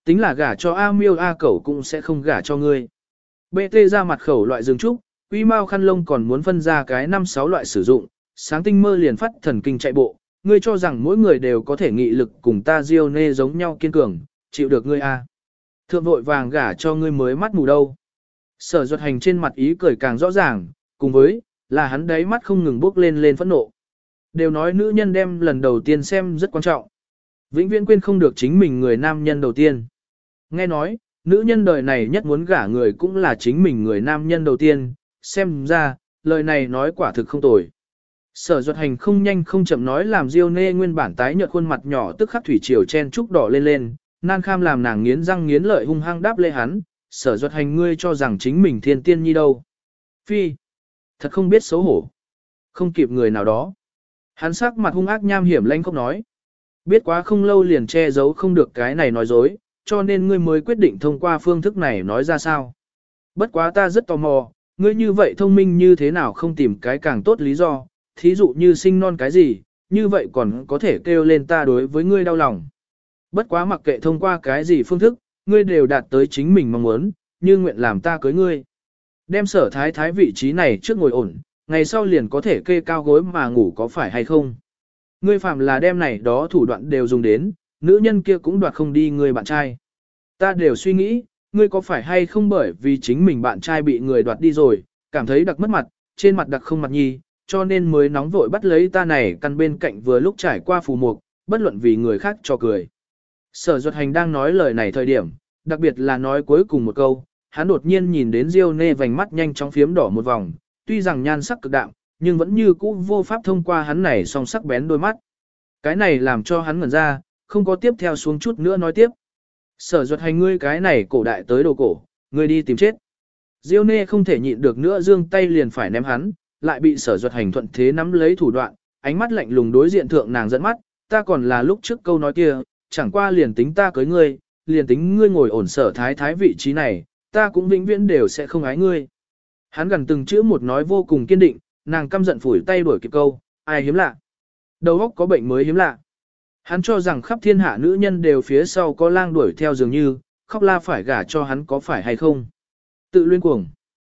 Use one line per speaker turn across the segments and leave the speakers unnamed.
tính là gả cho A Miêu A Cẩu cũng sẽ không gả cho ngươi. BT ra mặt khẩu loại rừng trúc, quý mau khăn lông còn muốn phân ra cái 5-6 loại sử dụng, sáng tinh mơ liền phát thần kinh chạy bộ, ngươi cho rằng mỗi người đều có thể nghị lực cùng ta Diêu Nê giống nhau kiên cường, chịu được ngươi a? Thượng vội vàng gả cho ngươi mới mắt mù đâu. Sở Duật Hành trên mặt ý cười càng rõ ràng, cùng với, là hắn đấy mắt không ngừng bốc lên phẫn nộ. Đều nói nữ nhân đem lần đầu tiên xem rất quan trọng. Vĩnh viễn quên không được chính mình người nam nhân đầu tiên. Nghe nói, nữ nhân đời này nhất muốn gả người cũng là chính mình người nam nhân đầu tiên, xem ra, lời này nói quả thực không tồi. Sở Duật Hành không nhanh không chậm nói làm Diêu Nê nguyên bản tái nhợt khuôn mặt nhỏ tức khắc thủy triều chen trúc đỏ lên, nan kham làm nàng nghiến răng nghiến lợi hung hăng đáp lê hắn, Sở Duật Hành ngươi cho rằng chính mình thiên tiên nhi đâu. Phi, thật không biết xấu hổ, không kịp người nào đó. Hắn sắc mặt hung ác nham hiểm lanh không nói. Biết quá không lâu liền che giấu không được cái này nói dối, cho nên ngươi mới quyết định thông qua phương thức này nói ra sao. Bất quá ta rất tò mò, ngươi như vậy thông minh như thế nào không tìm cái càng tốt lý do, thí dụ như sinh non cái gì, như vậy còn có thể kêu lên ta đối với ngươi đau lòng. Bất quá mặc kệ thông qua cái gì phương thức, ngươi đều đạt tới chính mình mong muốn, như nguyện làm ta cưới ngươi. Đem Sở thái thái vị trí này trước ngồi ổn, ngày sau liền có thể kê cao gối mà ngủ có phải hay không. Ngươi phạm là đem này đó thủ đoạn đều dùng đến, nữ nhân kia cũng đoạt không đi người bạn trai. Ta đều suy nghĩ, ngươi có phải hay không bởi vì chính mình bạn trai bị người đoạt đi rồi, cảm thấy đặc mất mặt, trên mặt đặc không mặt nhi, cho nên mới nóng vội bắt lấy ta này căn bên cạnh vừa lúc trải qua phù mục, bất luận vì người khác cho cười. Sở Duật Hành đang nói lời này thời điểm, đặc biệt là nói cuối cùng một câu, hắn đột nhiên nhìn đến Diêu Nê vành mắt nhanh chóng phiếm đỏ một vòng, tuy rằng nhan sắc cực đạm, nhưng vẫn như cũ vô pháp thông qua hắn này song sắc bén đôi mắt. Cái này làm cho hắn ngẩn ra, không có tiếp theo xuống chút nữa nói tiếp. Sở Duật Hành ngươi cái này cổ đại tới đồ cổ, ngươi đi tìm chết. Diêu Nê không thể nhịn được nữa giương tay liền phải ném hắn, lại bị Sở Duật Hành thuận thế nắm lấy thủ đoạn, ánh mắt lạnh lùng đối diện thượng nàng dẫn mắt, ta còn là lúc trước câu nói kia, chẳng qua liền tính ta cưới ngươi, liền tính ngươi ngồi ổn Sở thái thái vị trí này, ta cũng vĩnh viễn đều sẽ không ái ngươi. Hắn gần từng chữ một nói vô cùng kiên định, nàng căm giận phủi tay đuổi kịp câu, ai hiếm lạ. Đầu óc có bệnh mới hiếm lạ. Hắn cho rằng khắp thiên hạ nữ nhân đều phía sau có lang đuổi theo dường như, khóc la phải gả cho hắn có phải hay không. Tự luyên cuồng.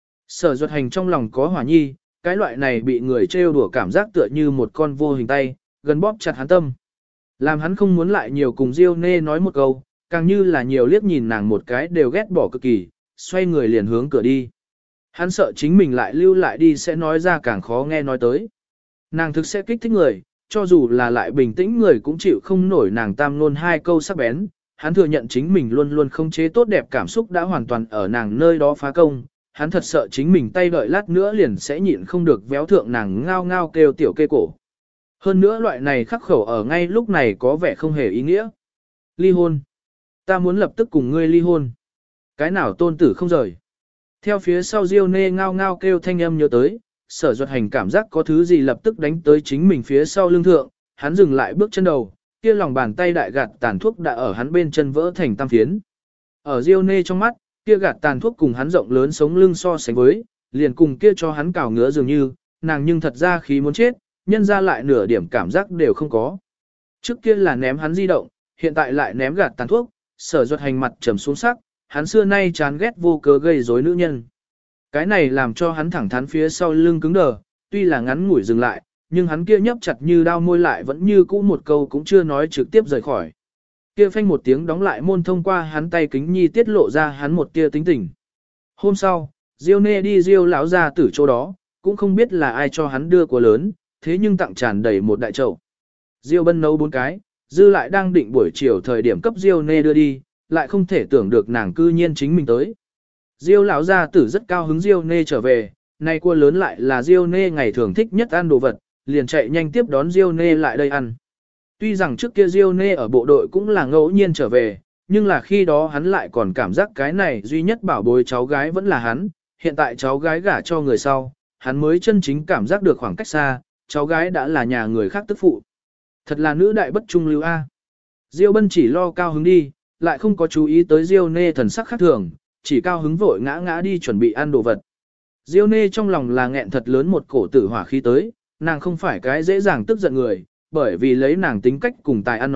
Sở Duật Hành trong lòng có hỏa nhi, cái loại này bị người trêu đùa cảm giác tựa như một con vô hình tay, gần bóp chặt hắn tâm. Làm hắn không muốn lại nhiều cùng Diêu Nê nói một câu, càng như là nhiều liếc nhìn nàng một cái đều ghét bỏ cực kỳ, xoay người liền hướng cửa đi. Hắn sợ chính mình lại lưu lại đi sẽ nói ra càng khó nghe nói tới. Nàng thực sẽ kích thích người, cho dù là lại bình tĩnh người cũng chịu không nổi nàng tam ngôn hai câu sắc bén. Hắn thừa nhận chính mình luôn luôn không chế tốt đẹp cảm xúc đã hoàn toàn ở nàng nơi đó phá công. Hắn thật sợ chính mình tay đợi lát nữa liền sẽ nhịn không được véo thượng nàng ngao ngao kêu tiểu kê cổ. Hơn nữa loại này khắc khẩu ở ngay lúc này có vẻ không hề ý nghĩa. Ly hôn. Ta muốn lập tức cùng ngươi ly hôn. Cái nào tôn tử không rời. Theo phía sau Diêu Nê ngao ngao kêu thanh âm nhớ tới, Sở Duật Hành cảm giác có thứ gì lập tức đánh tới chính mình phía sau lưng thượng, hắn dừng lại bước chân đầu, kia lòng bàn tay đại gạt tàn thuốc đã ở hắn bên chân vỡ thành tam phiến. Ở Diêu Nê trong mắt, kia gạt tàn thuốc cùng hắn rộng lớn sống lưng so sánh với, liền cùng kia cho hắn cào ngứa dường như, nàng nhưng thật ra khí muốn chết, nhân ra lại nửa điểm cảm giác đều không có. Trước kia là ném hắn di động, hiện tại lại ném gạt tàn thuốc, Sở Duật Hành mặt trầm xuống sắc, hắn xưa nay chán ghét vô cớ gây rối nữ nhân. Cái này làm cho hắn thẳng thắn phía sau lưng cứng đờ, tuy là ngắn ngủi dừng lại, nhưng hắn kia nhấp chặt như đao môi lại vẫn như cũ một câu cũng chưa nói trực tiếp rời khỏi. Kia phanh một tiếng đóng lại môn thông qua hắn tay kính nhi tiết lộ ra hắn một tia tính tình. Hôm sau, Diêu Nê đi Diêu lão ra tử chỗ đó, cũng không biết là ai cho hắn đưa của lớn, thế nhưng tặng tràn đầy một đại chậu. Diêu Bân nấu 4 cái, dư lại đang định buổi chiều thời điểm cấp Diêu Nê đưa đi, lại không thể tưởng được nàng cư nhiên chính mình tới. Diêu lão gia tử rất cao hứng Diêu Nê trở về, nay cua lớn lại là Diêu Nê ngày thường thích nhất ăn đồ vật, liền chạy nhanh tiếp đón Diêu Nê lại đây ăn. Tuy rằng trước kia Diêu Nê ở bộ đội cũng là ngẫu nhiên trở về, nhưng là khi đó hắn lại còn cảm giác cái này duy nhất bảo bối cháu gái vẫn là hắn, hiện tại cháu gái gả cho người sau, hắn mới chân chính cảm giác được khoảng cách xa, cháu gái đã là nhà người khác tức phụ. Thật là nữ đại bất trung lưu a. Diêu Bân chỉ lo cao hứng đi, lại không có chú ý tới Diêu Nê thần sắc khác thường, chỉ cao hứng vội ngã ngã đi chuẩn bị ăn đồ vật. Diêu Nê trong lòng là nghẹn thật lớn một cổ tử hỏa khí tới, nàng không phải cái dễ dàng tức giận người, bởi vì lấy nàng tính cách cùng tài ăn nói,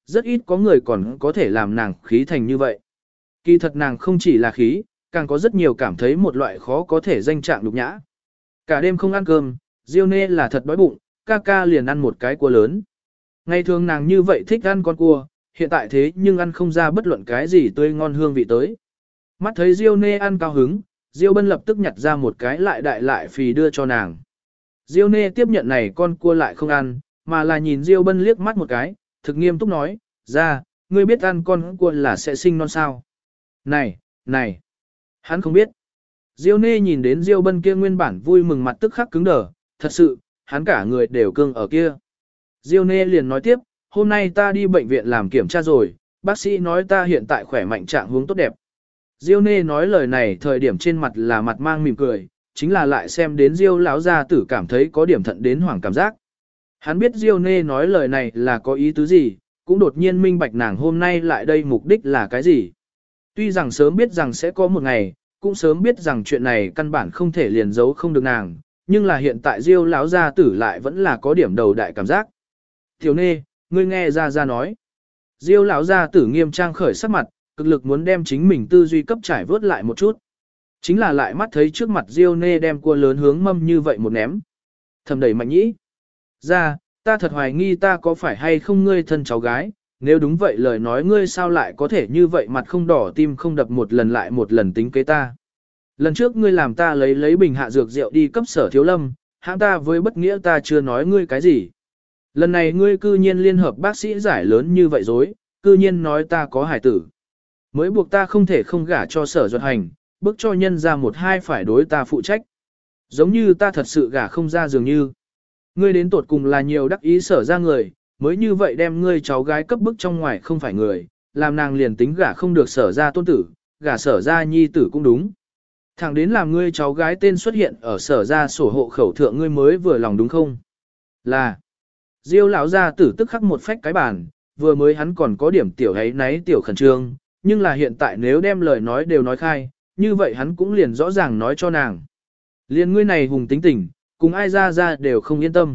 rất ít có người còn có thể làm nàng khí thành như vậy. Kỳ thật nàng không chỉ là khí, càng có rất nhiều cảm thấy một loại khó có thể danh trạng nhục nhã. Cả đêm không ăn cơm, Diêu Nê là thật đói bụng, ca ca liền ăn một cái cua lớn. Ngày thường nàng như vậy thích ăn con cua, hiện tại thế nhưng ăn không ra bất luận cái gì tươi ngon hương vị tới. Mắt thấy Diêu Nê ăn cao hứng, Diêu Bân lập tức nhặt ra một cái lại đại lại phì đưa cho nàng. Diêu Nê tiếp nhận này con cua lại không ăn, mà là nhìn Diêu Bân liếc mắt một cái, thực nghiêm túc nói, ra, ngươi biết ăn con cua là sẽ sinh non sao? Này, này, hắn không biết. Diêu Nê nhìn đến Diêu Bân kia nguyên bản vui mừng mặt tức khắc cứng đờ, thật sự, hắn cả người đều cương ở kia. Diêu Nê liền nói tiếp, hôm nay ta đi bệnh viện làm kiểm tra rồi, bác sĩ nói ta hiện tại khỏe mạnh trạng huống tốt đẹp. Diêu Nê nói lời này thời điểm trên mặt là mặt mang mỉm cười, chính là lại xem đến Diêu lão gia tử cảm thấy có điểm thận đến hoảng cảm giác. Hắn biết Diêu Nê nói lời này là có ý tứ gì, cũng đột nhiên minh bạch nàng hôm nay lại đây mục đích là cái gì. Tuy rằng sớm biết rằng sẽ có một ngày, cũng sớm biết rằng chuyện này căn bản không thể liền giấu không được nàng, nhưng là hiện tại Diêu lão gia tử lại vẫn là có điểm đầu đại cảm giác. Tiểu Nê, ngươi nghe ra nói. Diêu lão gia tử nghiêm trang khởi sắc mặt, cực lực muốn đem chính mình tư duy cấp trải vớt lại một chút. Chính là lại mắt thấy trước mặt Diêu Nê đem cua lớn hướng mâm như vậy một ném. Thầm đẩy mạnh nhĩ. Ra, ta thật hoài nghi ta có phải hay không ngươi thân cháu gái, nếu đúng vậy lời nói ngươi sao lại có thể như vậy mặt không đỏ tim không đập một lần lại một lần tính kế ta. Lần trước ngươi làm ta lấy bình hạ dược rượu đi cấp Sở Thiếu Lâm, hãng ta với bất nghĩa ta chưa nói ngươi cái gì. Lần này ngươi cư nhiên liên hợp bác sĩ giải lớn như vậy dối, cư nhiên nói ta có hài tử. Mới buộc ta không thể không gả cho Sở Duật Hành, bức cho nhân ra một hai phải đối ta phụ trách. Giống như ta thật sự gả không ra dường như. Ngươi đến tột cùng là nhiều đắc ý Sở ra người, mới như vậy đem ngươi cháu gái cấp bức trong ngoài không phải người, làm nàng liền tính gả không được Sở ra tôn tử, gả Sở ra nhi tử cũng đúng. Thẳng đến làm ngươi cháu gái tên xuất hiện ở Sở ra sổ hộ khẩu thượng ngươi mới vừa lòng đúng không? Là. Diêu lão gia tử tức khắc một phách cái bàn, vừa mới hắn còn có điểm tiểu ấy náy tiểu khẩn trương, nhưng là hiện tại nếu đem lời nói đều nói khai, như vậy hắn cũng liền rõ ràng nói cho nàng. Liền ngươi này hùng tính tình, cùng ai ra đều không yên tâm.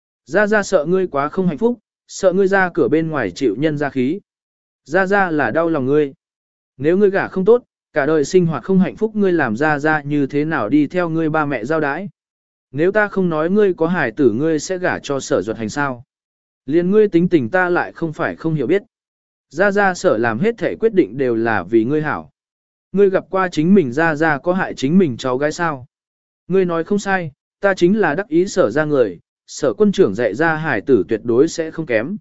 Ra sợ ngươi quá không hạnh phúc, sợ ngươi ra cửa bên ngoài chịu nhân ra khí. Ra là đau lòng ngươi. Nếu ngươi gả không tốt, cả đời sinh hoạt không hạnh phúc ngươi làm ra như thế nào đi theo ngươi ba mẹ giao đái. Nếu ta không nói ngươi có hài tử ngươi sẽ gả cho Sở Duật Hành sao. Liền ngươi tính tình ta lại không phải không hiểu biết. Ra Sở làm hết thể quyết định đều là vì ngươi hảo. Ngươi gặp qua chính mình ra có hại chính mình cháu gái sao. Ngươi nói không sai, ta chính là đắc ý Sở ra người, Sở quân trưởng dạy ra hài tử tuyệt đối sẽ không kém.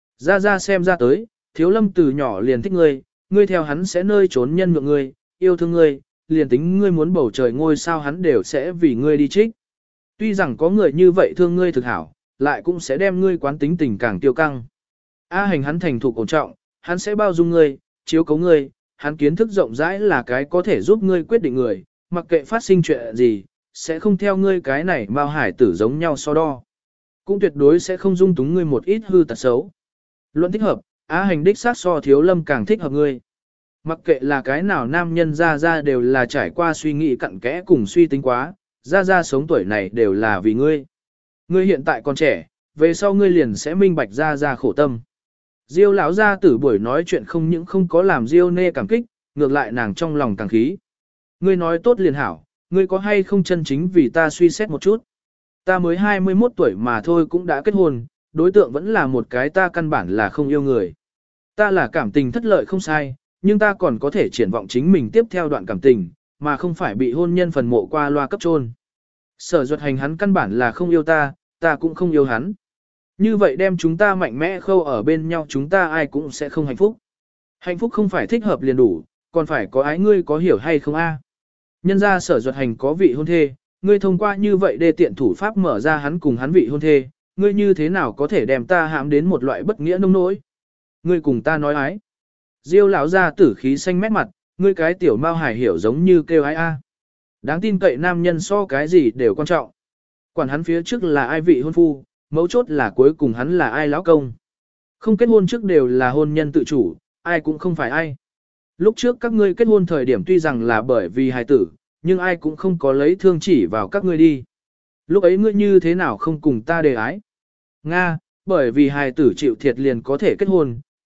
Ra xem ra tới, Thiếu Lâm từ nhỏ liền thích ngươi, ngươi theo hắn sẽ nơi trốn nhân nhượng ngươi, yêu thương ngươi, liền tính ngươi muốn bầu trời ngôi sao hắn đều sẽ vì ngươi đi trích. Tuy rằng có người như vậy thương ngươi thực hảo, lại cũng sẽ đem ngươi quán tính tình càng tiêu căng. A Hành hắn thành thục ổn trọng, hắn sẽ bao dung ngươi, chiếu cố ngươi, hắn kiến thức rộng rãi là cái có thể giúp ngươi quyết định người, mặc kệ phát sinh chuyện gì, sẽ không theo ngươi cái này mao hải tử giống nhau so đo. Cũng tuyệt đối sẽ không dung túng ngươi một ít hư tật xấu. Luận thích hợp, A Hành đích xác so Thiếu Lâm càng thích hợp ngươi. Mặc kệ là cái nào nam nhân ra đều là trải qua suy nghĩ cặn kẽ cùng suy tính quá, ra sống tuổi này đều là vì ngươi. Ngươi hiện tại còn trẻ, về sau ngươi liền sẽ minh bạch ra khổ tâm. Diêu lão gia tử buổi nói chuyện không những không có làm Diêu Nê cảm kích, ngược lại nàng trong lòng càng khí. Ngươi nói tốt liền hảo, ngươi có hay không chân chính vì ta suy xét một chút. Ta mới 21 tuổi mà thôi cũng đã kết hôn, đối tượng vẫn là một cái ta căn bản là không yêu người. Ta là cảm tình thất lợi không sai, nhưng ta còn có thể triển vọng chính mình tiếp theo đoạn cảm tình, mà không phải bị hôn nhân phần mộ qua loa cấp trôn. Sở Duật Hành hắn căn bản là không yêu ta, ta cũng không yêu hắn. Như vậy đem chúng ta mạnh mẽ khâu ở bên nhau chúng ta ai cũng sẽ không hạnh phúc. Hạnh phúc không phải thích hợp liền đủ, còn phải có ái ngươi có hiểu hay không a? Nhân ra Sở Duật Hành có vị hôn thê, ngươi thông qua như vậy để tiện thủ pháp mở ra hắn cùng hắn vị hôn thê, ngươi như thế nào có thể đem ta hãm đến một loại bất nghĩa nông nỗi? Ngươi cùng ta nói ái. Diêu lão ra tử khí xanh mét mặt, ngươi cái tiểu mao hải hiểu giống như kêu ái a. Đáng tin cậy nam nhân so cái gì đều quan trọng. Quản hắn phía trước là ai vị hôn phu, mấu chốt là cuối cùng hắn là ai lão công. Không kết hôn trước đều là hôn nhân tự chủ, ai cũng không phải ai. Lúc trước các ngươi kết hôn thời điểm tuy rằng là bởi vì hài tử, nhưng ai cũng không có lấy thương chỉ vào các ngươi đi. Lúc ấy ngươi như thế nào không cùng ta đề ái? Nga, bởi vì hài tử chịu thiệt liền có thể kết hôn,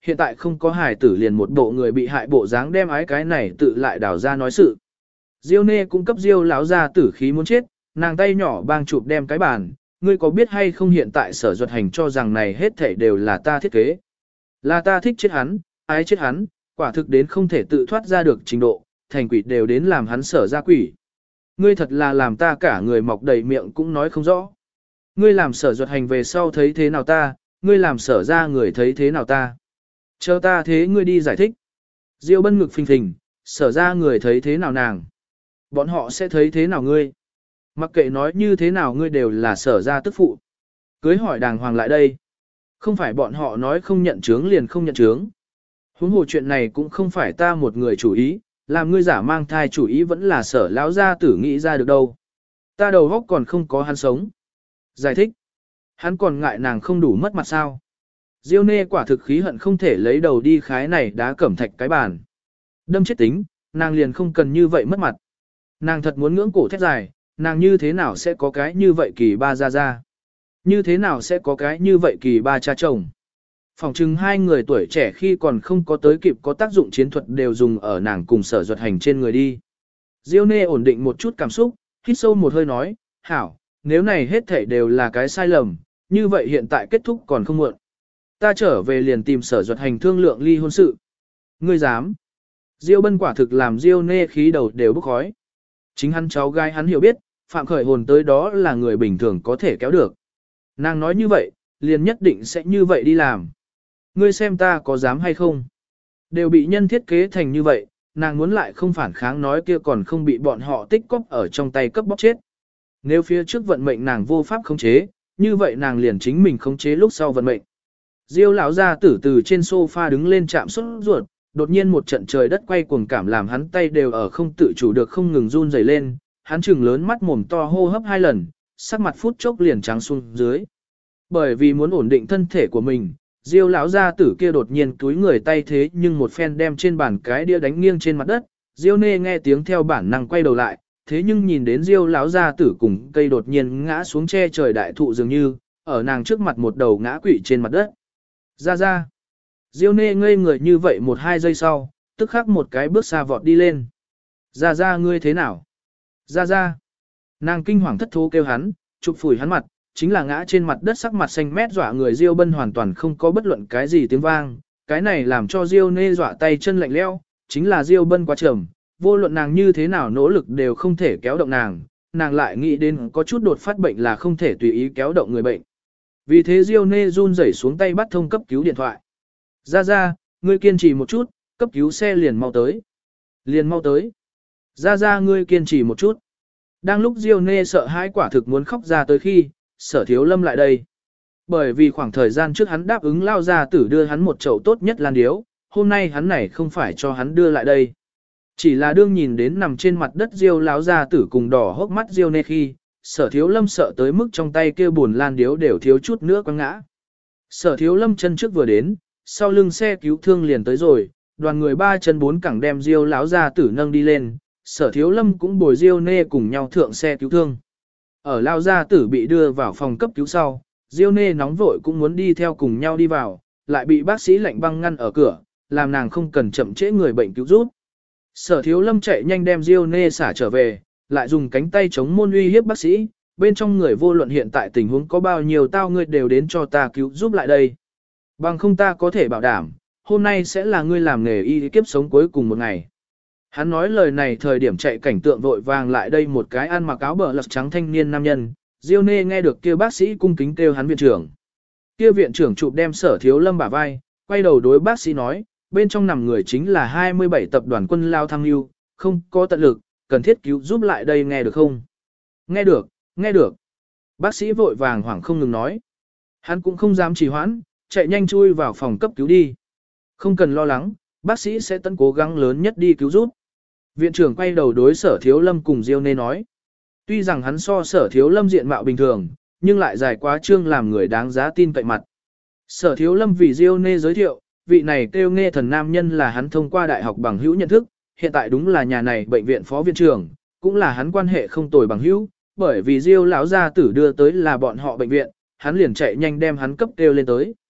hiện tại không có hài tử liền một bộ người bị hại bộ dáng đem ái cái này tự lại đào ra nói sự. Diêu Nê cũng cấp Diêu lão gia tử khí muốn chết, nàng tay nhỏ bang chụp đem cái bàn, ngươi có biết hay không hiện tại Sở Duật Hành cho rằng này hết thảy đều là ta thiết kế. Là ta thích chết hắn, ái chết hắn, quả thực đến không thể tự thoát ra được trình độ, thành quỷ đều đến làm hắn sở ra quỷ. Ngươi thật là làm ta cả người mọc đầy miệng cũng nói không rõ. Ngươi làm Sở Duật Hành về sau thấy thế nào ta, ngươi làm sở ra người thấy thế nào ta. Chờ ta thế ngươi đi giải thích. Diêu Bân ngực phình phình, sở ra người thấy thế nào nàng. Bọn họ sẽ thấy thế nào ngươi. Mặc kệ nói như thế nào ngươi đều là sở ra tức phụ. Cưới hỏi đàng hoàng lại đây. Không phải bọn họ nói không nhận chướng liền không nhận chướng. Huống hồ chuyện này cũng không phải ta một người chủ ý, làm ngươi giả mang thai chủ ý vẫn là sở lão gia tử nghĩ ra được đâu. Ta đầu góc còn không có hắn sống. Giải thích. Hắn còn ngại nàng không đủ mất mặt sao. Diêu Nê quả thực khí hận không thể lấy đầu đi khái này đá cẩm thạch cái bàn. Đâm chết tính, nàng liền không cần như vậy mất mặt. Nàng thật muốn ngưỡng cổ thét dài, nàng như thế nào sẽ có cái như vậy kỳ ba ra ra. Như thế nào sẽ có cái như vậy kỳ ba cha chồng. Phòng chừng hai người tuổi trẻ khi còn không có tới kịp có tác dụng chiến thuật đều dùng ở nàng cùng Sở Duật Hành trên người đi. Diêu Nê ổn định một chút cảm xúc, hít sâu một hơi nói, hảo, nếu này hết thảy đều là cái sai lầm, như vậy hiện tại kết thúc còn không muộn. Ta trở về liền tìm Sở Duật Hành thương lượng ly hôn sự. Ngươi dám? Diêu Bân quả thực làm Diêu Nê khí đầu đều bốc khói. Chính hắn cháu gái hắn hiểu biết, phạm khởi hồn tới đó là người bình thường có thể kéo được. Nàng nói như vậy, liền nhất định sẽ như vậy đi làm. Ngươi xem ta có dám hay không? Đều bị nhân thiết kế thành như vậy, nàng muốn lại không phản kháng nói kia còn không bị bọn họ tích cóp ở trong tay cấp bóc chết. Nếu phía trước vận mệnh nàng vô pháp khống chế, như vậy nàng liền chính mình khống chế lúc sau vận mệnh. Diêu lão gia tử từ trên sofa đứng lên chạm xuất ruột, đột nhiên một trận trời đất quay cuồng cảm làm hắn tay đều ở không tự chủ được không ngừng run rẩy lên, hắn trừng lớn mắt mồm to hô hấp 2 lần, sắc mặt phút chốc liền trắng xuống dưới. Bởi vì muốn ổn định thân thể của mình, Diêu lão gia tử kia đột nhiên túi người tay thế nhưng một phen đem trên bàn cái đĩa đánh nghiêng trên mặt đất, Diêu Nê nghe tiếng theo bản năng quay đầu lại, thế nhưng nhìn đến Diêu lão gia tử cùng cây đột nhiên ngã xuống che trời đại thụ dường như, ở nàng trước mặt một đầu ngã quỵ trên mặt đất. Ra ra. Diêu Nê ngây người như vậy 1-2 giây sau, tức khắc một cái bước xa vọt đi lên. Ra ra ngươi thế nào? Ra ra. Nàng kinh hoàng thất thố kêu hắn, chụp phủi hắn mặt, chính là ngã trên mặt đất sắc mặt xanh mét dọa người Diêu Bân hoàn toàn không có bất luận cái gì tiếng vang. Cái này làm cho Diêu Nê dọa tay chân lạnh lẽo, chính là Diêu Bân quá trầm, vô luận nàng như thế nào nỗ lực đều không thể kéo động nàng lại nghĩ đến có chút đột phát bệnh là không thể tùy ý kéo động người bệnh. Vì thế Diêu Nê run rẩy xuống tay bắt thông cấp cứu điện thoại. Ra ra, ngươi kiên trì một chút, cấp cứu xe liền mau tới. Liền mau tới. Ra ra ngươi kiên trì một chút. Đang lúc Diêu Nê sợ hãi quả thực muốn khóc ra tới khi, Sở Thiếu Lâm lại đây. Bởi vì khoảng thời gian trước hắn đáp ứng lao ra tử đưa hắn một chậu tốt nhất lan điếu, hôm nay hắn này không phải cho hắn đưa lại đây. Chỉ là đương nhìn đến nằm trên mặt đất Diêu lão gia tử cùng đỏ hốc mắt Diêu Nê khi, Sở Thiếu Lâm sợ tới mức trong tay kia buồn lan điếu đều thiếu chút nữa quăng ngã. Sở Thiếu Lâm chân trước vừa đến, sau lưng xe cứu thương liền tới rồi, đoàn người 3 chân 4 cẳng đem Diêu lão gia tử nâng đi lên, Sở Thiếu Lâm cũng bồi Diêu Nê cùng nhau thượng xe cứu thương. Ở lão gia tử bị đưa vào phòng cấp cứu sau, Diêu Nê nóng vội cũng muốn đi theo cùng nhau đi vào, lại bị bác sĩ lạnh băng ngăn ở cửa, làm nàng không cần chậm trễ người bệnh cứu giúp. Sở Thiếu Lâm chạy nhanh đem Diêu Nê xả trở về, lại dùng cánh tay chống môn uy hiếp bác sĩ, bên trong người vô luận hiện tại tình huống có bao nhiêu tao ngươi đều đến cho ta cứu giúp lại đây. Bằng không ta có thể bảo đảm, hôm nay sẽ là ngươi làm nghề y kiếp sống cuối cùng một ngày. Hắn nói lời này thời điểm chạy cảnh tượng vội vàng lại đây một cái ăn mặc áo bờ lật trắng thanh niên nam nhân, Diêu Nê nghe được kia bác sĩ cung kính kêu hắn viện trưởng. Kia viện trưởng chụp đem Sở Thiếu Lâm bả vai, quay đầu đối bác sĩ nói, bên trong nằm người chính là 27 tập đoàn quân Lao Thăng Lưu, không có tận lực, cần thiết cứu giúp lại đây nghe được không? Nghe được, nghe được. Bác sĩ vội vàng hoảng không ngừng nói. Hắn cũng không dám trì hoãn, chạy nhanh chui vào phòng cấp cứu đi. Không cần lo lắng, bác sĩ sẽ tận cố gắng lớn nhất đi cứu giúp. Viện trưởng quay đầu đối Sở Thiếu Lâm cùng Diêu Nê nói. Tuy rằng hắn so Sở Thiếu Lâm diện mạo bình thường, nhưng lại dài quá trương làm người đáng giá tin cậy mặt. Sở Thiếu Lâm vì Diêu Nê giới thiệu, vị này kêu Nghe Thần nam nhân là hắn thông qua đại học bằng hữu nhận thức, hiện tại đúng là nhà này bệnh viện phó viện trưởng, cũng là hắn quan hệ không tồi bằng hữu, bởi vì Diêu lão gia tử đưa tới là bọn họ bệnh viện, hắn liền chạy nhanh đem hắn cấp kêu lên tới.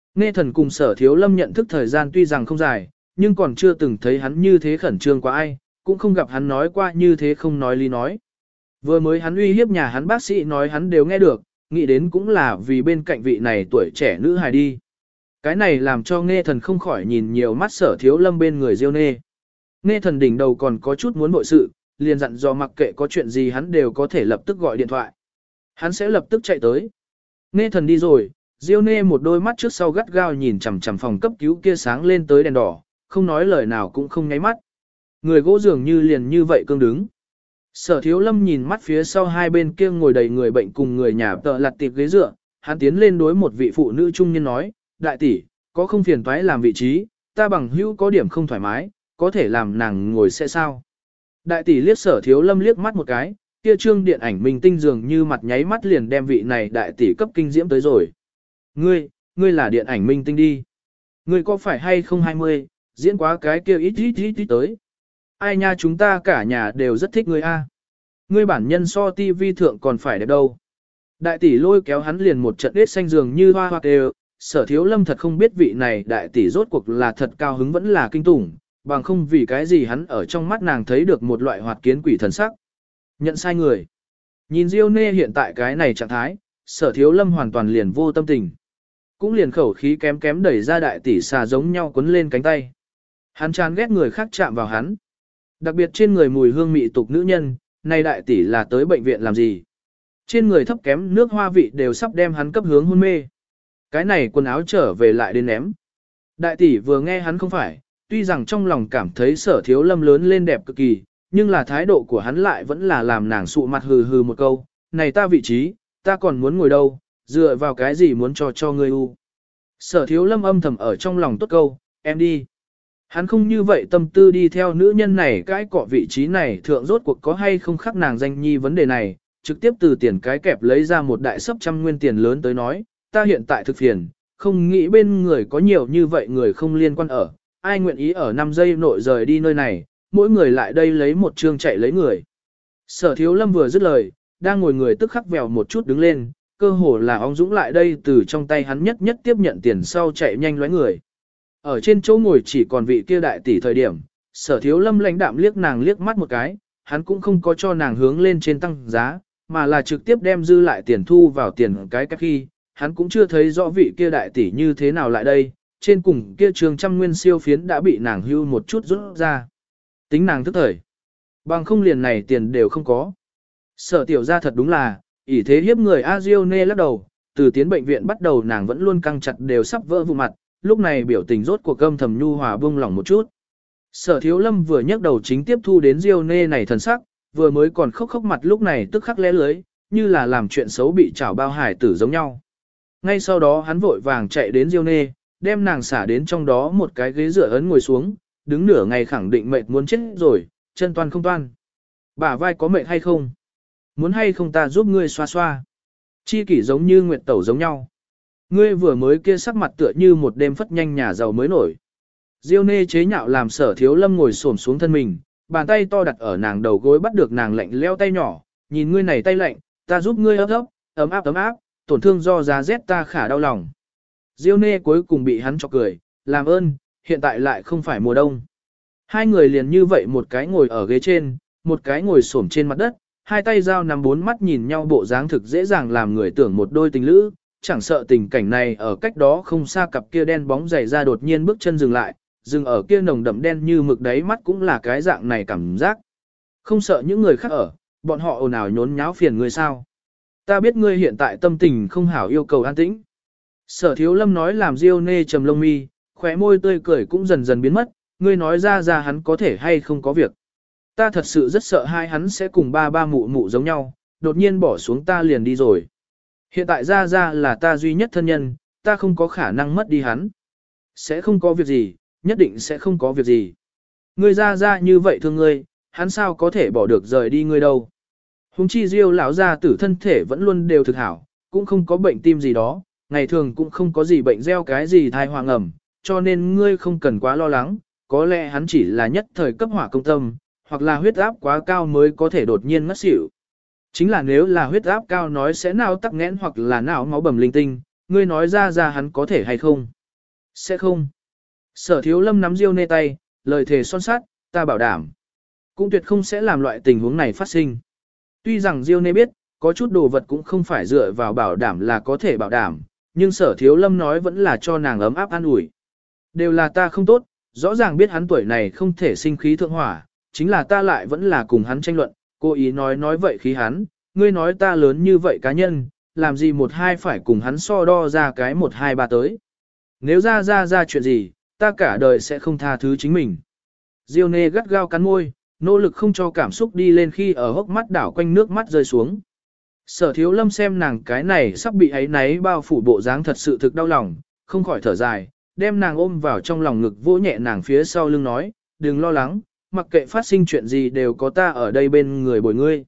Nghe Thần cùng Sở Thiếu Lâm nhận thức thời gian tuy rằng không dài, nhưng còn chưa từng thấy hắn như thế khẩn trương qua ai, cũng không gặp hắn nói qua như thế không nói lý nói. Vừa mới hắn uy hiếp nhà hắn bác sĩ nói hắn đều nghe được, nghĩ đến cũng là vì bên cạnh vị này tuổi trẻ nữ hài đi. Cái này làm cho Nghe Thần không khỏi nhìn nhiều mắt Sở Thiếu Lâm bên người Diêu Nê. Nghe Thần đỉnh đầu còn có chút muốn bội sự, liền dặn dò mặc kệ có chuyện gì hắn đều có thể lập tức gọi điện thoại. Hắn sẽ lập tức chạy tới. Nghe Thần đi rồi, Diêu Nê một đôi mắt trước sau gắt gao nhìn chằm chằm phòng cấp cứu kia sáng lên tới đèn đỏ, không nói lời nào cũng không nháy mắt. Người gỗ dường như liền như vậy cương đứng. Sở Thiếu Lâm nhìn mắt phía sau hai bên kia ngồi đầy người bệnh cùng người nhà tợ lặt tiệp ghế dựa, hắn tiến lên đối một vị phụ nữ trung niên nói, đại tỷ, có không phiền toái làm vị trí, ta bằng hữu có điểm không thoải mái, có thể làm nàng ngồi sẽ sao. Đại tỷ liếc Sở Thiếu Lâm liếc mắt một cái, kia trương điện ảnh minh tinh dường như mặt nháy mắt liền đem vị này đại tỷ cấp kinh diễm tới rồi. Ngươi là điện ảnh minh tinh đi. Ngươi có phải hay không 20, diễn quá cái kia ít tới. Ai nha chúng ta cả nhà đều rất thích ngươi a. Ngươi bản nhân so tivi thượng còn phải đẹp đâu. Đại tỷ lôi kéo hắn liền một trận đết xanh dường như hoa hoa kêu. Sở Thiếu Lâm thật không biết vị này đại tỷ rốt cuộc là thật cao hứng vẫn là kinh tủng, bằng không vì cái gì hắn ở trong mắt nàng thấy được một loại hoạt kiến quỷ thần sắc. Nhận sai người. Nhìn Diêu Nê hiện tại cái này trạng thái, Sở Thiếu Lâm hoàn toàn liền vô tâm tình. Cũng liền khẩu khí kém kém đẩy ra đại tỷ xà giống nhau quấn lên cánh tay. Hắn chán ghét người khác chạm vào hắn. Đặc biệt trên người mùi hương mị tục nữ nhân, này đại tỷ là tới bệnh viện làm gì? Trên người thấp kém nước hoa vị đều sắp đem hắn cấp hướng hôn mê. Cái này quần áo trở về lại đến ném. Đại tỷ vừa nghe hắn không phải, tuy rằng trong lòng cảm thấy Sở Thiếu Lâm lớn lên đẹp cực kỳ, nhưng là thái độ của hắn lại vẫn là làm nàng sụ mặt hừ hừ một câu, này ta vị trí, ta còn muốn ngồi đâu, dựa vào cái gì muốn cho ngươi u. Sở Thiếu Lâm âm thầm ở trong lòng tốt câu, em đi. Hắn không như vậy tâm tư đi theo nữ nhân này cái cọ vị trí này thượng rốt cuộc có hay không khắc nàng danh nhi vấn đề này, trực tiếp từ tiền cái kẹp lấy ra một đại sấp trăm nguyên tiền lớn tới nói, ta hiện tại thực phiền, không nghĩ bên người có nhiều như vậy người không liên quan ở, ai nguyện ý ở 5 giây nội rời đi nơi này, mỗi người lại đây lấy một chương chạy lấy người. Sở Thiếu Lâm vừa dứt lời, đang ngồi người tức khắc vèo một chút đứng lên, cơ hồ là ong dũng lại đây từ trong tay hắn nhất nhất tiếp nhận tiền sau chạy nhanh lóe người. Ở trên chỗ ngồi chỉ còn vị kia đại tỷ thời điểm, Sở Thiếu Lâm lãnh đạm liếc nàng liếc mắt một cái, hắn cũng không có cho nàng hướng lên trên tăng giá, mà là trực tiếp đem dư lại tiền thu vào tiền cái cách khi, hắn cũng chưa thấy rõ vị kia đại tỷ như thế nào lại đây, trên cùng kia trường trăm nguyên siêu phiến đã bị nàng hưu một chút rút ra. Tính nàng thức thời, bằng không liền này tiền đều không có. Sở tiểu ra thật đúng là, ỷ thế hiếp người A Diêu Nê lắc đầu, từ tiến bệnh viện bắt đầu nàng vẫn luôn căng chặt đều sắp vỡ vụ mặt, lúc này biểu tình rốt cuộc âm thầm nhu hòa buông lỏng một chút. Sở Thiếu Lâm vừa nhấc đầu chính tiếp thu đến Diêu Nê này thần sắc, vừa mới còn khóc khóc mặt lúc này tức khắc lẽ lưới, như là làm chuyện xấu bị chảo bao hải tử giống nhau. Ngay sau đó hắn vội vàng chạy đến Diêu Nê, đem nàng xả đến trong đó một cái ghế dựa ấn ngồi xuống, đứng nửa ngày khẳng định mệt muốn chết rồi, chân toan không toan. Bả vai có mệt hay không? Muốn hay không ta giúp ngươi xoa xoa? Chi kỷ giống như nguyệt tẩu giống nhau. Ngươi vừa mới kia sắc mặt tựa như một đêm phất nhanh nhà giàu mới nổi. Diêu Nê chế nhạo làm Sở Thiếu Lâm ngồi xổm xuống thân mình, bàn tay to đặt ở nàng đầu gối bắt được nàng lạnh leo tay nhỏ, nhìn ngươi này tay lạnh, ta giúp ngươi ấp ấp, ấm áp, tổn thương do giá rét ta khả đau lòng. Diêu Nê cuối cùng bị hắn chọc cười, làm ơn, hiện tại lại không phải mùa đông. Hai người liền như vậy một cái ngồi ở ghế trên, một cái ngồi xổm trên mặt đất, hai tay giao nắm bốn mắt nhìn nhau bộ dáng thực dễ dàng làm người tưởng một đôi tình lữ, chẳng sợ tình cảnh này ở cách đó không xa cặp kia đen bóng dày ra đột nhiên bước chân dừng lại, dừng ở kia nồng đậm đen như mực đáy mắt cũng là cái dạng này cảm giác. Không sợ những người khác ở, bọn họ ồn ào nhốn nháo phiền ngươi sao. Ta biết ngươi hiện tại tâm tình không hảo yêu cầu an tĩnh. Sở Thiếu Lâm nói làm Diêu Nê trầm lông mi, khóe môi tươi cười cũng dần dần biến mất, ngươi nói ra hắn có thể hay không có việc. Ta thật sự rất sợ hai hắn sẽ cùng ba mụ mụ giống nhau, đột nhiên bỏ xuống ta liền đi rồi. Hiện tại ra là ta duy nhất thân nhân, ta không có khả năng mất đi hắn. Sẽ không có việc gì, nhất định sẽ không có việc gì. Ngươi ra như vậy thương ngươi, hắn sao có thể bỏ được rời đi ngươi đâu. Hùng chi Diêu lão gia tử thân thể vẫn luôn đều thực hảo, cũng không có bệnh tim gì đó, ngày thường cũng không có gì bệnh gieo cái gì thai hoàng ẩm, cho nên ngươi không cần quá lo lắng, có lẽ hắn chỉ là nhất thời cấp hỏa công tâm, hoặc là huyết áp quá cao mới có thể đột nhiên ngất xỉu. Chính là nếu là huyết áp cao nói sẽ nào tắc nghẽn hoặc là não máu bầm linh tinh, ngươi nói ra hắn có thể hay không. Sẽ không. Sở thiếu lâm nắm Diêu Nê tay, lời thề son sát, ta bảo đảm. Cũng tuyệt không sẽ làm loại tình huống này phát sinh. Tuy rằng Diêu Nê biết, có chút đồ vật cũng không phải dựa vào bảo đảm là có thể bảo đảm, nhưng sở thiếu lâm nói vẫn là cho nàng ấm áp an ủi. Đều là ta không tốt, rõ ràng biết hắn tuổi này không thể sinh khí thượng hỏa, chính là ta lại vẫn là cùng hắn tranh luận, cố ý nói vậy khí hắn, ngươi nói ta lớn như vậy cá nhân, làm gì một hai phải cùng hắn so đo ra cái một hai ba tới. Nếu ra chuyện gì, ta cả đời sẽ không tha thứ chính mình. Diêu Nê gắt gao cắn môi, nỗ lực không cho cảm xúc đi lên khi ở hốc mắt đảo quanh nước mắt rơi xuống. Sở thiếu lâm xem nàng cái này sắp bị ấy náy bao phủ bộ dáng thật sự thực đau lòng, không khỏi thở dài, đem nàng ôm vào trong lòng ngực vỗ nhẹ nàng phía sau lưng nói, đừng lo lắng, mặc kệ phát sinh chuyện gì đều có ta ở đây bên người bồi ngươi.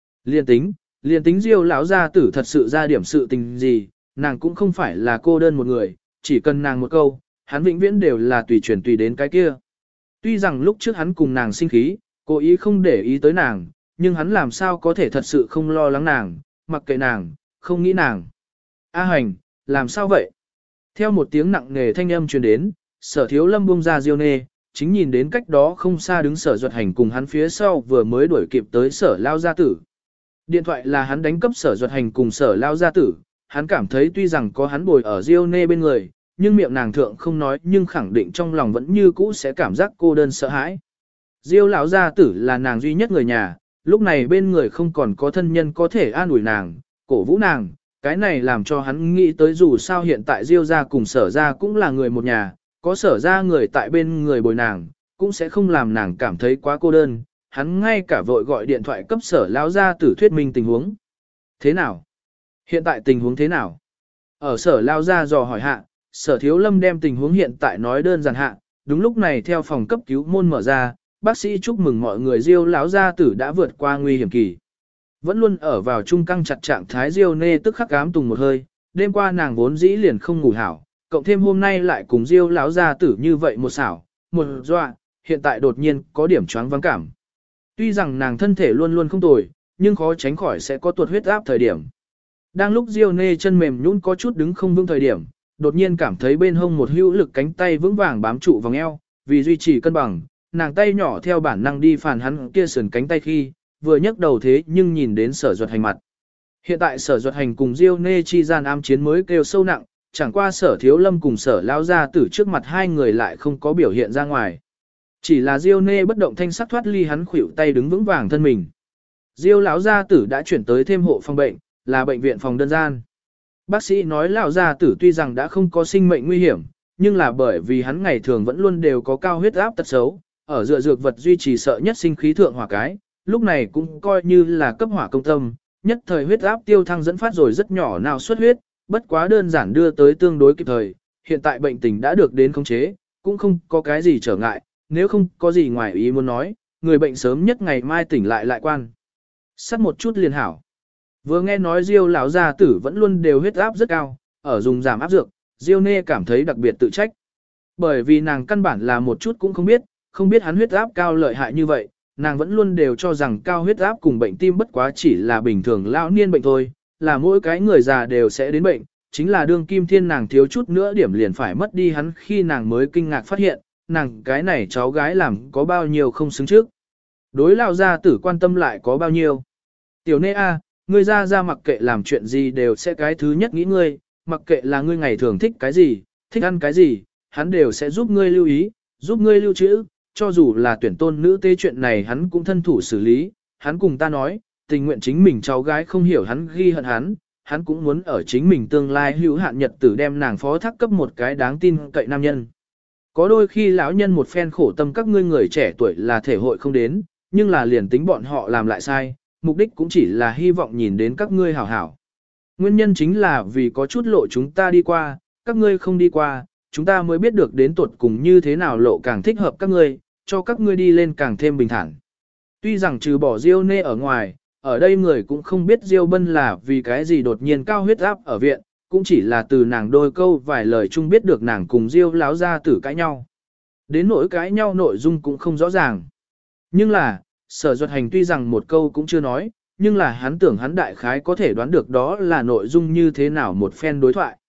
Liên tính Diêu lão gia tử thật sự ra điểm sự tình gì, nàng cũng không phải là cô đơn một người, chỉ cần nàng một câu, hắn vĩnh viễn đều là tùy chuyển tùy đến cái kia. Tuy rằng lúc trước hắn cùng nàng sinh khí, cố ý không để ý tới nàng, nhưng hắn làm sao có thể thật sự không lo lắng nàng, mặc kệ nàng, không nghĩ nàng. A Hành, làm sao vậy? Theo một tiếng nặng nề thanh âm truyền đến, sở thiếu lâm buông ra Diêu Nê, chính nhìn đến cách đó không xa đứng sở duật hành cùng hắn phía sau vừa mới đuổi kịp tới sở lao gia tử. Điện thoại là hắn đánh cấp sở duật hành cùng sở lao gia tử, hắn cảm thấy tuy rằng có hắn bồi ở Diêu Nê bên người, nhưng miệng nàng thượng không nói nhưng khẳng định trong lòng vẫn như cũ sẽ cảm giác cô đơn sợ hãi. Diêu lão gia tử là nàng duy nhất người nhà, lúc này bên người không còn có thân nhân có thể an ủi nàng, cổ vũ nàng, cái này làm cho hắn nghĩ tới dù sao hiện tại Diêu gia cùng sở gia cũng là người một nhà, có sở gia người tại bên người bồi nàng, cũng sẽ không làm nàng cảm thấy quá cô đơn, hắn ngay cả vội gọi điện thoại cấp sở lão gia tử thuyết minh tình huống. Thế nào? Hiện tại tình huống thế nào? Ở sở lão gia dò hỏi hạ, sở thiếu lâm đem tình huống hiện tại nói đơn giản hạ, đúng lúc này theo phòng cấp cứu môn mở ra, bác sĩ chúc mừng mọi người Diêu lão gia tử đã vượt qua nguy hiểm kỳ. Vẫn luôn ở vào trung căng chặt trạng thái Diêu Nê tức khắc ám tùng một hơi, đêm qua nàng vốn dĩ liền không ngủ hảo, cộng thêm hôm nay lại cùng Diêu lão gia tử như vậy một xảo, một dọa, hiện tại đột nhiên có điểm choáng vắng cảm. Tuy rằng nàng thân thể luôn luôn không tồi, nhưng khó tránh khỏi sẽ có tuột huyết áp thời điểm. Đang lúc Diêu Nê chân mềm nhũn có chút đứng không vững thời điểm, đột nhiên cảm thấy bên hông một hữu lực cánh tay vững vàng bám trụ vòng eo, vì duy trì cân bằng, nàng tay nhỏ theo bản năng đi phản hắn kia sườn cánh tay khi, vừa nhấc đầu thế nhưng nhìn đến sở duật hành mặt. Hiện tại sở duật hành cùng Diêu Nê chi gian ám chiến mới kêu sâu nặng, chẳng qua sở thiếu lâm cùng sở lao ra tử trước mặt hai người lại không có biểu hiện ra ngoài. Chỉ là Diêu Nê bất động thanh sắc thoát ly hắn khuỷu tay đứng vững vàng thân mình. Diêu lão gia tử đã chuyển tới thêm hộ phòng bệnh, là bệnh viện phòng đơn gian. Bác sĩ nói lão gia tử tuy rằng đã không có sinh mệnh nguy hiểm, nhưng là bởi vì hắn ngày thường vẫn luôn đều có cao huyết áp tật xấu, ở dựa dược vật duy trì sợ nhất sinh khí thượng hỏa cái, lúc này cũng coi như là cấp hỏa công tâm, nhất thời huyết áp tiêu thăng dẫn phát rồi rất nhỏ nào xuất huyết, bất quá đơn giản đưa tới tương đối kịp thời, hiện tại bệnh tình đã được đến khống chế, cũng không có cái gì trở ngại, nếu không có gì ngoài ý muốn nói, người bệnh sớm nhất ngày mai tỉnh lại quan. Sắt một chút liền hảo. Vừa nghe nói Diêu lão gia tử vẫn luôn đều huyết áp rất cao, ở dùng giảm áp dược, Diêu Nê cảm thấy đặc biệt tự trách. Bởi vì nàng căn bản là một chút cũng không biết hắn huyết áp cao lợi hại như vậy, nàng vẫn luôn đều cho rằng cao huyết áp cùng bệnh tim bất quá chỉ là bình thường lão niên bệnh thôi, là mỗi cái người già đều sẽ đến bệnh, chính là đương kim thiên nàng thiếu chút nữa điểm liền phải mất đi hắn khi nàng mới kinh ngạc phát hiện, nàng cái này cháu gái làm có bao nhiêu không xứng trước. Đối lão gia tử quan tâm lại có bao nhiêu. Tiểu Nê a, ngươi ra mặc kệ làm chuyện gì đều sẽ cái thứ nhất nghĩ ngươi, mặc kệ là ngươi ngày thường thích cái gì, thích ăn cái gì, hắn đều sẽ giúp ngươi lưu ý, giúp ngươi lưu trữ, cho dù là tuyển tôn nữ tế chuyện này hắn cũng thân thủ xử lý, hắn cùng ta nói, tình nguyện chính mình cháu gái không hiểu hắn ghi hận hắn cũng muốn ở chính mình tương lai hữu hạn nhật tử đem nàng phó thác cấp một cái đáng tin cậy nam nhân. Có đôi khi lão nhân một phen khổ tâm các ngươi người trẻ tuổi là thể hội không đến, nhưng là liền tính bọn họ làm lại sai, mục đích cũng chỉ là hy vọng nhìn đến các ngươi hảo hảo. Nguyên nhân chính là vì có chút lộ chúng ta đi qua, các ngươi không đi qua, chúng ta mới biết được đến tuột cùng như thế nào lộ càng thích hợp các ngươi, cho các ngươi đi lên càng thêm bình thản. Tuy rằng trừ bỏ Diêu Nê ở ngoài, ở đây người cũng không biết Diêu Bân là vì cái gì đột nhiên cao huyết áp ở viện, cũng chỉ là từ nàng đôi câu vài lời chung biết được nàng cùng Diêu láo ra tử cãi nhau. Đến nỗi cãi nhau nội dung cũng không rõ ràng. Nhưng là, sở duật hành tuy rằng một câu cũng chưa nói, nhưng là hắn tưởng hắn đại khái có thể đoán được đó là nội dung như thế nào một phen đối thoại.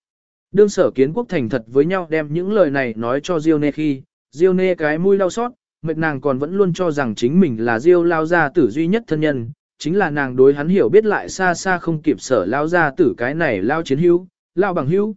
Đương Sở Kiến Quốc thành thật với nhau đem những lời này nói cho Diêu Nê khi, Diêu Nê cái mũi đau xót, mệt nàng còn vẫn luôn cho rằng chính mình là Diêu lao gia tử duy nhất thân nhân, chính là nàng đối hắn hiểu biết lại xa xa không kịp Sở lao gia tử cái này lao chiến hữu, lao bằng hữu.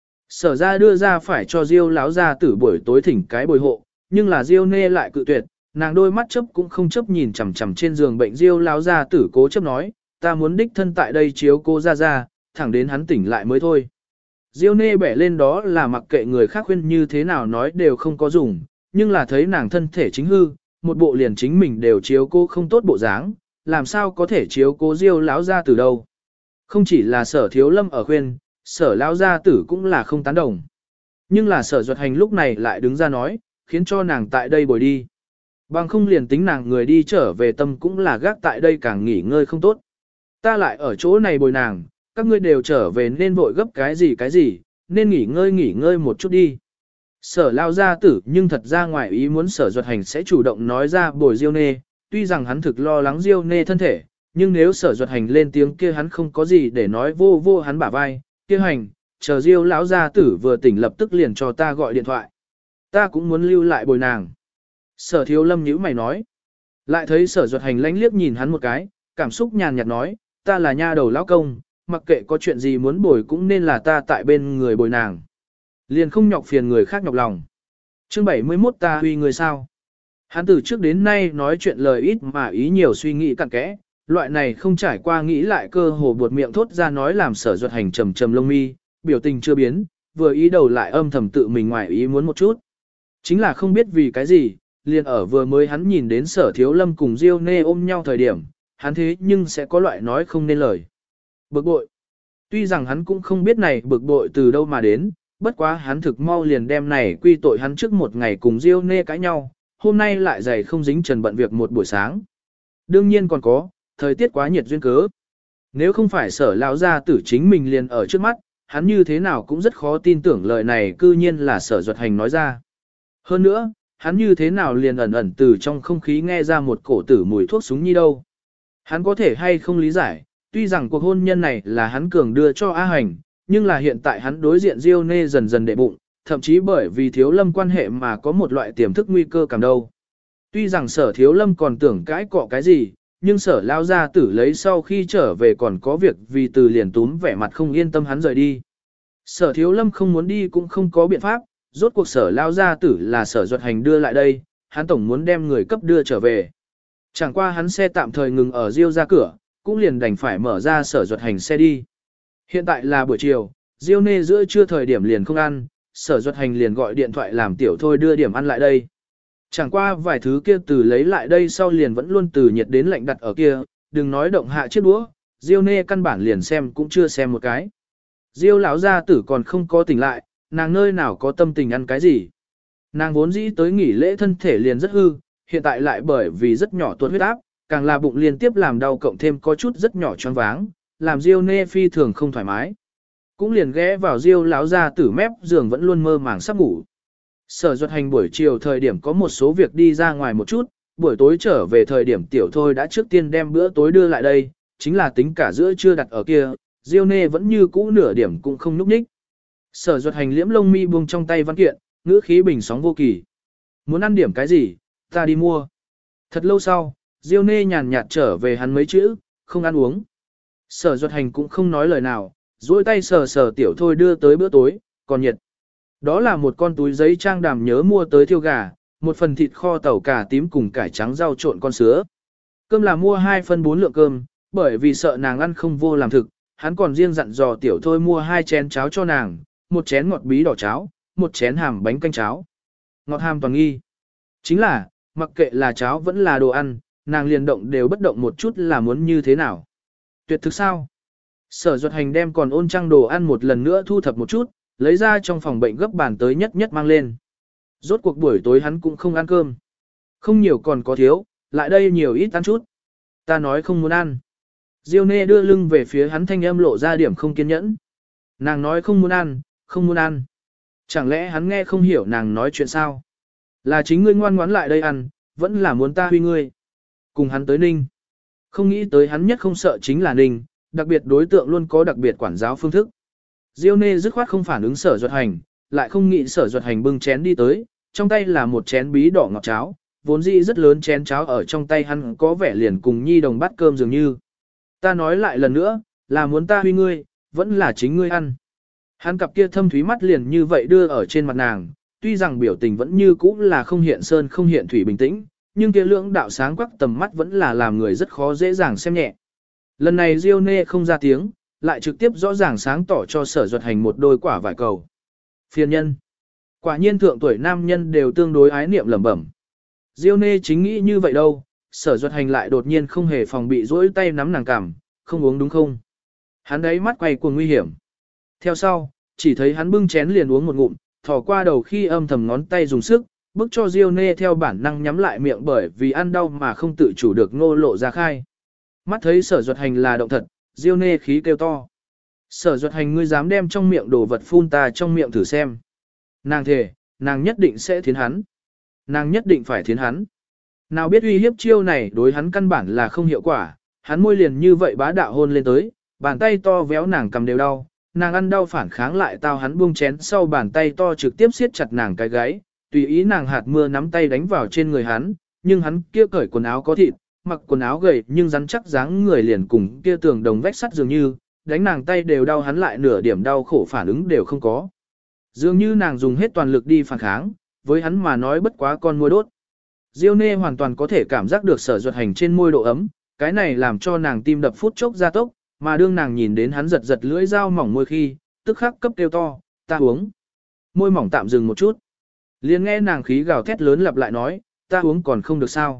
Sở ra đưa ra phải cho Diêu lão gia tử buổi tối thỉnh cái bồi hộ, nhưng là Diêu Nê lại cự tuyệt, nàng đôi mắt chớp cũng không chớp nhìn chằm chằm trên giường bệnh Diêu lão gia tử cố chấp nói, ta muốn đích thân tại đây chiếu cô ra, thẳng đến hắn tỉnh lại mới thôi. Diêu Nê bẻ lên đó là mặc kệ người khác khuyên như thế nào nói đều không có dùng, nhưng là thấy nàng thân thể chính hư, một bộ liền chính mình đều chiếu cô không tốt bộ dáng, làm sao có thể chiếu cố Diêu lão gia tử đâu. Không chỉ là Sở Thiếu Lâm ở khuyên, Sở lão gia tử cũng là không tán đồng. Nhưng là Sở Duật Hành lúc này lại đứng ra nói, khiến cho nàng tại đây bồi đi. Bằng không liền tính nàng người đi trở về tâm cũng là gác tại đây càng nghỉ ngơi không tốt. Ta lại ở chỗ này bồi nàng, các ngươi đều trở về nên vội gấp cái gì, nên nghỉ ngơi một chút đi. Sở lao gia tử nhưng thật ra ngoài ý muốn Sở Duật Hành sẽ chủ động nói ra bồi Diêu Nê, tuy rằng hắn thực lo lắng Diêu Nê thân thể, nhưng nếu Sở Duật Hành lên tiếng kia hắn không có gì để nói vô hắn bả vai, kia hành, chờ Diêu lão gia tử vừa tỉnh lập tức liền cho ta gọi điện thoại. Ta cũng muốn lưu lại bồi nàng. Sở Thiếu Lâm nhíu mày nói. Lại thấy Sở Duật Hành lánh liếc nhìn hắn một cái, cảm xúc nhàn nhạt nói, ta là nha đầu lão công, mặc kệ có chuyện gì muốn bồi cũng nên là ta tại bên người bồi nàng. Liền không nhọc phiền người khác nhọc lòng. Chương 71 ta huy người sao. Hắn từ trước đến nay nói chuyện lời ít mà ý nhiều suy nghĩ cặn kẽ, loại này không trải qua nghĩ lại cơ hồ buột miệng thốt ra nói làm Sở Duật Hành trầm trầm lông mi, biểu tình chưa biến, vừa ý đầu lại âm thầm tự mình ngoài ý muốn một chút. Chính là không biết vì cái gì, liền ở vừa mới hắn nhìn đến Sở Thiếu Lâm cùng Diêu Nê ôm nhau thời điểm, hắn thế nhưng sẽ có loại nói không nên lời. Bực bội. Tuy rằng hắn cũng không biết này bực bội từ đâu mà đến, bất quá hắn thực mau liền đem này quy tội hắn trước một ngày cùng Diêu Nê cãi nhau, hôm nay lại dày không dính trần bận việc một buổi sáng. Đương nhiên còn có, thời tiết quá nhiệt duyên cớ. Nếu không phải Sở lão gia tử chính mình liền ở trước mắt, hắn như thế nào cũng rất khó tin tưởng lời này cư nhiên là Sở Duật Hành nói ra. Hơn nữa, hắn như thế nào liền ẩn từ trong không khí nghe ra một cổ tử mùi thuốc súng nhi đâu. Hắn có thể hay không lý giải, tuy rằng cuộc hôn nhân này là hắn cường đưa cho A Hành, nhưng là hiện tại hắn đối diện Diêu Nê dần dần đệ bụng, thậm chí bởi vì Thiếu Lâm quan hệ mà có một loại tiềm thức nguy cơ cảm đâu. Tuy rằng Sở Thiếu Lâm còn tưởng cãi cọ cái gì, nhưng Sở lao gia tử lấy sau khi trở về còn có việc vì từ liền túm vẻ mặt không yên tâm hắn rời đi. Sở Thiếu Lâm không muốn đi cũng không có biện pháp, rốt cuộc Sở lao gia tử là Sở Duật Hành đưa lại đây, hắn tổng muốn đem người cấp đưa trở về. Chẳng qua hắn xe tạm thời ngừng ở Diêu ra cửa, cũng liền đành phải mở ra Sở Duật Hành xe đi. Hiện tại là buổi chiều, Diêu Nê giữa trưa thời điểm liền không ăn, Sở Duật Hành liền gọi điện thoại làm tiểu thôi đưa điểm ăn lại đây. Chẳng qua vài thứ kia từ lấy lại đây sau liền vẫn luôn từ nhiệt đến lạnh đặt ở kia, đừng nói động hạ chiếc đũa, Diêu Nê căn bản liền xem cũng chưa xem một cái. Diêu lão gia tử còn không có tỉnh lại, nàng nơi nào có tâm tình ăn cái gì. Nàng vốn dĩ tới nghỉ lễ thân thể liền rất hư, hiện tại lại bởi vì rất nhỏ tuột huyết áp, càng là bụng liên tiếp làm đau cộng thêm có chút rất nhỏ choáng váng, làm Diêu Nê phi thường không thoải mái. Cũng liền ghé vào Diêu lão gia tử mép giường vẫn luôn mơ màng sắp ngủ. Sở Duật Hành buổi chiều thời điểm có một số việc đi ra ngoài một chút, buổi tối trở về thời điểm tiểu thôi đã trước tiên đem bữa tối đưa lại đây, chính là tính cả giữa trưa đặt ở kia, Diêu Nê vẫn như cũ nửa điểm cũng không núp ních. Sở Duật Hành liễm lông mi buông trong tay văn kiện, ngữ khí bình sóng vô kỳ. Muốn ăn điểm cái gì, ta đi mua. Thật lâu sau, Diêu Nê nhàn nhạt trở về hắn mấy chữ, không ăn uống. Sở Duật Hành cũng không nói lời nào, duỗi tay sờ sờ tiểu thôi đưa tới bữa tối, còn nhiệt. Đó là một con túi giấy trang đàm nhớ mua tới thiêu gà, một phần thịt kho tàu cà tím cùng cải trắng rau trộn con sứa. Cơm là mua 2 phân 4 lượng cơm, bởi vì sợ nàng ăn không vô làm thực, hắn còn riêng dặn dò tiểu thôi mua 2 chén cháo cho nàng, một chén ngọt bí đỏ cháo, một chén hàm bánh canh cháo. Ngọt hàm toàn nghi. Chính là, mặc kệ là cháo vẫn là đồ ăn, nàng liền động đều bất động một chút là muốn như thế nào. Tuyệt thực sao? Sở Duật Hành đem còn ôn trăng đồ ăn một lần nữa thu thập một chút, lấy ra trong phòng bệnh gấp bàn tới nhất nhất mang lên. Rốt cuộc buổi tối hắn cũng không ăn cơm. Không nhiều còn có thiếu, lại đây nhiều ít ăn chút. Ta nói không muốn ăn. Diêu Nê đưa lưng về phía hắn thanh âm lộ ra điểm không kiên nhẫn. Nàng nói không muốn ăn, không muốn ăn. Chẳng lẽ hắn nghe không hiểu nàng nói chuyện sao? Là chính ngươi ngoan ngoãn lại đây ăn, vẫn là muốn ta huy ngươi. Cùng hắn tới Ninh. Không nghĩ tới hắn nhất không sợ chính là Ninh, đặc biệt đối tượng luôn có đặc biệt quản giáo phương thức. Diêu Nê dứt khoát không phản ứng Sở Duật Hành, lại không nghĩ Sở Duật Hành bưng chén đi tới, trong tay là một chén bí đỏ ngọt cháo, vốn dĩ rất lớn chén cháo ở trong tay hắn có vẻ liền cùng nhi đồng bát cơm dường như. Ta nói lại lần nữa, là muốn ta huy ngươi, vẫn là chính ngươi ăn. Hắn cặp kia thâm thúy mắt liền như vậy đưa ở trên mặt nàng, tuy rằng biểu tình vẫn như cũ là không hiện sơn không hiện thủy bình tĩnh, nhưng kia lưỡng đạo sáng quắc tầm mắt vẫn là làm người rất khó dễ dàng xem nhẹ. Lần này Diêu Nê không ra tiếng, lại trực tiếp rõ ràng sáng tỏ cho Sở Duật Hành một đôi quả vải cầu. Phiền nhân. Quả nhiên thượng tuổi nam nhân đều tương đối ái niệm lẩm bẩm. Diêu Nê chính nghĩ như vậy đâu, Sở Duật Hành lại đột nhiên không hề phòng bị dỗi tay nắm nàng cằm, không uống đúng không? Hắn đấy mắt quay cuồng nguy hiểm. Theo sau, chỉ thấy hắn bưng chén liền uống một ngụm, thò qua đầu khi âm thầm ngón tay dùng sức, bức cho Diêu Nê theo bản năng nhắm lại miệng bởi vì ăn đau mà không tự chủ được ngô lộ ra khai. Mắt thấy Sở Duật Hành là động thật, Diêu Nê khí kêu to. Sở Duật Hành ngươi dám đem trong miệng đồ vật phun ta trong miệng thử xem. Nàng thề, nàng nhất định sẽ thiến hắn. Nàng nhất định phải thiến hắn. Nào biết uy hiếp chiêu này đối hắn căn bản là không hiệu quả, hắn môi liền như vậy bá đạo hôn lên tới, bàn tay to véo nàng cầm đều đau, nàng ăn đau phản kháng lại tao hắn buông chén sau bàn tay to trực tiếp siết chặt nàng cái gáy, tùy ý nàng hạt mưa nắm tay đánh vào trên người hắn, nhưng hắn kia cởi quần áo có thịt, mặc quần áo gầy nhưng rắn chắc dáng người liền cùng kia tường đồng vách sắt dường như, đánh nàng tay đều đau hắn lại nửa điểm đau khổ phản ứng đều không có. Dường như nàng dùng hết toàn lực đi phản kháng, với hắn mà nói bất quá con môi đốt. Diêu Nê hoàn toàn có thể cảm giác được Sở Duật Hành trên môi độ ấm, cái này làm cho nàng tim đập phút chốc gia tốc, mà đương nàng nhìn đến hắn giật giật lưỡi dao mỏng môi khi, tức khắc cấp kêu to, ta uống. Môi mỏng tạm dừng một chút. Liền nghe nàng khí gào thét lớn lặp lại nói, ta uống còn không được sao.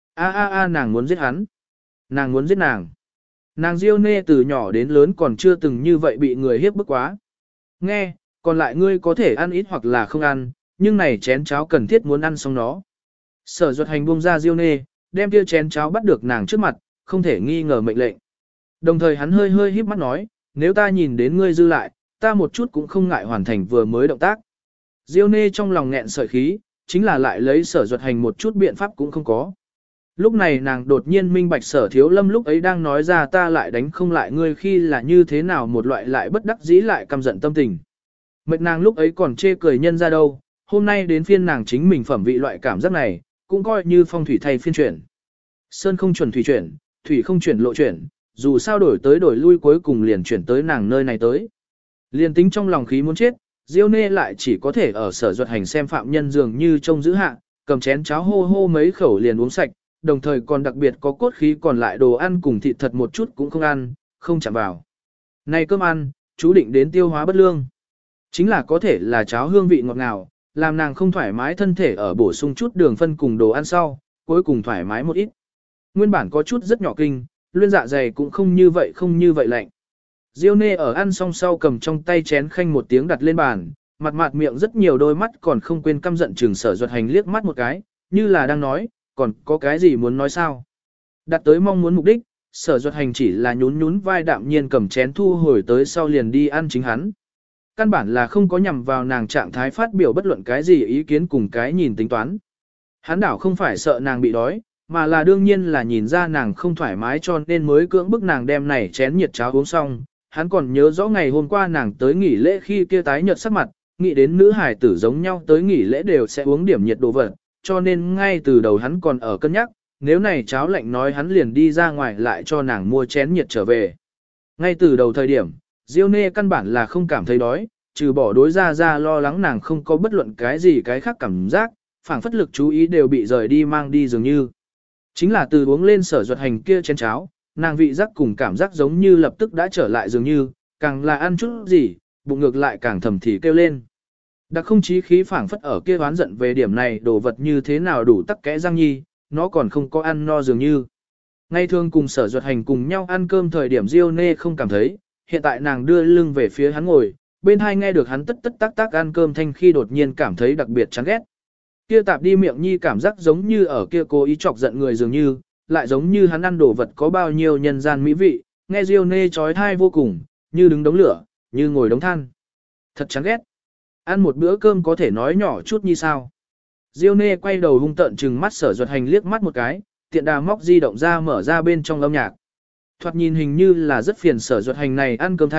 Nàng muốn giết hắn. Nàng muốn giết nàng. Nàng Diêu Nê từ nhỏ đến lớn còn chưa từng như vậy bị người hiếp bức quá. Nghe, còn lại ngươi có thể ăn ít hoặc là không ăn, nhưng này chén cháo cần thiết muốn ăn xong nó. Sở Duật Hành buông ra Diêu Nê, đem kia chén cháo bắt được nàng trước mặt, không thể nghi ngờ mệnh lệnh. Đồng thời hắn hơi hơi híp mắt nói, nếu ta nhìn đến ngươi dư lại, ta một chút cũng không ngại hoàn thành vừa mới động tác. Diêu Nê trong lòng nghẹn sợi khí, chính là lại lấy Sở Duật Hành một chút biện pháp cũng không có. Lúc này nàng đột nhiên minh bạch Sở Thiếu Lâm lúc ấy đang nói ra ta lại đánh không lại ngươi khi là như thế nào một loại lại bất đắc dĩ lại căm giận tâm tình. Mệt nàng lúc ấy còn chê cười nhân ra đâu, hôm nay đến phiên nàng chính mình phẩm vị loại cảm giác này, cũng coi như phong thủy thay phiên chuyển. Sơn không chuẩn thủy chuyển, thủy không chuyển lộ chuyển, dù sao đổi tới đổi lui cuối cùng liền chuyển tới nàng nơi này tới. Liền tính trong lòng khí muốn chết, Diêu Nê lại chỉ có thể ở Sở Duật Hành xem phạm nhân dường như trông giữ hạ, cầm chén cháo hô hô mấy khẩu liền uống sạch, đồng thời còn đặc biệt có cốt khí còn lại đồ ăn cùng thịt thật một chút cũng không ăn, không chạm vào. Này cơm ăn, chú định đến tiêu hóa bất lương. Chính là có thể là cháo hương vị ngọt ngào, làm nàng không thoải mái thân thể ở bổ sung chút đường phân cùng đồ ăn sau, cuối cùng thoải mái một ít. Nguyên bản có chút rất nhỏ kinh, luyên dạ dày cũng không như vậy lạnh. Diêu Nê ở ăn xong sau cầm trong tay chén khanh một tiếng đặt lên bàn, mặt miệng rất nhiều đôi mắt còn không quên căm giận trừng Sở Duật Hành liếc mắt một cái, như là đang nói, còn có cái gì muốn nói sao. Đặt tới mong muốn mục đích, Sở Duật Hành chỉ là nhún vai đạm nhiên cầm chén thu hồi tới sau liền đi ăn chính hắn. Căn bản là không có nhằm vào nàng trạng thái phát biểu bất luận cái gì ý kiến cùng cái nhìn tính toán. Hắn đảo không phải sợ nàng bị đói, mà là đương nhiên là nhìn ra nàng không thoải mái cho nên mới cưỡng bức nàng đem này chén nhiệt cháo uống xong. Hắn còn nhớ rõ ngày hôm qua nàng tới nghỉ lễ khi kia tái nhợt sắc mặt, nghĩ đến nữ hải tử giống nhau tới nghỉ lễ đều sẽ uống điểm nhiệt đồ vật, cho nên ngay từ đầu hắn còn ở cân nhắc, nếu này cháo lạnh nói hắn liền đi ra ngoài lại cho nàng mua chén nhiệt trở về. Ngay từ đầu thời điểm, Diêu Nê căn bản là không cảm thấy đói, trừ bỏ đối ra lo lắng nàng không có bất luận cái gì cái khác cảm giác, phảng phất lực chú ý đều bị rời đi mang đi dường như. Chính là từ uống lên Sở Duật Hành kia chén cháo, nàng vị giác cùng cảm giác giống như lập tức đã trở lại dường như, càng là ăn chút gì, bụng ngược lại càng thầm thì kêu lên. Đặc không chí khí phảng phất ở kia oán giận về điểm này đồ vật như thế nào đủ tắc kẽ răng nhi, nó còn không có ăn no dường như. Ngày thường cùng Sở Duật Hành cùng nhau ăn cơm thời điểm Diêu Nê không cảm thấy, hiện tại nàng đưa lưng về phía hắn ngồi, bên hai nghe được hắn tất tác ăn cơm thanh khi đột nhiên cảm thấy đặc biệt chán ghét. Kia tạp đi miệng nhi cảm giác giống như ở kia cố ý chọc giận người dường như, lại giống như hắn ăn đồ vật có bao nhiêu nhân gian mỹ vị, nghe Diêu Nê chói tai vô cùng, như đứng đống lửa, như ngồi đống than. Thật chán ghét. Ăn một bữa cơm có thể nói nhỏ chút như sao. Diêu Nê quay đầu hung tợn trừng mắt Sở Duật Hành liếc mắt một cái, tiện đà móc di động ra mở ra bên trong âm nhạc. Thoạt nhìn hình như là rất phiền Sở Duật Hành này ăn cơm thanh,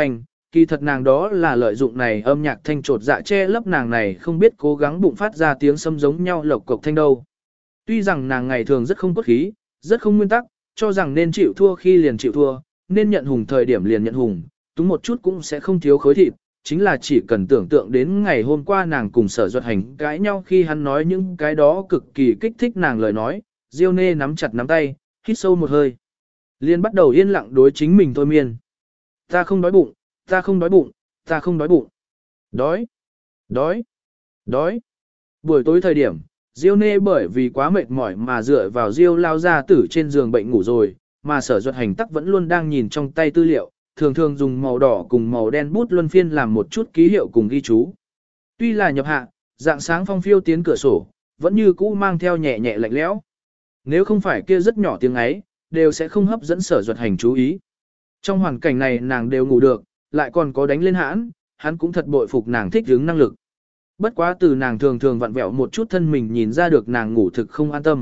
kỳ thật nàng đó là lợi dụng này âm nhạc thanh trột dạ che lấp nàng này không biết cố gắng bụng phát ra tiếng sấm giống nhau lộc cộc thanh đâu. Tuy rằng nàng ngày thường rất không cốt khí, rất không nguyên tắc, cho rằng nên chịu thua khi liền chịu thua, nên nhận hùng thời điểm liền nhận hùng, túng một chút cũng sẽ không thiếu khối thịt, chính là chỉ cần tưởng tượng đến ngày hôm qua nàng cùng Sở Duật Hành cãi nhau khi hắn nói những cái đó cực kỳ kích thích nàng lời nói, Diêu Nê nắm chặt nắm tay, hít sâu một hơi. Liên bắt đầu yên lặng đối chính mình thôi miên. Ta không đói bụng, ta không đói bụng, ta không đói bụng. Đói, đói, đói. Buổi tối thời điểm, Diêu Nê bởi vì quá mệt mỏi mà dựa vào Diêu lao ra tử trên giường bệnh ngủ rồi, mà Sở Duật Hành tắc vẫn luôn đang nhìn trong tay tư liệu, thường thường dùng màu đỏ cùng màu đen bút luân phiên làm một chút ký hiệu cùng ghi chú. Tuy là nhập hạ, dạng sáng phong phiêu tiến cửa sổ, vẫn như cũ mang theo nhẹ nhẹ lạnh lẽo. Nếu không phải kia rất nhỏ tiếng ấy, đều sẽ không hấp dẫn Sở Duật Hành chú ý. Trong hoàn cảnh này nàng đều ngủ được, lại còn có đánh lên hãn, hắn cũng thật bội phục nàng thích hứng năng lực. Bất quá từ nàng thường thường vặn vẹo một chút thân mình nhìn ra được nàng ngủ thực không an tâm.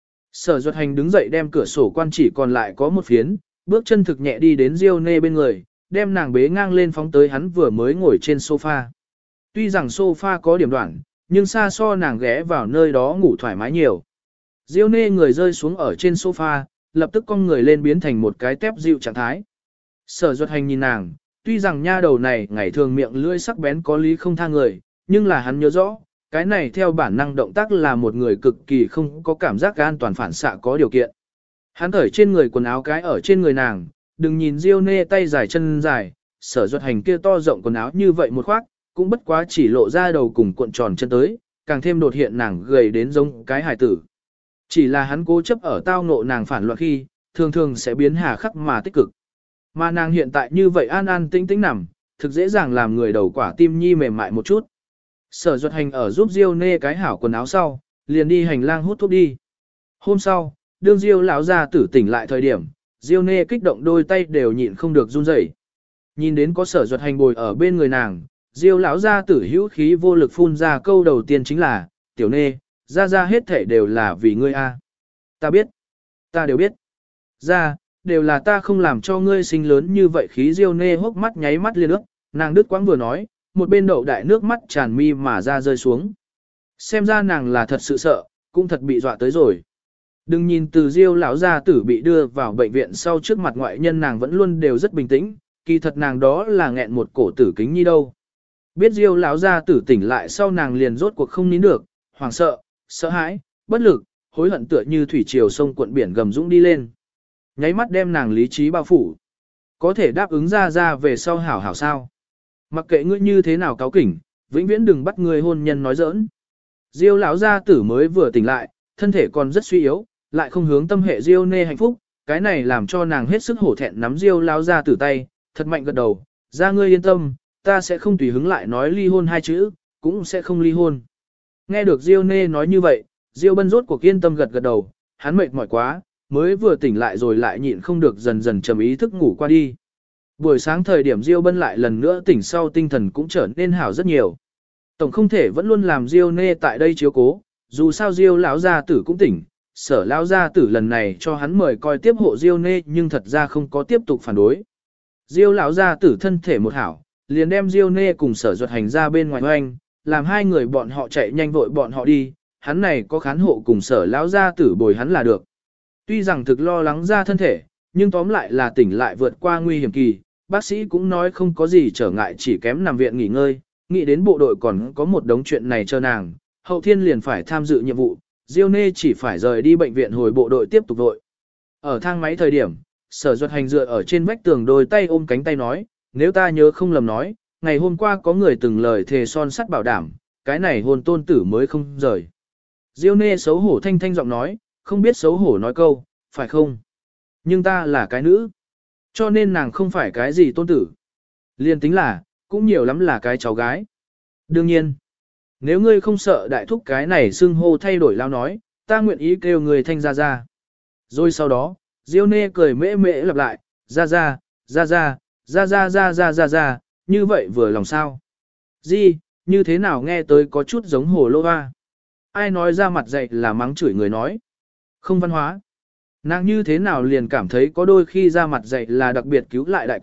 Sở Duật Hành đứng dậy đem cửa sổ quan chỉ còn lại có một phiến, bước chân thực nhẹ đi đến Diêu Nê bên người, đem nàng bế ngang lên phóng tới hắn vừa mới ngồi trên sofa. Tuy rằng sofa có điểm đoạn, nhưng xa so nàng ghé vào nơi đó ngủ thoải mái nhiều. Diêu Nê người rơi xuống ở trên sofa, lập tức cong người lên biến thành một cái tép dịu trạng thái. Sở Duật Hành nhìn nàng, tuy rằng nha đầu này ngày thường miệng lưỡi sắc bén có lý không tha người, nhưng là hắn nhớ rõ, cái này theo bản năng động tác là một người cực kỳ không có cảm giác an toàn phản xạ có điều kiện. Hắn cởi trên người quần áo cái ở trên người nàng, đừng nhìn Diêu Nê tay dài chân dài, Sở Duật Hành kia to rộng quần áo như vậy một khoác, cũng bất quá chỉ lộ ra đầu cùng cuộn tròn chân tới, càng thêm đột hiện nàng gầy đến giống cái hài tử. Chỉ là hắn cố chấp ở tao ngộ nàng phản loạn khi, thường thường sẽ biến hà khắc mà tích cực. Mà nàng hiện tại như vậy an an tĩnh tĩnh nằm, thực dễ dàng làm người đầu quả tim nhi mềm mại một chút. Sở Duật Hành ở giúp Diêu Nê cái hảo quần áo sau, liền đi hành lang hút thuốc đi. Hôm sau, đương Diêu lão gia tử tỉnh lại thời điểm, Diêu Nê kích động đôi tay đều nhịn không được run rẩy. Nhìn đến có Sở Duật Hành bồi ở bên người nàng, Diêu lão gia tử hữu khí vô lực phun ra câu đầu tiên chính là, "Tiểu Nê, ra hết thể đều là vì ngươi a." "Ta biết, ta đều biết. Ra, đều là ta không làm cho ngươi sinh lớn như vậy." Khí Diêu Nê hốc mắt nháy mắt liên ước, nàng đứt quãng vừa nói, một bên đậu đại nước mắt tràn mi mà ra rơi xuống. Xem ra nàng là thật sự sợ, cũng thật bị dọa tới rồi. Đừng nhìn từ Diêu lão gia tử bị đưa vào bệnh viện sau trước mặt ngoại nhân nàng vẫn luôn đều rất bình tĩnh, kỳ thật nàng đó là nghẹn một cổ tử kính nhi đâu. Biết Diêu lão gia tử tỉnh lại sau nàng liền rốt cuộc không nín được, hoảng sợ, sợ hãi, bất lực, hối hận tựa như thủy triều sông cuộn biển gầm dũng đi lên. Nháy mắt đem nàng lý trí bao phủ. Có thể đáp ứng ra về sau hảo hảo sao? Mặc kệ ngươi như thế nào cáo kỉnh, vĩnh viễn đừng bắt người hôn nhân nói giỡn. Diêu lão gia tử mới vừa tỉnh lại, thân thể còn rất suy yếu, lại không hướng tâm hệ Diêu Nê hạnh phúc, cái này làm cho nàng hết sức hổ thẹn nắm Diêu lão gia tử tay, thật mạnh gật đầu, "Ra ngươi yên tâm, ta sẽ không tùy hứng lại nói ly hôn hai chữ, cũng sẽ không ly hôn." Nghe được Diêu Nê nói như vậy, Diêu Bân rốt cuộc yên tâm gật gật đầu, hắn mệt mỏi quá, mới vừa tỉnh lại rồi lại nhịn không được dần dần trầm ý thức ngủ qua đi. Buổi sáng thời điểm Diêu Bân lại lần nữa tỉnh sau tinh thần cũng trở nên hảo rất nhiều. Tổng không thể vẫn luôn làm Diêu Nê tại đây chiếu cố, dù sao Diêu lão gia tử cũng tỉnh, Sở lão gia tử lần này cho hắn mời coi tiếp hộ Diêu Nê nhưng thật ra không có tiếp tục phản đối. Diêu lão gia tử thân thể một hảo, liền đem Diêu Nê cùng Sở Duật Hành ra bên ngoài oanh, làm hai người bọn họ chạy nhanh vội bọn họ đi, hắn này có khán hộ cùng Sở lão gia tử bồi hắn là được. Tuy rằng thực lo lắng ra thân thể, nhưng tóm lại là tỉnh lại vượt qua nguy hiểm kỳ, bác sĩ cũng nói không có gì trở ngại chỉ kém nằm viện nghỉ ngơi, nghĩ đến bộ đội còn có một đống chuyện này cho nàng, hậu thiên liền phải tham dự nhiệm vụ, Diêu Nê chỉ phải rời đi bệnh viện hồi bộ đội tiếp tục vội. Ở thang máy thời điểm, Sở Duật Hành dựa ở trên vách tường đôi tay ôm cánh tay nói, "Nếu ta nhớ không lầm nói, ngày hôm qua có người từng lời thề son sắt bảo đảm, cái này hôn tôn tử mới không rời." Diêu Nê xấu hổ thanh thanh giọng nói, không biết xấu hổ nói câu, "Phải không? Nhưng ta là cái nữ, cho nên nàng không phải cái gì tôn tử. Liên tính là, cũng nhiều lắm là cái cháu gái. Đương nhiên, nếu ngươi không sợ đại thúc cái này xưng hô thay đổi lao nói, ta nguyện ý kêu người thanh ra ra." Rồi sau đó, Diêu Nê cười mễ mễ lặp lại, "Ra ra, ra ra, ra ra ra ra ra ra, như vậy vừa lòng sao?" Gì, như thế nào nghe tới có chút giống hồ lô hoa. Ai nói ra mặt dậy là mắng chửi người nói. Không văn hóa. Nàng như thế nào liền cảm thấy có đôi khi ra mặt dậy là đặc biệt cứu lại đại cục,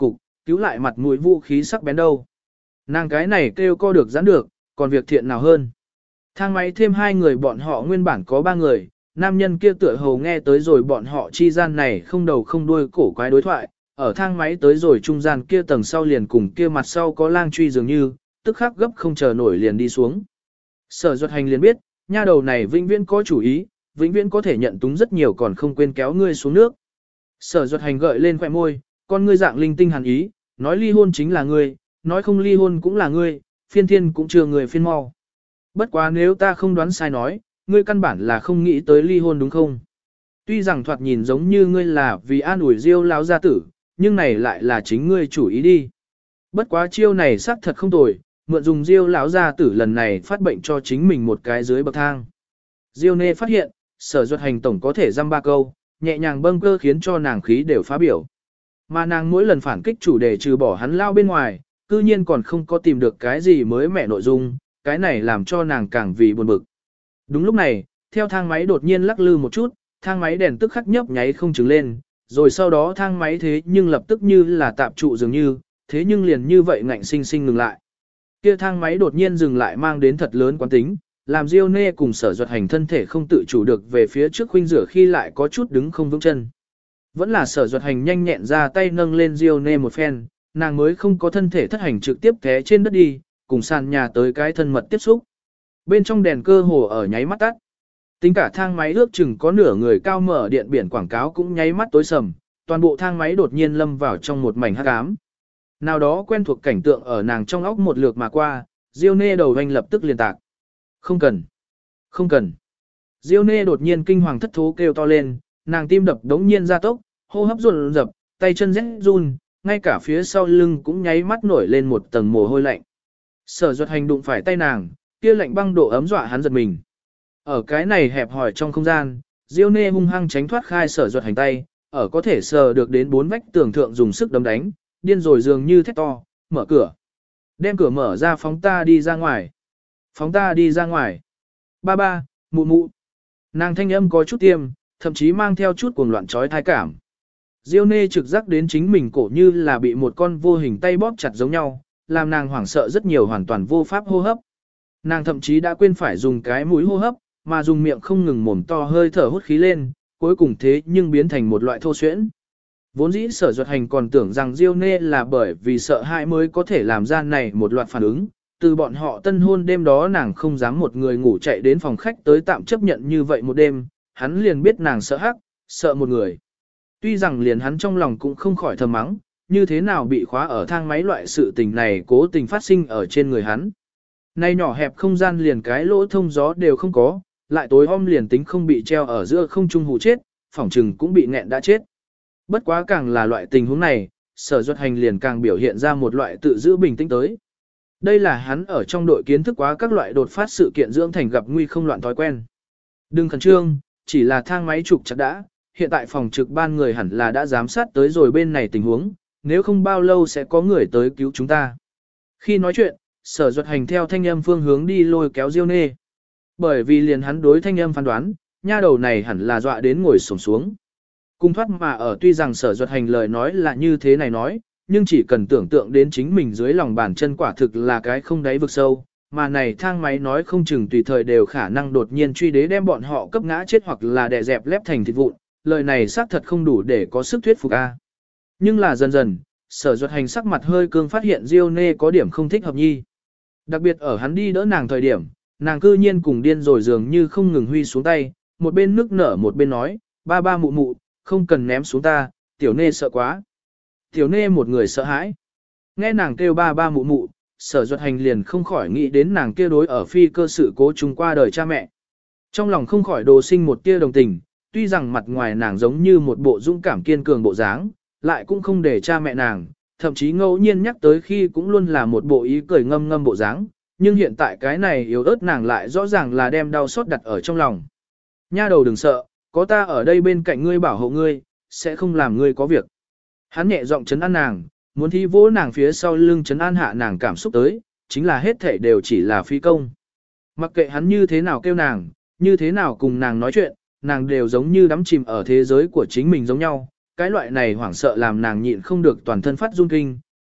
cứu lại mặt mũi vũ khí sắc bén đâu. Nàng cái này kêu co được giãn được, còn việc thiện nào hơn. Thang máy thêm 2 người bọn họ nguyên bản có 3 người, nam nhân kia tựa hồ nghe tới rồi bọn họ chi gian này không đầu không đuôi cổ quái đối thoại, ở thang máy tới rồi trung gian kia tầng sau liền cùng kia mặt sau có lang truy dường như, tức khắc gấp không chờ nổi liền đi xuống. Sở Duật Hành liền biết, nha đầu này vĩnh viễn có chủ ý, vĩnh viễn có thể nhận túng rất nhiều còn không quên kéo ngươi xuống nước. Sở Duật Hành gợi lên khóe môi, con ngươi dạng linh tinh hàn ý, nói ly hôn chính là ngươi, nói không ly hôn cũng là ngươi, phiên thiên cũng chưa người phiên mau. Bất quá nếu ta không đoán sai nói, ngươi căn bản là không nghĩ tới ly hôn đúng không? Tuy rằng thoạt nhìn giống như ngươi là vì an ủi Diêu lão gia tử, nhưng này lại là chính ngươi chủ ý đi. Bất quá chiêu này xác thật không tồi, mượn dùng Diêu lão gia tử lần này phát bệnh cho chính mình một cái dưới bậc thang. Diêu Nê phát hiện, Sở Duật Hành tổng có thể dăm 3 câu, nhẹ nhàng bâng cơ khiến cho nàng khí đều phá biểu. Mà nàng mỗi lần phản kích chủ đề trừ bỏ hắn lao bên ngoài, cư nhiên còn không có tìm được cái gì mới mẻ nội dung, cái này làm cho nàng càng vì buồn bực. Đúng lúc này, theo thang máy đột nhiên lắc lư một chút, thang máy đèn tức khắc nhấp nháy không chừng lên, rồi sau đó thang máy thế nhưng lập tức như là tạm trụ dường như, thế nhưng liền như vậy ngạnh sinh sinh ngừng lại. Kia thang máy đột nhiên dừng lại mang đến thật lớn quán tính, làm Diêu Nê cùng Sở Duật Hành thân thể không tự chủ được về phía trước khuynh rửa khi lại có chút đứng không vững chân. Vẫn là Sở Duật Hành nhanh nhẹn ra tay nâng lên Diêu Nê một phen, nàng mới không có thân thể thất hành trực tiếp té trên đất đi, cùng sàn nhà tới cái thân mật tiếp xúc. Bên trong đèn cơ hồ ở nháy mắt tắt. Tính cả thang máy ước chừng có nửa người cao mở điện biển quảng cáo cũng nháy mắt tối sầm, toàn bộ thang máy đột nhiên lâm vào trong một mảnh hắc ám. Nào đó quen thuộc cảnh tượng ở nàng trong óc một lượt mà qua, Diêu Nê đầu anh lập tức liền tạc. Không cần, không cần. Diêu Nê đột nhiên kinh hoàng thất thố kêu to lên, nàng tim đập đống nhiên gia tốc, hô hấp dồn dập, tay chân rét run, ngay cả phía sau lưng cũng nháy mắt nổi lên một tầng mồ hôi lạnh. Sở Duật Hành đụng phải tay nàng, kia lạnh băng độ ấm dọa hắn giật mình. Ở cái này hẹp hòi trong không gian, Diêu Nê hung hăng tránh thoát khai Sở Duật Hành tay, ở có thể sờ được đến 4 vách tường thượng dùng sức đấm đánh, điên rồi dường như thét to, mở cửa. Đem cửa mở ra, phóng ta đi ra ngoài. Phóng ta đi ra ngoài. Ba ba, mụ mụ. Nàng thanh âm có chút tiêm, thậm chí mang theo chút cuồng loạn trói thai cảm. Diêu Nê trực giác đến chính mình cổ như là bị một con vô hình tay bóp chặt giống nhau, làm nàng hoảng sợ rất nhiều, hoàn toàn vô pháp hô hấp. Nàng thậm chí đã quên phải dùng cái mũi hô hấp, mà dùng miệng không ngừng mồm to hơi thở hút khí lên, cuối cùng thế nhưng biến thành một loại thô xuyễn. Vốn dĩ Sở Duật Hành còn tưởng rằng Diêu Nê là bởi vì sợ hãi mới có thể làm ra này một loạt phản ứng, từ bọn họ tân hôn đêm đó nàng không dám một người ngủ chạy đến phòng khách tới tạm chấp nhận như vậy một đêm, hắn liền biết nàng sợ hắc, sợ một người. Tuy rằng liền hắn trong lòng cũng không khỏi thầm mắng, như thế nào bị khóa ở thang máy loại sự tình này cố tình phát sinh ở trên người hắn. Nay nhỏ hẹp không gian liền cái lỗ thông gió đều không có, lại tối om liền tính không bị treo ở giữa không trung hù chết, phỏng trừng cũng bị nghẹn đã chết. Bất quá càng là loại tình huống này, Sở Duật Hành liền càng biểu hiện ra một loại tự giữ bình tĩnh tới. Đây là hắn ở trong đội kiến thức quá các loại đột phát sự kiện dưỡng thành gặp nguy không loạn thói quen. Đừng khẩn trương, chỉ là thang máy trục chặt đã, hiện tại phòng trực ban người hẳn là đã giám sát tới rồi bên này tình huống, nếu không bao lâu sẽ có người tới cứu chúng ta. Khi nói chuyện, Sở Duật Hành theo thanh âm phương hướng đi lôi kéo Diêu Nê. Bởi vì liền hắn đối thanh âm phán đoán, nha đầu này hẳn là dọa đến ngồi xổm xuống. Cung thoát mà ở, tuy rằng Sở Duật Hành lời nói là như thế này nói, nhưng chỉ cần tưởng tượng đến chính mình dưới lòng bàn chân quả thực là cái không đáy vực sâu, mà này thang máy nói không chừng tùy thời đều khả năng đột nhiên truy đế đem bọn họ cấp ngã chết hoặc là đè dẹp lép thành thịt vụn, lời này xác thật không đủ để có sức thuyết phục a. Nhưng là dần dần, Sở Duật Hành sắc mặt hơi cương phát hiện Diêu Nê có điểm không thích hợp nhi. Đặc biệt ở hắn đi đỡ nàng thời điểm, nàng cư nhiên cùng điên rồi dường như không ngừng huy xuống tay, một bên nức nở một bên nói, ba ba mụ mụ, không cần ném xuống ta, tiểu Nê sợ quá. Tiểu Nê một người sợ hãi. Nghe nàng kêu ba ba mụ mụ, Sở Duật Hành liền không khỏi nghĩ đến nàng kia đối ở phi cơ sự cố chung qua đời cha mẹ. Trong lòng không khỏi đồ sinh một tia đồng tình, tuy rằng mặt ngoài nàng giống như một bộ dũng cảm kiên cường bộ dáng, lại cũng không để cha mẹ nàng, thậm chí ngẫu nhiên nhắc tới khi cũng luôn là một bộ ý cười ngâm ngâm bộ dáng, nhưng hiện tại cái này yếu ớt nàng lại rõ ràng là đem đau xót đặt ở trong lòng. Nha đầu đừng sợ, có ta ở đây bên cạnh ngươi bảo hộ ngươi, sẽ không làm ngươi có việc. Hắn nhẹ giọng trấn an nàng, muốn thi vỗ nàng phía sau lưng trấn an hạ nàng cảm xúc tới, chính là hết thể đều chỉ là phi công. Mặc kệ hắn như thế nào kêu nàng, như thế nào cùng nàng nói chuyện, nàng đều giống như đắm chìm ở thế giới của chính mình giống nhau. Cái loại này hoảng sợ làm nàng nhịn không được toàn thân phát run kinh,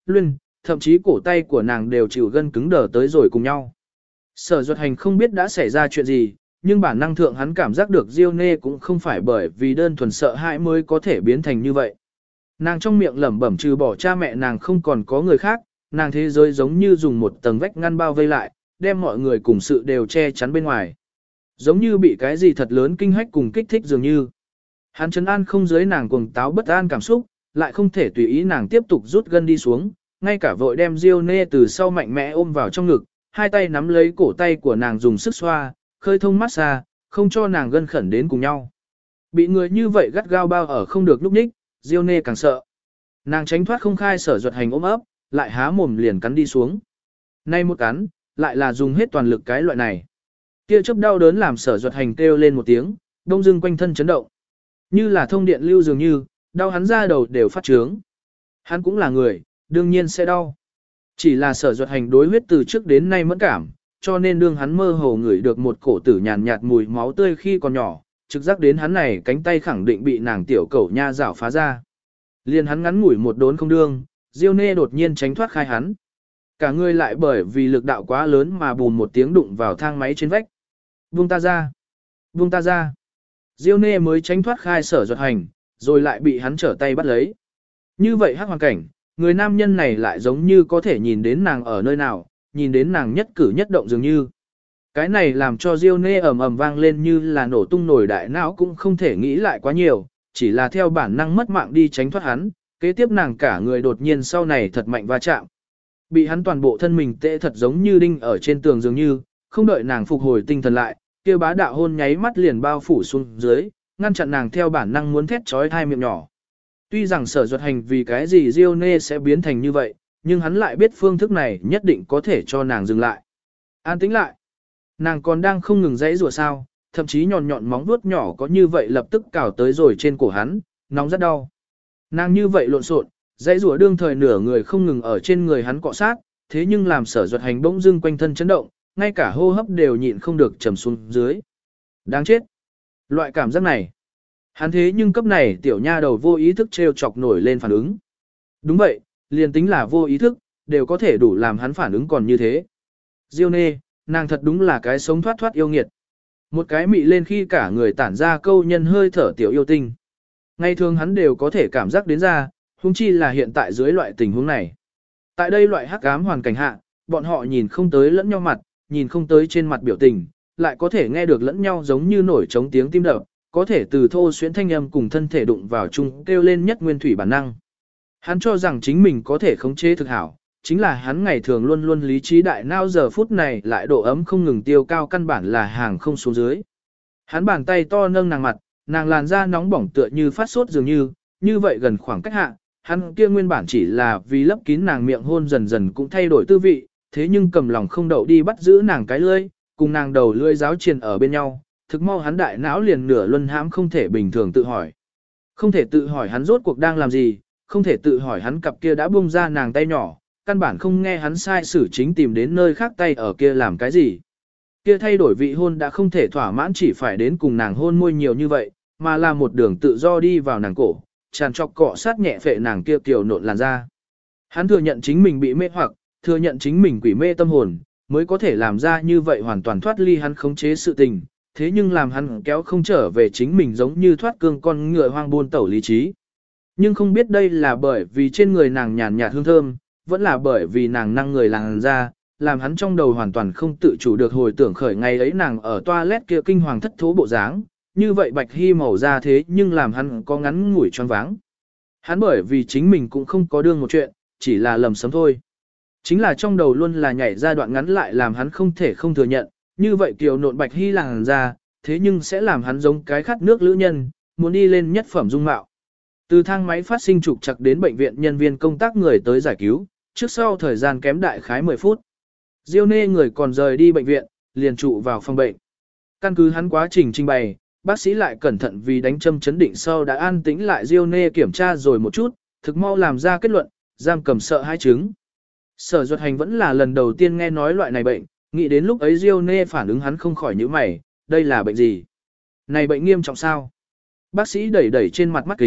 luyên, thậm chí cổ tay của nàng đều chịu gân cứng đờ tới rồi cùng nhau. Sở Duật Hành không biết đã xảy ra chuyện gì, nhưng bản năng thượng hắn cảm giác được Diêu Nê cũng không phải bởi vì đơn thuần sợ hãi mới có thể biến thành như vậy. Nàng trong miệng lẩm bẩm trừ bỏ cha mẹ nàng không còn có người khác, nàng thế giới giống như dùng một tầng vách ngăn bao vây lại, đem mọi người cùng sự đều che chắn bên ngoài. Giống như bị cái gì thật lớn kinh hách cùng kích thích dường như. Hắn trấn an không dưới nàng cuồng táo bất an cảm xúc, lại không thể tùy ý nàng tiếp tục rút gân đi xuống, ngay cả vội đem Diêu Nê từ sau mạnh mẽ ôm vào trong ngực, hai tay nắm lấy cổ tay của nàng dùng sức xoa, khơi thông massage, không cho nàng gân khẩn đến cùng nhau. Bị người như vậy gắt gao bao ở không được lúc ních, Diêu Nê càng sợ. Nàng tránh thoát không khai Sở Duật Hành ôm ấp, lại há mồm liền cắn đi xuống. Nay một cắn, lại là dùng hết toàn lực cái loại này. Kia chớp đau đớn làm Sở Duật Hành kêu lên một tiếng, đông dưng quanh thân chấn động. Như là thông điện lưu dường như, đau hắn ra đầu đều phát trướng. Hắn cũng là người, đương nhiên sẽ đau. Chỉ là Sở Duật Hành đối huyết từ trước đến nay mẫn cảm, cho nên đương hắn mơ hồ ngửi được một cổ tử nhàn nhạt mùi máu tươi khi còn nhỏ, trực giác đến hắn này cánh tay khẳng định bị nàng tiểu cẩu nha rảo phá ra. Liền hắn ngắn ngủi một đốn không đương, Diêu Nê đột nhiên tránh thoát khai hắn. Cả người lại bởi vì lực đạo quá lớn mà bùn một tiếng đụng vào thang máy trên vách. Buông ta ra! Buông ta ra! Diêu Nê mới tránh thoát khai Sở Duật Hành, rồi lại bị hắn trở tay bắt lấy. Như vậy hắc hoàn cảnh, người nam nhân này lại giống như có thể nhìn đến nàng ở nơi nào, nhìn đến nàng nhất cử nhất động dường như. Cái này làm cho Diêu Nê ầm ầm vang lên như là nổ tung nổi đại não cũng không thể nghĩ lại quá nhiều, chỉ là theo bản năng mất mạng đi tránh thoát hắn, kế tiếp nàng cả người đột nhiên sau này thật mạnh va chạm. Bị hắn toàn bộ thân mình tệ thật giống như đinh ở trên tường dường như, không đợi nàng phục hồi tinh thần lại, kia bá đạo hôn nháy mắt liền bao phủ xuống dưới, ngăn chặn nàng theo bản năng muốn thét trói thai miệng nhỏ. Tuy rằng Sở Duật Hành vì cái gì Diêu Nê sẽ biến thành như vậy, nhưng hắn lại biết phương thức này nhất định có thể cho nàng dừng lại. An tĩnh lại. Nàng còn đang không ngừng dãy rủa sao, thậm chí nhọn nhọn móng vuốt nhỏ có như vậy lập tức cào tới rồi trên cổ hắn, nóng rất đau. Nàng như vậy lộn xộn, dãy rủa đương thời nửa người không ngừng ở trên người hắn cọ sát, thế nhưng làm Sở Duật Hành bỗng dưng quanh thân chấn động, ngay cả hô hấp đều nhịn không được trầm xuống dưới. Đáng chết. Loại cảm giác này. Hắn thế nhưng cấp này tiểu nha đầu vô ý thức trêu chọc nổi lên phản ứng. Đúng vậy, liền tính là vô ý thức, đều có thể đủ làm hắn phản ứng còn như thế. Diêu Nê, nàng thật đúng là cái sống thoát thoát yêu nghiệt. Một cái mị lên khi cả người tản ra câu nhân hơi thở tiểu yêu tinh. Ngày thường hắn đều có thể cảm giác đến ra, huống chi là hiện tại dưới loại tình huống này. Tại đây loại hắc ám hoàn cảnh hạ, bọn họ nhìn không tới lẫn nhau mặt, nhìn không tới trên mặt biểu tình, lại có thể nghe được lẫn nhau giống như nổi trống tiếng tim đập, có thể từ thô xuyến thanh âm cùng thân thể đụng vào chung kêu lên nhất nguyên thủy bản năng. Hắn cho rằng chính mình có thể khống chế thực hảo, chính là hắn ngày thường luôn luôn lý trí đại não giờ phút này lại độ ấm không ngừng tiêu cao căn bản là hàng không xuống dưới. Hắn bàn tay to nâng nàng mặt, nàng làn da nóng bỏng tựa như phát sốt dường như vậy gần khoảng cách hạ, hắn kia nguyên bản chỉ là vì lấp kín nàng miệng hôn dần dần cũng thay đổi tư vị, thế nhưng cầm lòng không đậu đi bắt giữ nàng cái lưỡi, cùng nàng đầu lưỡi giáo triền ở bên nhau, thực mau hắn đại não liền nửa luân hãm không thể bình thường tự hỏi. Không thể tự hỏi hắn rốt cuộc đang làm gì, không thể tự hỏi hắn cặp kia đã bung ra nàng tay nhỏ, căn bản không nghe hắn sai sử chính tìm đến nơi khác tay ở kia làm cái gì. Kia thay đổi vị hôn đã không thể thỏa mãn chỉ phải đến cùng nàng hôn môi nhiều như vậy, mà là một đường tự do đi vào nàng cổ, tràn trọc cọ sát nhẹ phệ nàng kia kiều nộn làn da. Hắn thừa nhận chính mình bị mê hoặc, thừa nhận chính mình quỷ mê tâm hồn, mới có thể làm ra như vậy hoàn toàn thoát ly hắn khống chế sự tình, thế nhưng làm hắn kéo không trở về chính mình giống như thoát cương con ngựa hoang buôn tẩu lý trí. Nhưng không biết đây là bởi vì trên người nàng nhàn nhạt hương thơm, vẫn là bởi vì nàng năng người làng ra, làm hắn trong đầu hoàn toàn không tự chủ được hồi tưởng khởi ngày ấy nàng ở toilet kia kinh hoàng thất thố bộ dáng, như vậy bạch hy màu ra thế nhưng làm hắn có ngắn ngủi choáng váng. Hắn bởi vì chính mình cũng không có đương một chuyện, chỉ là lầm sấm thôi. Chính là trong đầu luôn là nhảy ra đoạn ngắn lại làm hắn không thể không thừa nhận, như vậy kiều nộn bạch hy làng ra, thế nhưng sẽ làm hắn giống cái khát nước lữ nhân, muốn đi lên nhất phẩm dung mạo. Từ thang máy phát sinh trục trặc đến bệnh viện nhân viên công tác người tới giải cứu, trước sau thời gian kém đại khái 10 phút. Diêu Nê người còn rời đi bệnh viện, liền trụ vào phòng bệnh. Căn cứ hắn quá trình trình bày, bác sĩ lại cẩn thận vì đánh châm chấn định sau đã an tĩnh lại Diêu Nê kiểm tra rồi một chút, thực mau làm ra kết luận, giam cầm sợ hai chứng. Sở Duật Hành vẫn là lần đầu tiên nghe nói loại này bệnh, nghĩ đến lúc ấy Diêu Nê phản ứng hắn không khỏi nhíu mày, đây là bệnh gì? Này bệnh nghiêm trọng sao? Bác sĩ đẩy đẩy trên mặt mắt kính,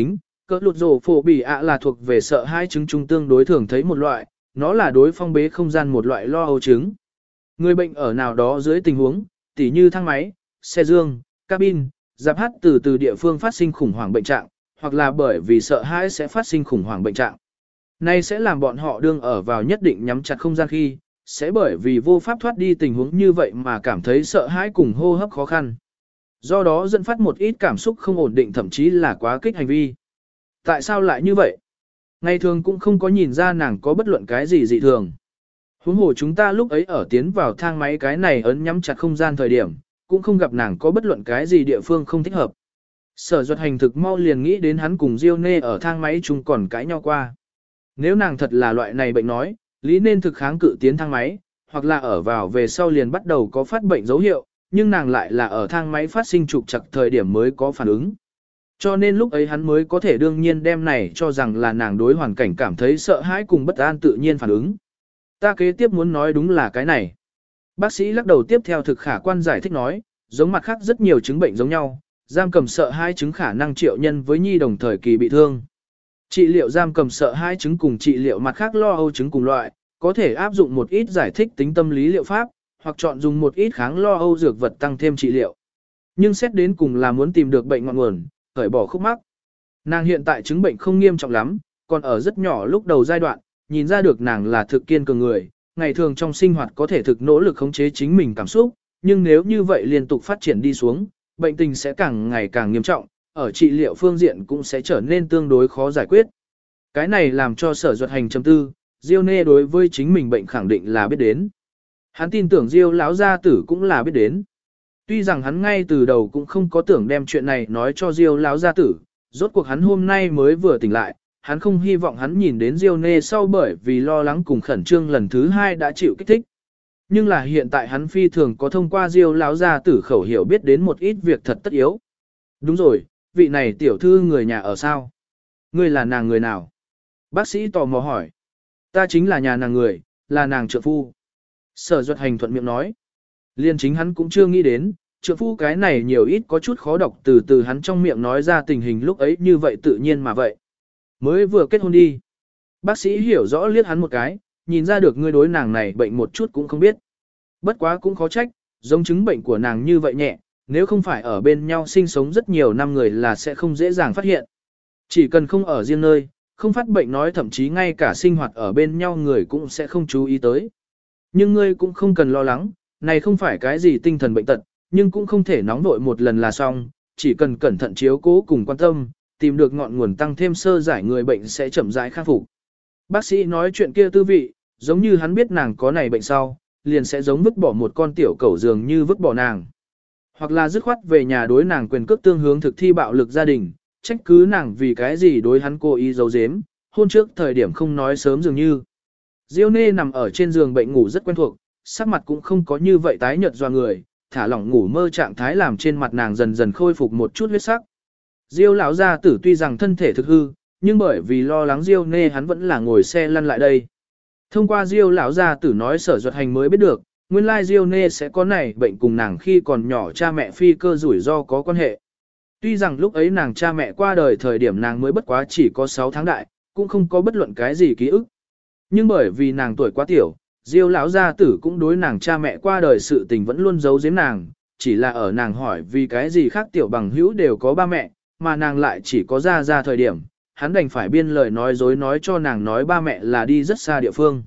Cỡ lụt rổ phổ bị ạ là thuộc về sợ hãi chứng trung tương đối thường thấy một loại, nó là đối phong bế không gian một loại lo âu chứng. Người bệnh ở nào đó dưới tình huống, tỉ như thang máy, xe dương, cabin, giáp hát từ địa phương phát sinh khủng hoảng bệnh trạng, hoặc là bởi vì sợ hãi sẽ phát sinh khủng hoảng bệnh trạng. Này sẽ làm bọn họ đương ở vào nhất định nhắm chặt không gian khi, sẽ bởi vì vô pháp thoát đi tình huống như vậy mà cảm thấy sợ hãi cùng hô hấp khó khăn. Do đó dẫn phát một ít cảm xúc không ổn định thậm chí là quá kích hành vi. Tại sao lại như vậy? Ngày thường cũng không có nhìn ra nàng có bất luận cái gì dị thường. Huống hồ chúng ta lúc ấy ở tiến vào thang máy cái này ấn nhắm chặt không gian thời điểm, cũng không gặp nàng có bất luận cái gì địa phương không thích hợp. Sở Duật Hành thực mau liền nghĩ đến hắn cùng Diêu Nê ở thang máy chung còn cãi nhau qua. Nếu nàng thật là loại này bệnh nói, lý nên thực kháng cự tiến thang máy, hoặc là ở vào về sau liền bắt đầu có phát bệnh dấu hiệu, nhưng nàng lại là ở thang máy phát sinh trục trặc thời điểm mới có phản ứng. Cho nên lúc ấy hắn mới có thể đương nhiên đem này cho rằng là nàng đối hoàn cảnh cảm thấy sợ hãi cùng bất an tự nhiên phản ứng. Ta kế tiếp muốn nói đúng là cái này. Bác sĩ lắc đầu tiếp theo thực khả quan giải thích nói, giống mặt khác rất nhiều chứng bệnh giống nhau, giam cầm sợ hãi chứng khả năng triệu nhân với nhi đồng thời kỳ bị thương. Trị liệu giam cầm sợ hãi chứng cùng trị liệu mặt khác lo âu chứng cùng loại, có thể áp dụng một ít giải thích tính tâm lý liệu pháp, hoặc chọn dùng một ít kháng lo âu dược vật tăng thêm trị liệu. Nhưng xét đến cùng là muốn tìm được bệnh ngọn nguồn, khởi bỏ khúc mắc. Nàng hiện tại chứng bệnh không nghiêm trọng lắm, còn ở rất nhỏ lúc đầu giai đoạn, nhìn ra được nàng là thực kiên cường người, ngày thường trong sinh hoạt có thể thực nỗ lực khống chế chính mình cảm xúc, nhưng nếu như vậy liên tục phát triển đi xuống, bệnh tình sẽ càng ngày càng nghiêm trọng, ở trị liệu phương diện cũng sẽ trở nên tương đối khó giải quyết. Cái này làm cho Sở Duật Hành trầm tư, Diêu Nê đối với chính mình bệnh khẳng định là biết đến. Hắn tin tưởng Diêu lão gia tử cũng là biết đến. Tuy rằng hắn ngay từ đầu cũng không có tưởng đem chuyện này nói cho Diêu lão gia tử, rốt cuộc hắn hôm nay mới vừa tỉnh lại, hắn không hy vọng hắn nhìn đến Diêu Nê sau bởi vì lo lắng cùng khẩn trương lần thứ hai đã chịu kích thích. Nhưng là hiện tại hắn phi thường có thông qua Diêu lão gia tử khẩu hiểu biết đến một ít việc thật tất yếu. Đúng rồi, vị này tiểu thư người nhà ở sao? Ngươi là nàng người nào? Bác sĩ tò mò hỏi. Ta chính là nhà nàng người, là nàng trượng phu. Sở Duật Hành thuận miệng nói. Liên chính hắn cũng chưa nghĩ đến, trượng phu cái này nhiều ít có chút khó đọc từ hắn trong miệng nói ra tình hình lúc ấy như vậy tự nhiên mà vậy. Mới vừa kết hôn đi. Bác sĩ hiểu rõ liếc hắn một cái, nhìn ra được ngươi đối nàng này bệnh một chút cũng không biết. Bất quá cũng khó trách, giống chứng bệnh của nàng như vậy nhẹ, nếu không phải ở bên nhau sinh sống rất nhiều năm người là sẽ không dễ dàng phát hiện. Chỉ cần không ở riêng nơi, không phát bệnh nói thậm chí ngay cả sinh hoạt ở bên nhau người cũng sẽ không chú ý tới. Nhưng ngươi cũng không cần lo lắng, này không phải cái gì tinh thần bệnh tật, nhưng cũng không thể nóng vội một lần là xong, chỉ cần cẩn thận chiếu cố cùng quan tâm, tìm được ngọn nguồn tăng thêm sơ giải người bệnh sẽ chậm rãi khắc phục. Bác sĩ nói chuyện kia tư vị, giống như hắn biết nàng có này bệnh sau, liền sẽ giống vứt bỏ một con tiểu cẩu dường như vứt bỏ nàng. Hoặc là dứt khoát về nhà đối nàng quyền cước tương hướng thực thi bạo lực gia đình, trách cứ nàng vì cái gì đối hắn cố ý giấu giếm, hôn trước thời điểm không nói sớm dường như. Diêu Nê nằm ở trên giường bệnh ngủ rất quen thuộc, sắc mặt cũng không có như vậy tái nhợt doa người, thả lỏng ngủ mơ trạng thái làm trên mặt nàng dần dần khôi phục một chút huyết sắc. Diêu lão gia tử tuy rằng thân thể thực hư, nhưng bởi vì lo lắng Diêu Nê hắn vẫn là ngồi xe lăn lại đây. Thông qua Diêu lão gia tử nói Sở Duật Hành mới biết được, nguyên lai Diêu Nê sẽ có này bệnh cùng nàng khi còn nhỏ cha mẹ phi cơ rủi ro có quan hệ. Tuy rằng lúc ấy nàng cha mẹ qua đời thời điểm nàng mới bất quá chỉ có 6 tháng đại, cũng không có bất luận cái gì ký ức. Nhưng bởi vì nàng tuổi quá tiểu, Diêu lão gia tử cũng đối nàng cha mẹ qua đời sự tình vẫn luôn giấu giếm nàng, chỉ là ở nàng hỏi vì cái gì khác tiểu bằng hữu đều có ba mẹ, mà nàng lại chỉ có ra thời điểm, hắn đành phải biên lời nói dối nói cho nàng nói ba mẹ là đi rất xa địa phương.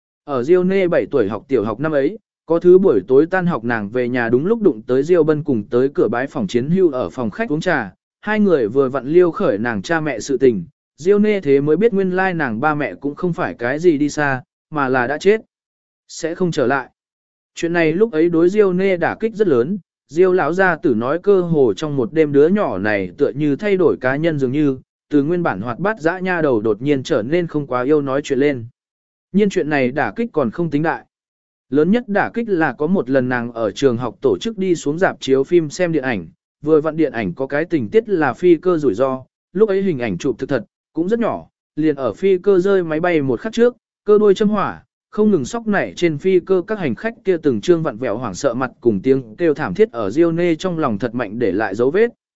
Ở Diêu Nê 7 tuổi học tiểu học năm ấy, có thứ buổi tối tan học nàng về nhà đúng lúc đụng tới Diêu Bân cùng tới cửa bái phòng chiến hưu ở phòng khách uống trà, hai người vừa vặn liêu khởi nàng cha mẹ sự tình, Diêu Nê thế mới biết nguyên lai nàng ba mẹ cũng không phải cái gì đi xa, mà là đã chết, sẽ không trở lại. Chuyện này lúc ấy đối Diêu Nê đả kích rất lớn, Diêu lão gia tử nói cơ hồ trong một đêm đứa nhỏ này tựa như thay đổi cá nhân dường như, từ nguyên bản hoạt bát dã nha đầu đột nhiên trở nên không quá yêu nói chuyện lên. Nhưng chuyện này đả kích còn không tính đại. Lớn nhất đả kích là có một lần nàng ở trường học tổ chức đi xuống rạp chiếu phim xem điện ảnh, vừa vặn điện ảnh có cái tình tiết là phi cơ rủi ro, lúc ấy hình ảnh chụp thực thật, cũng rất nhỏ, liền ở phi cơ rơi máy bay một khắc trước, cơ đuôi châm hỏa, không ngừng sóc nảy trên phi cơ các hành khách kia từng trương vặn vẹo hoảng sợ mặt cùng tiếng kêu thảm thiết ở Diêu Nê trong lòng thật mạnh để lại dấu vết.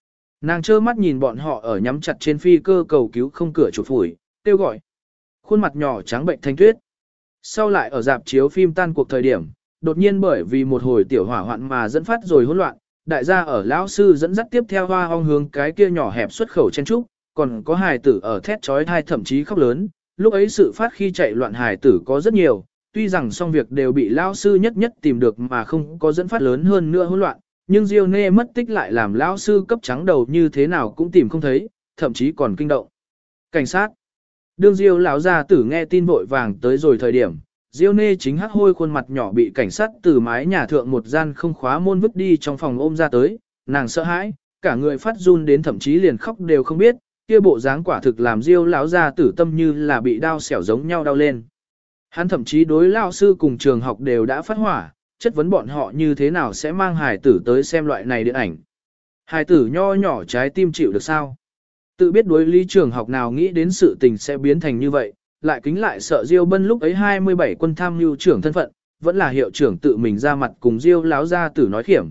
Nàng trơ mắt nhìn bọn họ ở nhắm chặt trên phi cơ cầu cứu không cửa chụp phủi, kêu gọi. Khuôn mặt nhỏ trắng bệnh thanh tuyết. Sau lại ở dạp chiếu phim tan cuộc thời điểm, đột nhiên bởi vì một hồi tiểu hỏa hoạn mà dẫn phát rồi hỗn loạn, đại gia ở lão sư dẫn dắt tiếp theo hoa ong hướng cái kia nhỏ hẹp xuất khẩu chen trúc, còn có hài tử ở thét chói tai thậm chí khóc lớn, lúc ấy sự phát khi chạy loạn hài tử có rất nhiều, tuy rằng xong việc đều bị lão sư nhất nhất tìm được mà không có dẫn phát lớn hơn nữa hỗn loạn, nhưng Diêu Nê mất tích lại làm lão sư cấp trắng đầu như thế nào cũng tìm không thấy, thậm chí còn kinh động. Cảnh sát. Đương Diêu lão gia tử nghe tin vội vàng tới rồi thời điểm, Diêu Nê chính hắc hôi khuôn mặt nhỏ bị cảnh sát từ mái nhà thượng một gian không khóa môn vứt đi trong phòng ôm ra tới, nàng sợ hãi, cả người phát run đến thậm chí liền khóc đều không biết, kia bộ dáng quả thực làm Diêu lão gia tử tâm như là bị đao xẻo giống nhau đau lên. Hắn thậm chí đối lão sư cùng trường học đều đã phát hỏa, chất vấn bọn họ như thế nào sẽ mang hài tử tới xem loại này điện ảnh. Hài tử nho nhỏ trái tim chịu được sao? Tự biết đối lý trường học nào nghĩ đến sự tình sẽ biến thành như vậy, lại kính lại sợ Diêu Bân lúc ấy 27 quân tham mưu trưởng thân phận, vẫn là hiệu trưởng tự mình ra mặt cùng Diêu láo gia tử nói khiểm.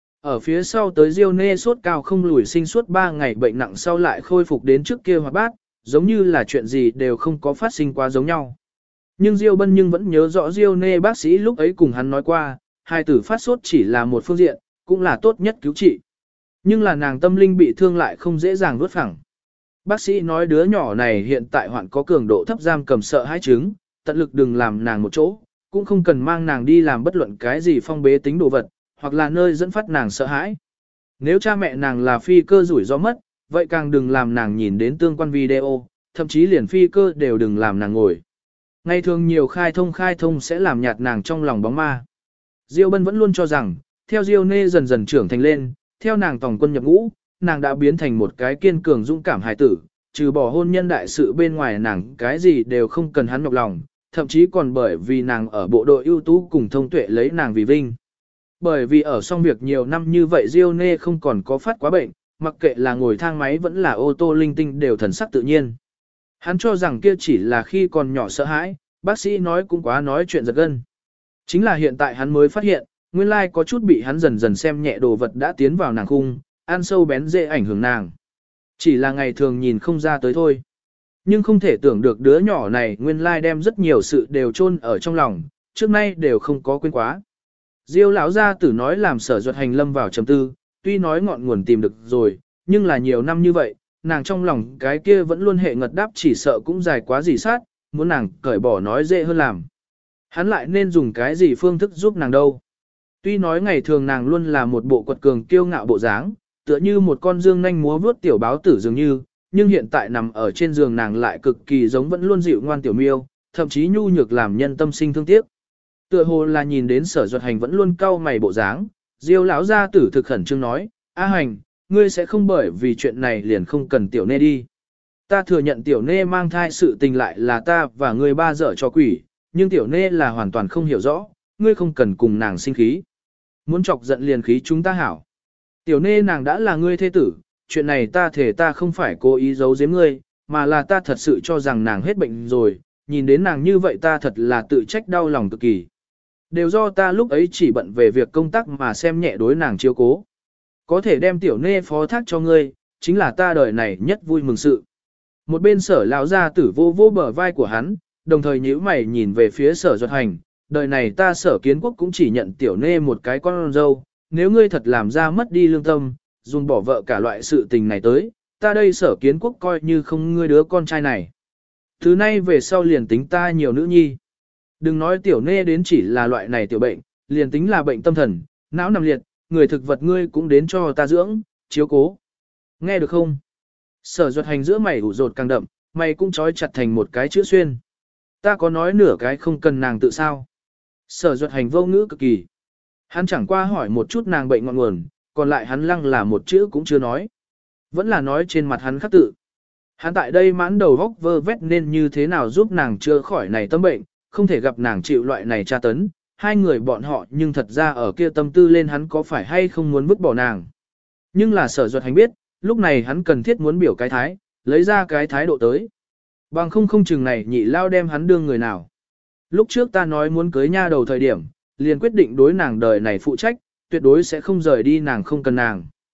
Ở phía sau tới Diêu Nê sốt cao không lùi sinh suốt 3 ngày bệnh nặng sau lại khôi phục đến trước kia hoạt bát, giống như là chuyện gì đều không có phát sinh quá giống nhau. Nhưng Diêu Bân nhưng vẫn nhớ rõ Diêu Nê bác sĩ lúc ấy cùng hắn nói qua, hai tử phát sốt chỉ là một phương diện, cũng là tốt nhất cứu trị. Nhưng là nàng tâm linh bị thương lại không dễ dàng nuốt phẳng. Bác sĩ nói đứa nhỏ này hiện tại hoạn có cường độ thấp giam cầm sợ hãi chứng, tận lực đừng làm nàng một chỗ, cũng không cần mang nàng đi làm bất luận cái gì phong bế tính đồ vật, hoặc là nơi dẫn phát nàng sợ hãi. Nếu cha mẹ nàng là phi cơ rủi ro mất, vậy càng đừng làm nàng nhìn đến tương quan video, thậm chí liền phi cơ đều đừng làm nàng ngồi. Ngày thường nhiều khai thông sẽ làm nhạt nàng trong lòng bóng ma. Diêu Bân vẫn luôn cho rằng, theo Diêu Nê dần dần trưởng thành lên, theo nàng tòng quân nhập ngũ, nàng đã biến thành một cái kiên cường dũng cảm hài tử, trừ bỏ hôn nhân đại sự bên ngoài nàng cái gì đều không cần hắn nhọc lòng, thậm chí còn bởi vì nàng ở bộ đội ưu tú cùng thông tuệ lấy nàng vì vinh. Bởi vì ở xong việc nhiều năm như vậy Diêu Nê không còn có phát quá bệnh, mặc kệ là ngồi thang máy vẫn là ô tô linh tinh đều thần sắc tự nhiên. Hắn cho rằng kia chỉ là khi còn nhỏ sợ hãi, bác sĩ nói cũng quá nói chuyện giật gân. Chính là hiện tại hắn mới phát hiện, nguyên lai có chút bị hắn dần dần xem nhẹ đồ vật đã tiến vào nàng khung, ăn sâu bén dễ ảnh hưởng nàng. Chỉ là ngày thường nhìn không ra tới thôi. Nhưng không thể tưởng được đứa nhỏ này nguyên lai đem rất nhiều sự đều chôn ở trong lòng, trước nay đều không có quên quá. Diêu lão gia tử nói làm Sở Duật Hành lâm vào trầm tư, tuy nói ngọn nguồn tìm được rồi, nhưng là nhiều năm như vậy, nàng trong lòng cái kia vẫn luôn hệ ngật đáp chỉ sợ cũng dài quá gì sát, muốn nàng cởi bỏ nói dễ hơn làm. Hắn lại nên dùng cái gì phương thức giúp nàng đâu. Tuy nói ngày thường nàng luôn là một bộ quật cường kiêu ngạo bộ dáng, tựa như một con dương nhanh múa vuốt tiểu báo tử dường như, nhưng hiện tại nằm ở trên giường nàng lại cực kỳ giống vẫn luôn dịu ngoan tiểu miêu, thậm chí nhu nhược làm nhân tâm sinh thương tiếc. Tựa hồ là nhìn đến Sở Duật Hành vẫn luôn cau mày bộ dáng, Diêu lão gia tử thực khẩn trương nói, A Hành, ngươi sẽ không bởi vì chuyện này liền không cần tiểu nê đi. Ta thừa nhận tiểu nê mang thai sự tình lại là ta và ngươi ba dở cho quỷ, nhưng tiểu nê là hoàn toàn không hiểu rõ, ngươi không cần cùng nàng sinh khí. Muốn chọc giận liền khí chúng ta hảo. Tiểu nê nàng đã là ngươi thế tử, chuyện này ta thể ta không phải cố ý giấu giếm ngươi, mà là ta thật sự cho rằng nàng hết bệnh rồi, nhìn đến nàng như vậy ta thật là tự trách đau lòng cực kỳ. Đều do ta lúc ấy chỉ bận về việc công tác mà xem nhẹ đối nàng chiếu cố. Có thể đem tiểu nê phó thác cho ngươi, chính là ta đời này nhất vui mừng sự. Một bên Sở lão gia tử vô vô bờ vai của hắn, đồng thời nhíu mày nhìn về phía Sở Duật Hành, đời này ta Sở Kiến Quốc cũng chỉ nhận tiểu nê một cái con dâu, nếu ngươi thật làm ra mất đi lương tâm, dùng bỏ vợ cả loại sự tình này tới, ta đây Sở Kiến Quốc coi như không ngươi đứa con trai này. Thứ nay về sau liền tính ta nhiều nữ nhi. Đừng nói tiểu nê đến chỉ là loại này tiểu bệnh, liền tính là bệnh tâm thần, não nằm liệt, người thực vật ngươi cũng đến cho ta dưỡng, chiếu cố. Nghe được không? Sở Duật Hành giữa mày ủ rột càng đậm, mày cũng trói chặt thành một cái chữ xuyên. Ta có nói nửa cái không cần nàng tự sao. Sở Duật Hành vô ngữ cực kỳ. Hắn chẳng qua hỏi một chút nàng bệnh ngọn nguồn, còn lại hắn lăng là một chữ cũng chưa nói. Vẫn là nói trên mặt hắn khắc tự. Hắn tại đây mãn đầu góc vơ vét nên như thế nào giúp nàng chữa khỏi này tâm bệnh, không thể gặp nàng chịu loại này tra tấn. Hai người bọn họ nhưng thật ra ở kia tâm tư lên hắn có phải hay không muốn vứt bỏ nàng. Nhưng là Sở Duật Hành biết, lúc này hắn cần thiết muốn biểu cái thái, lấy ra cái thái độ tới. Bằng không chừng này nhị lao đem hắn đương người nào. Lúc trước ta nói muốn cưới nha đầu thời điểm, liền quyết định đối nàng đời này phụ trách, tuyệt đối sẽ không rời đi nàng không cần nàng.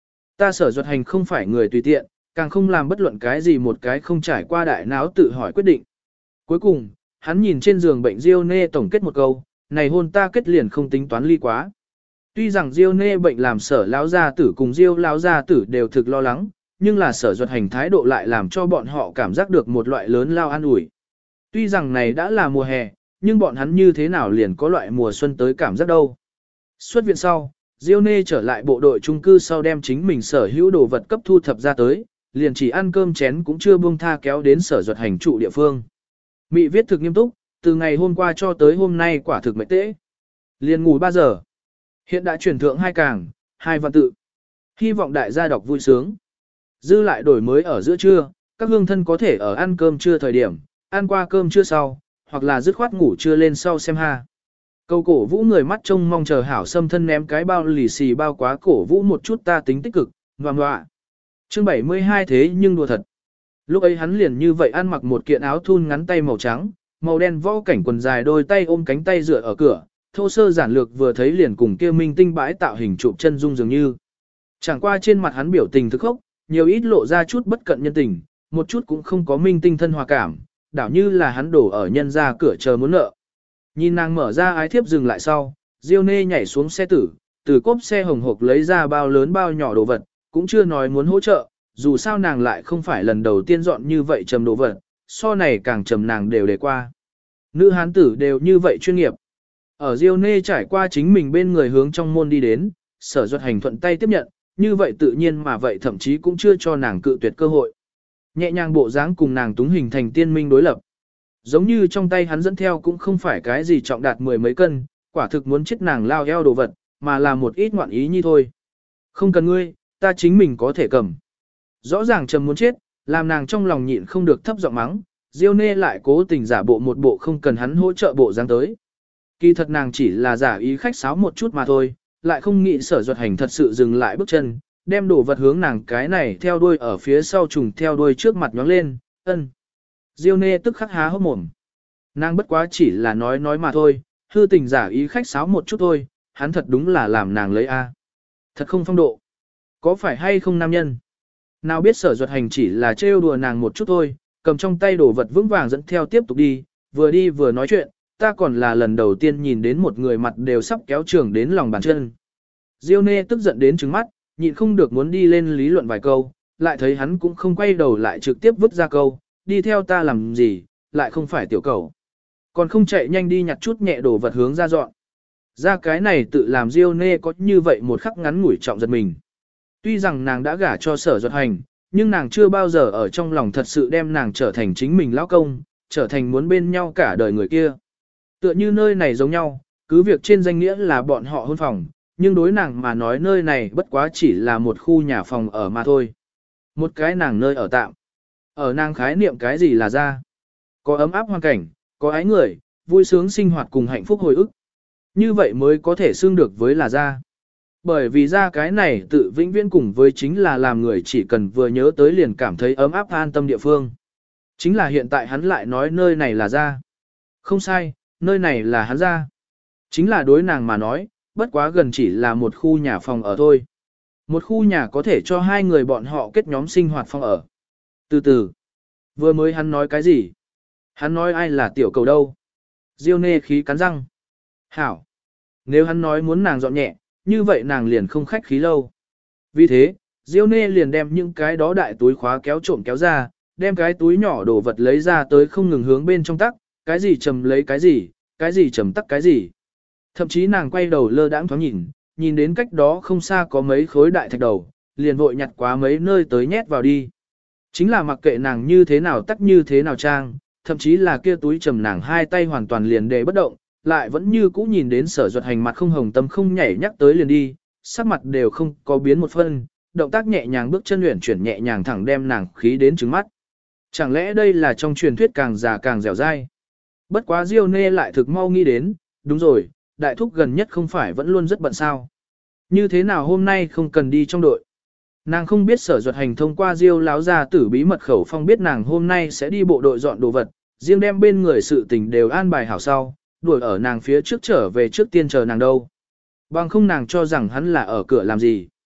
Ta Sở Duật Hành không phải người tùy tiện, càng không làm bất luận cái gì một cái không trải qua đại não tự hỏi quyết định. Cuối cùng, hắn nhìn trên giường bệnh Diêu Nê tổng kết một câu, này hôn ta kết liền không tính toán ly quá. Tuy rằng Diêu Nê bệnh làm Sở lão gia tử cùng Diêu lão gia tử đều thực lo lắng, nhưng là Sở Duật Hành thái độ lại làm cho bọn họ cảm giác được một loại lớn lao an ủi. Tuy rằng này đã là mùa hè, nhưng bọn hắn như thế nào liền có loại mùa xuân tới cảm giác đâu. Xuất viện sau, Diêu Nê trở lại bộ đội trung cư sau đem chính mình sở hữu đồ vật cấp thu thập ra tới, liền chỉ ăn cơm chén cũng chưa buông tha kéo đến Sở Duật Hành trụ địa phương. Mị viết thực nghiêm túc, từ ngày hôm qua cho tới hôm nay quả thực mệt tễ. Liền ngủ 3 giờ. Hiện đã chuyển thượng 2 càng, 2 văn tự. Hy vọng đại gia đọc vui sướng. Dư lại đổi mới ở giữa trưa, các hương thân có thể ở ăn cơm trưa thời điểm, ăn qua cơm trưa sau, hoặc là dứt khoát ngủ trưa lên sau xem ha. Câu cổ vũ người mắt trông mong chờ hảo xâm thân ném cái bao lì xì bao quá cổ vũ một chút ta tính tích cực, ngoạm ngoạ. Chương 72 thế nhưng đùa thật. Lúc ấy hắn liền như vậy ăn mặc một kiện áo thun ngắn tay màu trắng, màu đen võ cảnh quần dài đôi tay ôm cánh tay dựa ở cửa, thô sơ giản lược vừa thấy liền cùng kia minh tinh bãi tạo hình chụp chân dung dường như. Chẳng qua trên mặt hắn biểu tình thực khốc, nhiều ít lộ ra chút bất cận nhân tình, một chút cũng không có minh tinh thân hòa cảm, đảo như là hắn đổ ở nhân ra cửa chờ muốn nợ. Nhìn nàng mở ra ái thiếp dừng lại sau, Diêu Nê nhảy xuống xe tử, từ cốp xe hồng hộc lấy ra bao lớn bao nhỏ đồ vật, cũng chưa nói muốn hỗ trợ, dù sao nàng lại không phải lần đầu tiên dọn như vậy trầm đồ vật, so này càng trầm nàng đều để qua. Nữ hán tử đều như vậy chuyên nghiệp. Ở Diêu Nê trải qua chính mình bên người hướng trong môn đi đến, Sở Duật Hành thuận tay tiếp nhận, như vậy tự nhiên mà vậy thậm chí cũng chưa cho nàng cự tuyệt cơ hội. Nhẹ nhàng bộ dáng cùng nàng túng hình thành tiên minh đối lập. Giống như trong tay hắn dẫn theo cũng không phải cái gì trọng đạt 10 mấy cân, quả thực muốn chết nàng lao eo đồ vật, mà là một ít ngoạn ý như thôi. Không cần ngươi, ta chính mình có thể cầm. Rõ ràng trầm muốn chết, làm nàng trong lòng nhịn không được thấp giọng mắng, Diêu Nê lại cố tình giả bộ một bộ không cần hắn hỗ trợ bộ dáng tới. Kỳ thật nàng chỉ là giả ý khách sáo một chút mà thôi, lại không nghĩ Sở Duật Hành thật sự dừng lại bước chân, đem đồ vật hướng nàng cái này theo đuôi ở phía sau trùng theo đuôi trước mặt nhóng lên, ân. Diêu Nê tức khắc há hốc mồm. Nàng bất quá chỉ là nói mà thôi, hư tình giả ý khách sáo một chút thôi, hắn thật đúng là làm nàng lấy a. Thật không phong độ. Có phải hay không nam nhân? Nào biết Sở Duật Hành chỉ là trêu đùa nàng một chút thôi, cầm trong tay đồ vật vững vàng dẫn theo tiếp tục đi vừa nói chuyện, ta còn là lần đầu tiên nhìn đến một người mặt đều sắp kéo trường đến lòng bàn chân. Diêu Nê tức giận đến trừng mắt, nhịn không được muốn đi lên lý luận vài câu, lại thấy hắn cũng không quay đầu lại trực tiếp vứt ra câu, đi theo ta làm gì, lại không phải tiểu cầu. Còn không chạy nhanh đi nhặt chút nhẹ đồ vật hướng ra dọn. Ra cái này tự làm Diêu Nê có như vậy một khắc ngắn ngủi trọng giật mình. Tuy rằng nàng đã gả cho Sở Duật Hành, nhưng nàng chưa bao giờ ở trong lòng thật sự đem nàng trở thành chính mình lão công, trở thành muốn bên nhau cả đời người kia. Tựa như nơi này giống nhau, cứ việc trên danh nghĩa là bọn họ hôn phòng, nhưng đối nàng mà nói nơi này bất quá chỉ là một khu nhà phòng ở mà thôi. Một cái nàng nơi ở tạm. Ở nàng khái niệm cái gì là ra. Có ấm áp hoàn cảnh, có ái người, vui sướng sinh hoạt cùng hạnh phúc hồi ức. Như vậy mới có thể xương được với là ra. Bởi vì ra cái này tự vĩnh viễn cùng với chính là làm người chỉ cần vừa nhớ tới liền cảm thấy ấm áp an tâm địa phương. Chính là hiện tại hắn lại nói nơi này là ra. Không sai, nơi này là hắn ra. Chính là đối nàng mà nói, bất quá gần chỉ là một khu nhà phòng ở thôi. Một khu nhà có thể cho hai người bọn họ kết nhóm sinh hoạt phòng ở. Từ từ, vừa mới hắn nói cái gì? Hắn nói ai là tiểu cầu đâu? Diêu Nê khí cắn răng. Hảo. Nếu hắn nói muốn nàng dọn nhẹ, như vậy nàng liền không khách khí lâu. Vì thế, Diêu Nê liền đem những cái đó đại túi khóa kéo trộm kéo ra, đem cái túi nhỏ đồ vật lấy ra tới không ngừng hướng bên trong tắc, cái gì trầm lấy cái gì trầm tắc cái gì. Thậm chí nàng quay đầu lơ đãng thoáng nhìn đến cách đó không xa có mấy khối đại thạch đầu, liền vội nhặt quá mấy nơi tới nhét vào đi. Chính là mặc kệ nàng như thế nào tắc như thế nào trang, thậm chí là kia túi trầm nàng hai tay hoàn toàn liền đề bất động, lại vẫn như cũ nhìn đến Sở Duật Hành mặt không hồng tâm không nhảy nhắc tới liền đi, sắc mặt đều không có biến một phân, động tác nhẹ nhàng bước chân luyện chuyển nhẹ nhàng thẳng đem nàng khí đến trứng mắt. Chẳng lẽ đây là trong truyền thuyết càng già càng dẻo dai? Bất quá Diêu Nê lại thực mau nghĩ đến, đúng rồi, đại thúc gần nhất không phải vẫn luôn rất bận sao. Như thế nào hôm nay không cần đi trong đội? Nàng không biết Sở Duật Hành thông qua Diêu láo ra tử bí mật khẩu phong biết nàng hôm nay sẽ đi bộ đội dọn đồ vật, riêng đem bên người sự tình đều an bài hảo sau, đuổi ở nàng phía trước trở về trước tiên chờ nàng đâu. Bằng không nàng cho rằng hắn là ở cửa làm gì.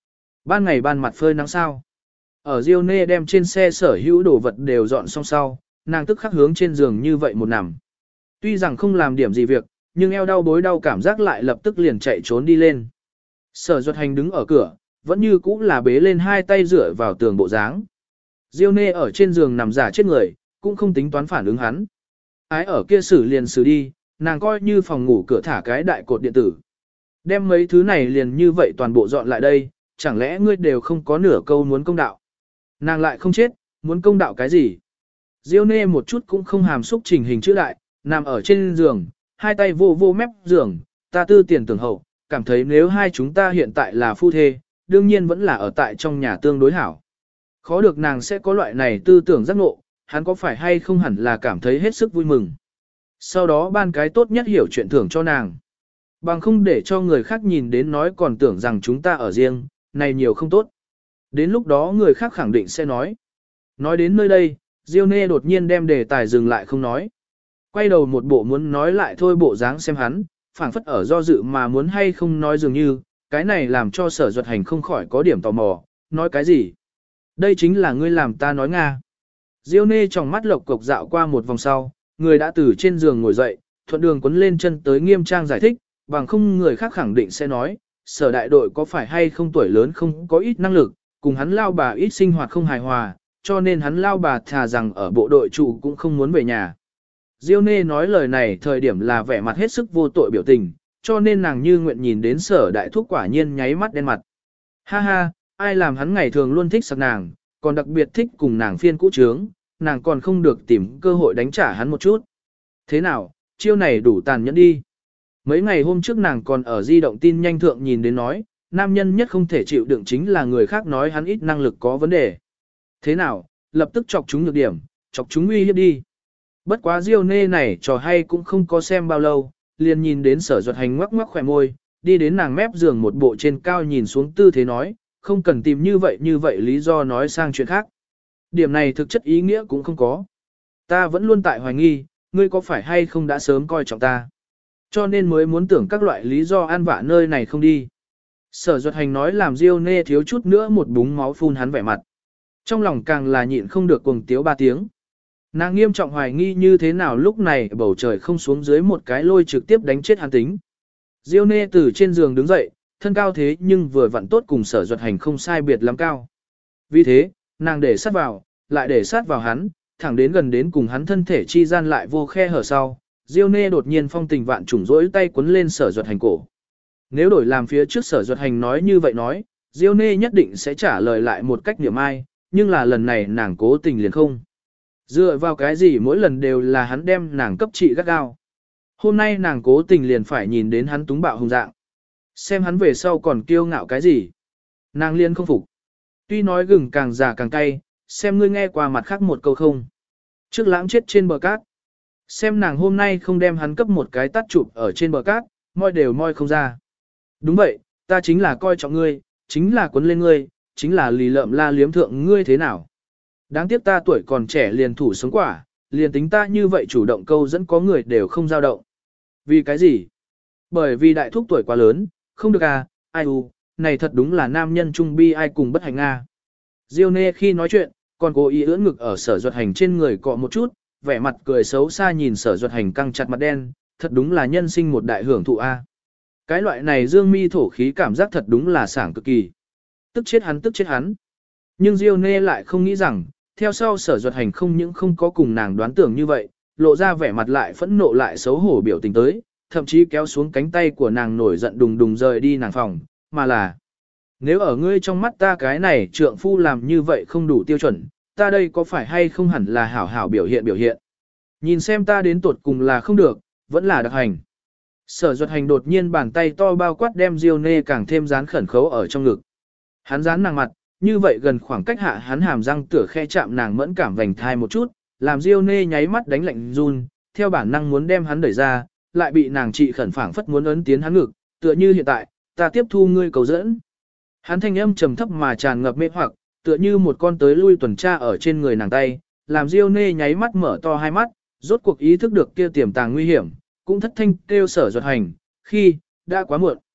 Ban ngày ban mặt phơi nắng sao. Ở Diêu Nê đem trên xe sở hữu đồ vật đều dọn xong sau, nàng tức khắc hướng trên giường như vậy một nằm. Tuy rằng không làm điểm gì việc, nhưng eo đau bối đau cảm giác lại lập tức liền chạy trốn đi lên. Sở Duật Hành đứng ở cửa, vẫn như cũ là bế lên hai tay dựa vào tường bộ dáng. Diêu Nê ở trên giường nằm giả chết người, cũng không tính toán phản ứng hắn. Ái ở kia xử liền xử đi, nàng coi như phòng ngủ cửa thả cái đại cột điện tử. Đem mấy thứ này liền như vậy toàn bộ dọn lại đây, chẳng lẽ ngươi đều không có nửa câu muốn công đạo. Nàng lại không chết, muốn công đạo cái gì. Diêu Nê một chút cũng không hàm xúc trình hình chữ đại, nằm ở trên giường, hai tay vô vô mép giường, ta tư tiền tưởng hậu, cảm thấy nếu hai chúng ta hiện tại là phu thê, đương nhiên vẫn là ở tại trong nhà tương đối hảo. Khó được nàng sẽ có loại này tư tưởng giác ngộ, hắn có phải hay không hẳn là cảm thấy hết sức vui mừng. Sau đó ban cái tốt nhất hiểu chuyện thưởng cho nàng. Bằng không để cho người khác nhìn đến nói còn tưởng rằng chúng ta ở riêng, này nhiều không tốt. Đến lúc đó người khác khẳng định sẽ nói. Nói đến nơi đây, Diêu Nê đột nhiên đem đề tài dừng lại không nói. Quay đầu một bộ muốn nói lại thôi bộ dáng xem hắn, phảng phất ở do dự mà muốn hay không nói dường như, cái này làm cho Sở Duật Hành không khỏi có điểm tò mò, nói cái gì? Đây chính là ngươi làm ta nói Nga. Diêu Nê trong mắt lộc cộc dạo qua một vòng sau, người đã từ trên giường ngồi dậy, thuận đường quấn lên chân tới nghiêm trang giải thích, bằng không người khác khẳng định sẽ nói, Sở đại đội có phải hay không tuổi lớn không có ít năng lực, cùng hắn lao bà ít sinh hoạt không hài hòa, cho nên hắn lao bà thà rằng ở bộ đội trụ cũng không muốn về nhà. Diêu Nê nói lời này thời điểm là vẻ mặt hết sức vô tội biểu tình, cho nên nàng như nguyện nhìn đến Sở đại thúc quả nhiên nháy mắt đen mặt. Ha ha, ai làm hắn ngày thường luôn thích sặc nàng, còn đặc biệt thích cùng nàng phiên cũ trướng, nàng còn không được tìm cơ hội đánh trả hắn một chút. Thế nào, chiêu này đủ tàn nhẫn đi. Mấy ngày hôm trước nàng còn ở di động tin nhanh thượng nhìn đến nói, nam nhân nhất không thể chịu đựng chính là người khác nói hắn ít năng lực có vấn đề. Thế nào, lập tức chọc chúng nhược điểm, chọc chúng uy hiếp đi. Bất quá Diêu Nê này trò hay cũng không có xem bao lâu, liền nhìn đến Sở Duật Hành ngoắc ngoắc khỏe môi, đi đến nàng mép giường một bộ trên cao nhìn xuống tư thế nói, không cần tìm như vậy lý do nói sang chuyện khác. Điểm này thực chất ý nghĩa cũng không có. Ta vẫn luôn tại hoài nghi, ngươi có phải hay không đã sớm coi trọng ta. Cho nên mới muốn tưởng các loại lý do ăn vạ nơi này không đi. Sở Duật Hành nói làm Diêu Nê thiếu chút nữa một búng máu phun hắn vẻ mặt. Trong lòng càng là nhịn không được cuồng tiếu 3 tiếng. Nàng nghiêm trọng hoài nghi như thế nào lúc này bầu trời không xuống dưới một cái lôi trực tiếp đánh chết hắn tính. Diêu Nê từ trên giường đứng dậy, thân cao thế nhưng vừa vặn tốt cùng Sở Duật Hành không sai biệt lắm cao. Vì thế, nàng để sát vào, lại để sát vào hắn, thẳng đến gần đến cùng hắn thân thể chi gian lại vô khe hở sau. Diêu Nê đột nhiên phong tình vạn trùng rỗi tay quấn lên Sở Duật Hành cổ. Nếu đổi làm phía trước Sở Duật Hành nói như vậy nói, Diêu Nê nhất định sẽ trả lời lại một cách niệm ai, nhưng là lần này nàng cố tình liền không. Dựa vào cái gì mỗi lần đều là hắn đem nàng cấp trị gắt gao. Hôm nay nàng cố tình liền phải nhìn đến hắn túng bạo hùng dạng. Xem hắn về sau còn kiêu ngạo cái gì. Nàng liên không phục. Tuy nói gừng càng già càng cay, xem ngươi nghe qua mặt khác một câu không. Trước lãng chết trên bờ cát. Xem nàng hôm nay không đem hắn cấp một cái tát chụp ở trên bờ cát, moi đều moi không ra. Đúng vậy, ta chính là coi trọng ngươi, chính là quấn lên ngươi, chính là lì lợm la liếm thượng ngươi thế nào. Đáng tiếc ta tuổi còn trẻ liền thủ sống quả, liền tính ta như vậy chủ động câu dẫn có người đều không dao động. Vì cái gì? Bởi vì đại thúc tuổi quá lớn, không được à, ai u, này thật đúng là nam nhân trung bi ai cùng bất hạnh a. Diêu Nê khi nói chuyện, còn cố ý ưỡn ngực ở Sở Duật Hành trên người cọ một chút, vẻ mặt cười xấu xa nhìn Sở Duật Hành căng chặt mặt đen, thật đúng là nhân sinh một đại hưởng thụ a. Cái loại này dương mi thổ khí cảm giác thật đúng là sảng cực kỳ. Tức chết hắn. Nhưng Diêu Nê lại không nghĩ rằng, theo sau Sở Duật Hành không những không có cùng nàng đoán tưởng như vậy, lộ ra vẻ mặt lại phẫn nộ lại xấu hổ biểu tình tới, thậm chí kéo xuống cánh tay của nàng nổi giận đùng đùng rời đi nàng phòng, mà là nếu ở ngươi trong mắt ta cái này trượng phu làm như vậy không đủ tiêu chuẩn, ta đây có phải hay không hẳn là hảo hảo biểu hiện. Nhìn xem ta đến tuột cùng là không được, vẫn là đặc hành. Sở Duật Hành đột nhiên bàn tay to bao quát đem Diêu Nê càng thêm dán khẩn khấu ở trong ngực. Hắn dán nàng mặt, như vậy gần khoảng cách hạ hắn hàm răng tựa khe chạm nàng mẫn cảm vành thai một chút, làm Diêu Nê nháy mắt đánh lạnh run, theo bản năng muốn đem hắn đẩy ra, lại bị nàng trị khẩn phảng phất muốn ấn tiến hắn ngực, tựa như hiện tại, ta tiếp thu ngươi cầu dẫn. Hắn thanh âm trầm thấp mà tràn ngập mê hoặc, tựa như một con tới lui tuần tra ở trên người nàng tay, làm Diêu Nê nháy mắt mở to hai mắt, rốt cuộc ý thức được kia tiềm tàng nguy hiểm, cũng thất thanh kêu Sở Duật Hành, khi đã quá muộn.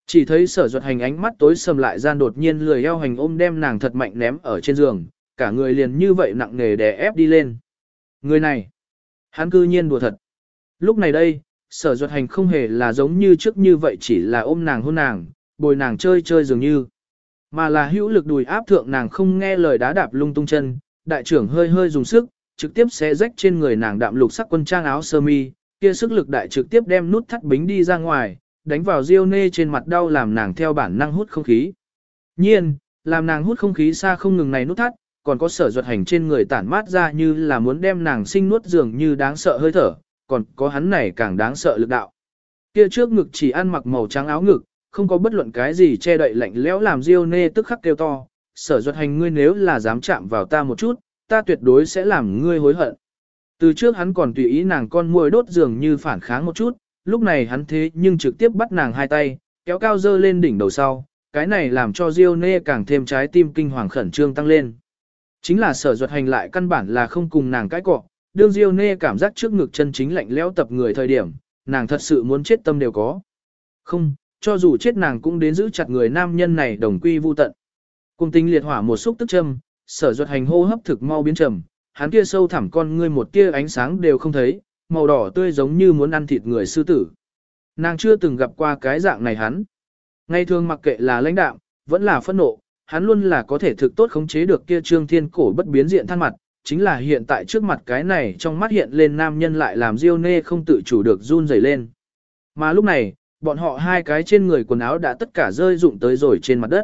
Chỉ thấy Sở Duật Hành ánh mắt tối sầm lại gian đột nhiên lười eo hành ôm đem nàng thật mạnh ném ở trên giường, cả người liền như vậy nặng nề đè ép đi lên. Người này, hắn cư nhiên đùa thật. Lúc này đây, Sở Duật Hành không hề là giống như trước như vậy chỉ là ôm nàng hôn nàng, bồi nàng chơi chơi dường như, mà là hữu lực đùi áp thượng nàng không nghe lời đá đạp lung tung chân, đại trưởng hơi hơi dùng sức, trực tiếp xé rách trên người nàng đạm lục sắc quân trang áo sơ mi, kia sức lực đại trực tiếp đem nút thắt bính đi ra ngoài, đánh vào Diêu Nê trên mặt đau làm nàng theo bản năng hút không khí. Nhiên, làm nàng hút không khí xa không ngừng này nút thắt, còn có Sở Duật Hành trên người tản mát ra như là muốn đem nàng sinh nuốt dường như đáng sợ hơi thở, còn có hắn này càng đáng sợ lực đạo. Kia trước ngực chỉ ăn mặc màu trắng áo ngực, không có bất luận cái gì che đậy lạnh lẽo làm Diêu Nê tức khắc kêu to, Sở Duật Hành ngươi nếu là dám chạm vào ta một chút, ta tuyệt đối sẽ làm ngươi hối hận. Từ trước hắn còn tùy ý nàng con môi đốt dường như phản kháng một chút, lúc này hắn thế nhưng trực tiếp bắt nàng hai tay, kéo cao dơ lên đỉnh đầu sau, cái này làm cho Diêu Nê càng thêm trái tim kinh hoàng khẩn trương tăng lên. Chính là Sở Duật Hành lại căn bản là không cùng nàng cãi cọ, đương Diêu Nê cảm giác trước ngực chân chính lạnh lẽo tập người thời điểm, nàng thật sự muốn chết tâm đều có. Không, cho dù chết nàng cũng đến giữ chặt người nam nhân này đồng quy vu tận. Cùng tính liệt hỏa một xúc tức châm, Sở Duật Hành hô hấp thực mau biến trầm, hắn kia sâu thẳm con ngươi một tia ánh sáng đều không thấy, màu đỏ tươi giống như muốn ăn thịt người sư tử. Nàng chưa từng gặp qua cái dạng này hắn. Ngày thường mặc kệ là lãnh đạm, vẫn là phẫn nộ, hắn luôn là có thể thực tốt khống chế được kia trương thiên cổ bất biến diện than mặt, chính là hiện tại trước mặt cái này trong mắt hiện lên nam nhân lại làm Diêu Nê không tự chủ được run rẩy lên. Mà lúc này, bọn họ hai cái trên người quần áo đã tất cả rơi rụng tới rồi trên mặt đất.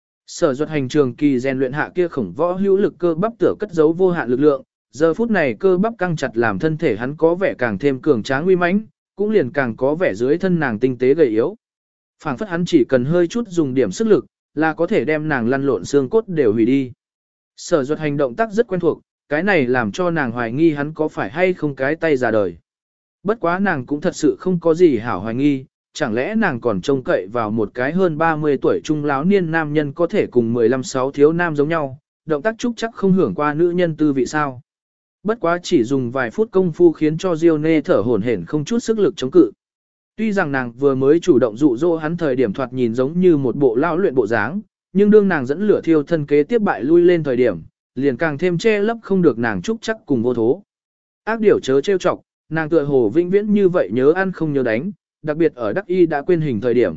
Sở Duật Hành trường kỳ rèn luyện hạ kia khổng võ hữu lực cơ bắp tựa cất giấu vô hạn lực lượng, giờ phút này cơ bắp căng chặt làm thân thể hắn có vẻ càng thêm cường tráng uy mãnh, cũng liền càng có vẻ dưới thân nàng tinh tế gầy yếu. Phảng phất hắn chỉ cần hơi chút dùng điểm sức lực, là có thể đem nàng lăn lộn xương cốt đều hủy đi. Sở Duật Hành động tác rất quen thuộc, cái này làm cho nàng hoài nghi hắn có phải hay không cái tay già đời. Bất quá nàng cũng thật sự không có gì hảo hoài nghi, chẳng lẽ nàng còn trông cậy vào một cái hơn 30 tuổi trung láo niên nam nhân có thể cùng 15-6 thiếu nam giống nhau, động tác trúc chắc không hưởng qua nữ nhân tư vị sao. Bất quá chỉ dùng vài phút công phu khiến cho Diêu Nê thở hổn hển không chút sức lực chống cự. Tuy rằng nàng vừa mới chủ động dụ dỗ hắn thời điểm thoạt nhìn giống như một bộ lão luyện bộ dáng, nhưng đương nàng dẫn lửa thiêu thân kế tiếp bại lui lên thời điểm, liền càng thêm che lấp không được nàng trúc chắc cùng vô thố. Ác điểu chớ trêu chọc, nàng tựa hồ vĩnh viễn như vậy nhớ ăn không nhớ đánh, đặc biệt ở Đắc Y đã quên hình thời điểm.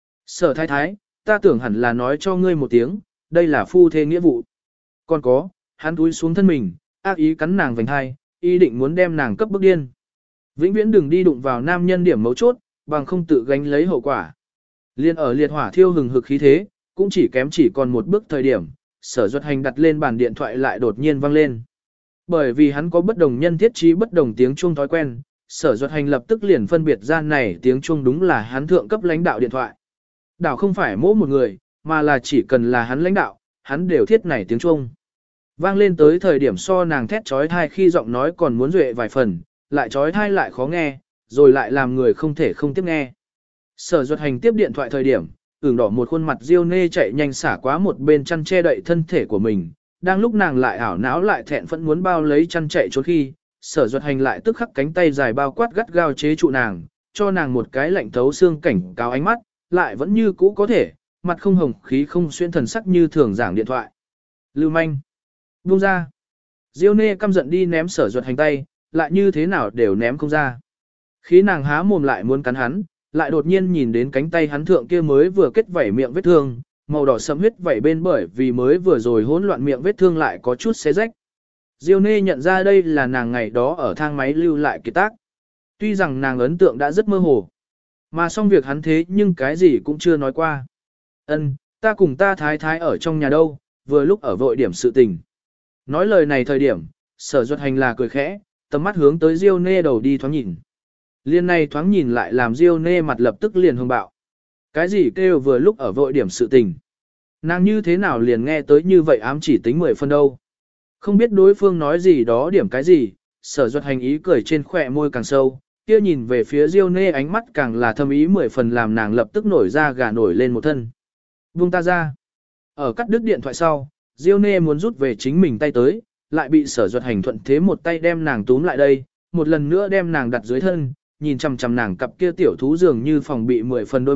Sở thái thái, ta tưởng hẳn là nói cho ngươi một tiếng, đây là phu thê nghĩa vụ. Còn có, hắn túi xuống thân mình, ác ý cắn nàng vành hai, ý định muốn đem nàng cấp bức điên. Vĩnh viễn đừng đi đụng vào nam nhân điểm mấu chốt, bằng không tự gánh lấy hậu quả. Liên ở liệt hỏa thiêu hừng hực khí thế, cũng chỉ còn một bước thời điểm, Sở Duật Hành đặt lên bàn điện thoại lại đột nhiên vang lên. Bởi vì hắn có bất đồng nhân thiết trí bất đồng tiếng chuông thói quen, Sở Duật Hành lập tức liền phân biệt ra này tiếng chuông đúng là hắn thượng cấp lãnh đạo điện thoại. Đảo không phải mỗi một người, mà là chỉ cần là hắn lãnh đạo, hắn đều thiết này tiếng chuông. Vang lên tới thời điểm so nàng thét trói thai khi giọng nói còn muốn duệ vài phần, lại trói thai lại khó nghe, rồi lại làm người không thể không tiếp nghe. Sở Duật Hành tiếp điện thoại thời điểm, ửng đỏ một khuôn mặt Diêu Nê chạy nhanh xả quá một bên chăn che đậy thân thể của mình, đang lúc nàng lại ảo não lại thẹn phẫn muốn bao lấy chăn chạy trốn khi, Sở Duật Hành lại tức khắc cánh tay dài bao quát gắt gao chế trụ nàng, cho nàng một cái lạnh thấu xương cảnh cáo ánh mắt, lại vẫn như cũ có thể, mặt không hồng khí không xuyên thần sắc như thường giảng điện thoại. Lưu manh, buông ra. Diêu Nê căm giận đi ném Sở Duật Hành tay, lại như thế nào đều ném không ra. Khi nàng há mồm lại muốn cắn hắn, lại đột nhiên nhìn đến cánh tay hắn thượng kia mới vừa kết vảy miệng vết thương, màu đỏ sẫm huyết vảy bên bởi vì mới vừa rồi hỗn loạn miệng vết thương lại có chút xé rách. Diêu Nê nhận ra đây là nàng ngày đó ở thang máy lưu lại kiệt tác. Tuy rằng nàng ấn tượng đã rất mơ hồ, mà xong việc hắn thế nhưng cái gì cũng chưa nói qua. Ân, ta cùng ta thái thái ở trong nhà đâu, vừa lúc ở vội điểm sự tình. Nói lời này thời điểm, Sở Duật Hành là cười khẽ, tầm mắt hướng tới Diêu Nê đầu đi thoáng nhìn. Liên này thoáng nhìn lại làm Diêu Nê mặt lập tức liền hung bạo. Cái gì kêu vừa lúc ở vội điểm sự tình. Nàng như thế nào liền nghe tới như vậy ám chỉ tính 10 phân đâu. Không biết đối phương nói gì đó điểm cái gì, Sở Duật Hành ý cười trên khỏe môi càng sâu, kia nhìn về phía Diêu Nê ánh mắt càng là thâm ý 10 phần làm nàng lập tức nổi ra gà nổi lên một thân. Buông ta ra. Ở cắt đứt điện thoại sau, Diêu Nê muốn rút về chính mình tay tới, lại bị Sở Duật Hành thuận thế một tay đem nàng túm lại đây, một lần nữa đem nàng đặt dưới thân, nhìn chằm chằm nàng cặp kia tiểu thú dường như phòng bị 10 phần đôi mắt,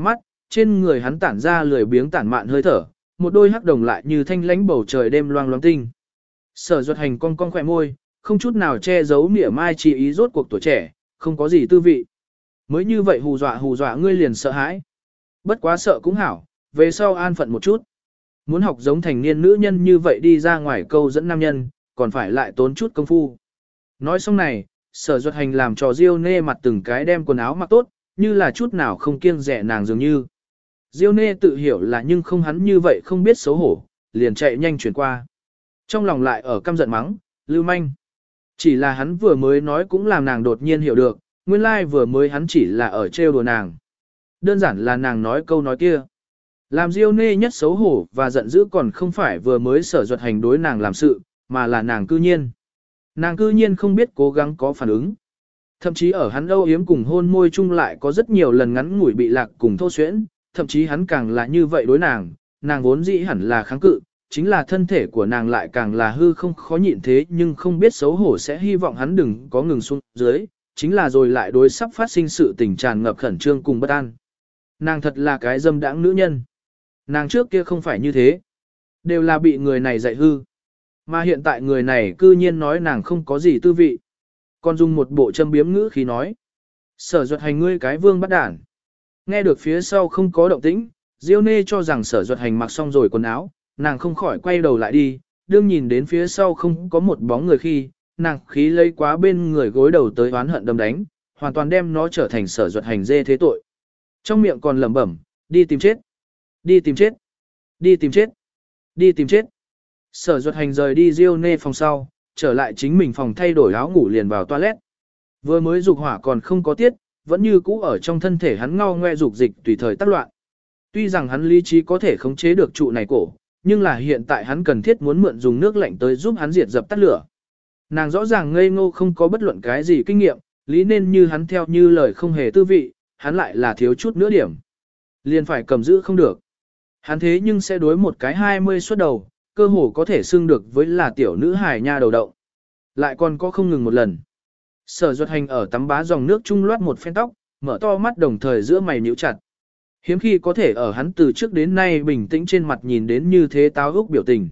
trên người hắn tản ra lười biếng tản mạn hơi thở, một đôi hắc đồng lại như thanh lãnh bầu trời đêm loang loáng tinh. Sở Duật Hành cong cong khỏe môi, không chút nào che giấu mỉa mai chi ý rốt cuộc tuổi trẻ, không có gì tư vị. Mới như vậy hù dọa ngươi liền sợ hãi. Bất quá sợ cũng hảo, về sau an phận một chút. Muốn học giống thành niên nữ nhân như vậy đi ra ngoài câu dẫn nam nhân, còn phải lại tốn chút công phu. Nói xong này, Sở Duật Hành làm trò Diêu Nê mặt từng cái đem quần áo mặc tốt, như là chút nào không kiêng dè nàng dường như. Diêu Nê tự hiểu là nhưng không hắn như vậy không biết xấu hổ, liền chạy nhanh chuyển qua. Trong lòng lại ở căm giận mắng, lưu manh. Chỉ là hắn vừa mới nói cũng làm nàng đột nhiên hiểu được, nguyên lai vừa mới hắn chỉ là ở trêu đùa nàng. Đơn giản là nàng nói câu nói kia. Làm Diêu Nê nhất xấu hổ và giận dữ còn không phải vừa mới Sở Duật Hành đối nàng làm sự, mà là nàng cư nhiên. Nàng cư nhiên không biết cố gắng có phản ứng. Thậm chí ở hắn âu yếm cùng hôn môi chung lại có rất nhiều lần ngắn ngủi bị lạc cùng thô xuyễn, thậm chí hắn càng là như vậy đối nàng vốn dĩ hẳn là kháng cự, chính là thân thể của nàng lại càng là hư không khó nhịn thế nhưng không biết xấu hổ sẽ hy vọng hắn đừng có ngừng xuống dưới, chính là rồi lại đối sắp phát sinh sự tình tràn ngập khẩn trương cùng bất an. Nàng thật là cái dâm đãng nữ nhân. Nàng trước kia không phải như thế. Đều là bị người này dạy hư. Mà hiện tại người này cư nhiên nói nàng không có gì tư vị. Còn dùng một bộ châm biếm ngữ khí nói. Sở Duật Hành ngươi cái vương bắt đản. Nghe được phía sau không có động tĩnh, Diêu Nê cho rằng Sở Duật Hành mặc xong rồi quần áo, nàng không khỏi quay đầu lại đi, đương nhìn đến phía sau không có một bóng người khi, nàng khí lấy quá bên người gối đầu tới oán hận đâm đánh, hoàn toàn đem nó trở thành Sở Duật Hành dê thế tội. Trong miệng còn lẩm bẩm, đi tìm chết, đi tìm chết, đi tìm chết, đi tìm chết. Sở Duật Hành rời đi Diêu Nê phòng sau, trở lại chính mình phòng thay đổi áo ngủ liền vào toilet. Vừa mới dục hỏa còn không có tiết, vẫn như cũ ở trong thân thể hắn ngao ngoe dục dịch tùy thời tác loạn. Tuy rằng hắn lý trí có thể khống chế được trụ này cổ, nhưng là hiện tại hắn cần thiết muốn mượn dùng nước lạnh tới giúp hắn diệt dập tắt lửa. Nàng rõ ràng ngây ngô không có bất luận cái gì kinh nghiệm, lý nên như hắn theo như lời không hề tư vị, hắn lại là thiếu chút nữa điểm. Liền phải cầm giữ không được. Hắn thế nhưng sẽ đối một cái 20 xuất đầu, cơ hồ có thể xưng được với là tiểu nữ hài nha đầu động. Lại còn có không ngừng một lần. Sở Duật Hành ở tắm bá dòng nước trung loát một phen tóc, mở to mắt đồng thời giữa mày nhíu chặt. Hiếm khi có thể ở hắn từ trước đến nay bình tĩnh trên mặt nhìn đến như thế táo úc biểu tình.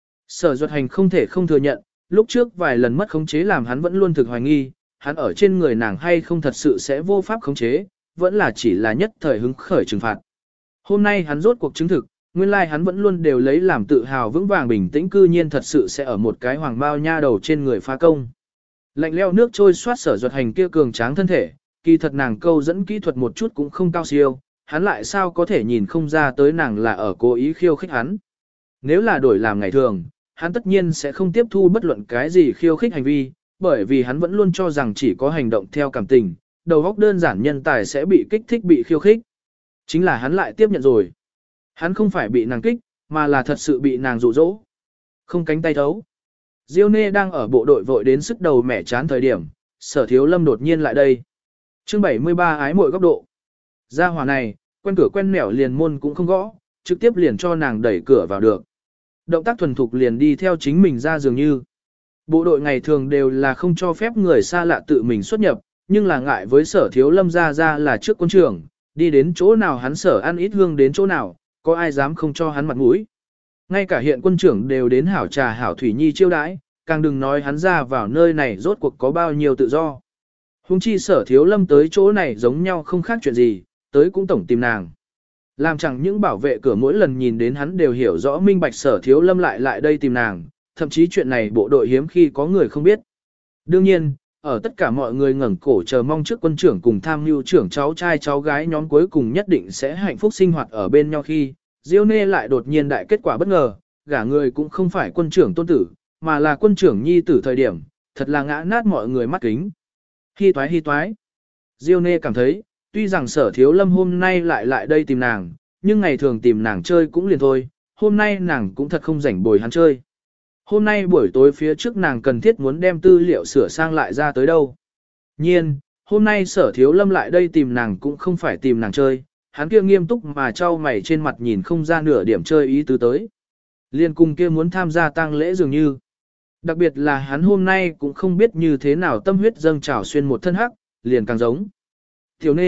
Sở Duật Hành không thể không thừa nhận, lúc trước vài lần mất khống chế làm hắn vẫn luôn thực hoài nghi, hắn ở trên người nàng hay không thật sự sẽ vô pháp khống chế, vẫn là chỉ là nhất thời hứng khởi trừng phạt. Hôm nay hắn rốt cuộc chứng thực, nguyên lai hắn vẫn luôn đều lấy làm tự hào vững vàng bình tĩnh cư nhiên thật sự sẽ ở một cái hoàng bao nha đầu trên người phá công. Lạnh leo nước trôi xoát Sở Duật Hành kia cường tráng thân thể, kỳ thật nàng câu dẫn kỹ thuật một chút cũng không cao siêu, hắn lại sao có thể nhìn không ra tới nàng là ở cố ý khiêu khích hắn. Nếu là đổi làm ngày thường, hắn tất nhiên sẽ không tiếp thu bất luận cái gì khiêu khích hành vi, bởi vì hắn vẫn luôn cho rằng chỉ có hành động theo cảm tình, đầu óc đơn giản nhân tài sẽ bị kích thích bị khiêu khích. Chính là hắn lại tiếp nhận rồi. Hắn không phải bị nàng kích, mà là thật sự bị nàng dụ dỗ. Không cánh tay thấu. Diêu Nê đang ở bộ đội vội đến sức đầu mẻ chán thời điểm, Sở Thiếu Lâm đột nhiên lại đây. Chương 73 ái muội góc độ. Gia hỏa này, quen cửa quen nẻo liền môn cũng không gõ, trực tiếp liền cho nàng đẩy cửa vào được. Động tác thuần thục liền đi theo chính mình ra dường như. Bộ đội ngày thường đều là không cho phép người xa lạ tự mình xuất nhập, nhưng là ngại với Sở Thiếu Lâm ra là trước quân trưởng, đi đến chỗ nào hắn sở ăn ít hương đến chỗ nào, có ai dám không cho hắn mặt mũi. Ngay cả hiện quân trưởng đều đến hảo trà hảo thủy nhi chiêu đãi, càng đừng nói hắn ra vào nơi này rốt cuộc có bao nhiêu tự do. Hùng chi Sở Thiếu Lâm tới chỗ này giống nhau không khác chuyện gì, tới cũng tổng tìm nàng. Làm chẳng những bảo vệ cửa mỗi lần nhìn đến hắn đều hiểu rõ minh bạch Sở Thiếu Lâm lại đây tìm nàng, thậm chí chuyện này bộ đội hiếm khi có người không biết. Đương nhiên, ở tất cả mọi người ngẩng cổ chờ mong trước quân trưởng cùng tham mưu trưởng cháu trai cháu gái nhóm cuối cùng nhất định sẽ hạnh phúc sinh hoạt ở bên nhau khi, Diêu Nê lại đột nhiên đại kết quả bất ngờ, gả người cũng không phải quân trưởng tôn tử, mà là quân trưởng nhi tử thời điểm, thật là ngã nát mọi người mắt kính. Hi toái. Diêu Nê cảm thấy, tuy rằng Sở Thiếu Lâm hôm nay lại đây tìm nàng, nhưng ngày thường tìm nàng chơi cũng liền thôi, hôm nay nàng cũng thật không rảnh bồi hắn chơi. Hôm nay buổi tối phía trước nàng cần thiết muốn đem tư liệu sửa sang lại ra tới đâu. Nhiên, hôm nay Sở Thiếu Lâm lại đây tìm nàng cũng không phải tìm nàng chơi, hắn kia nghiêm túc mà trao mày trên mặt nhìn không ra nửa điểm chơi ý tứ tới. Liên cùng kia muốn tham gia tang lễ dường như. Đặc biệt là hắn hôm nay cũng không biết như thế nào tâm huyết dâng trào xuyên một thân hắc, liền càng giống. Tiểu Nê,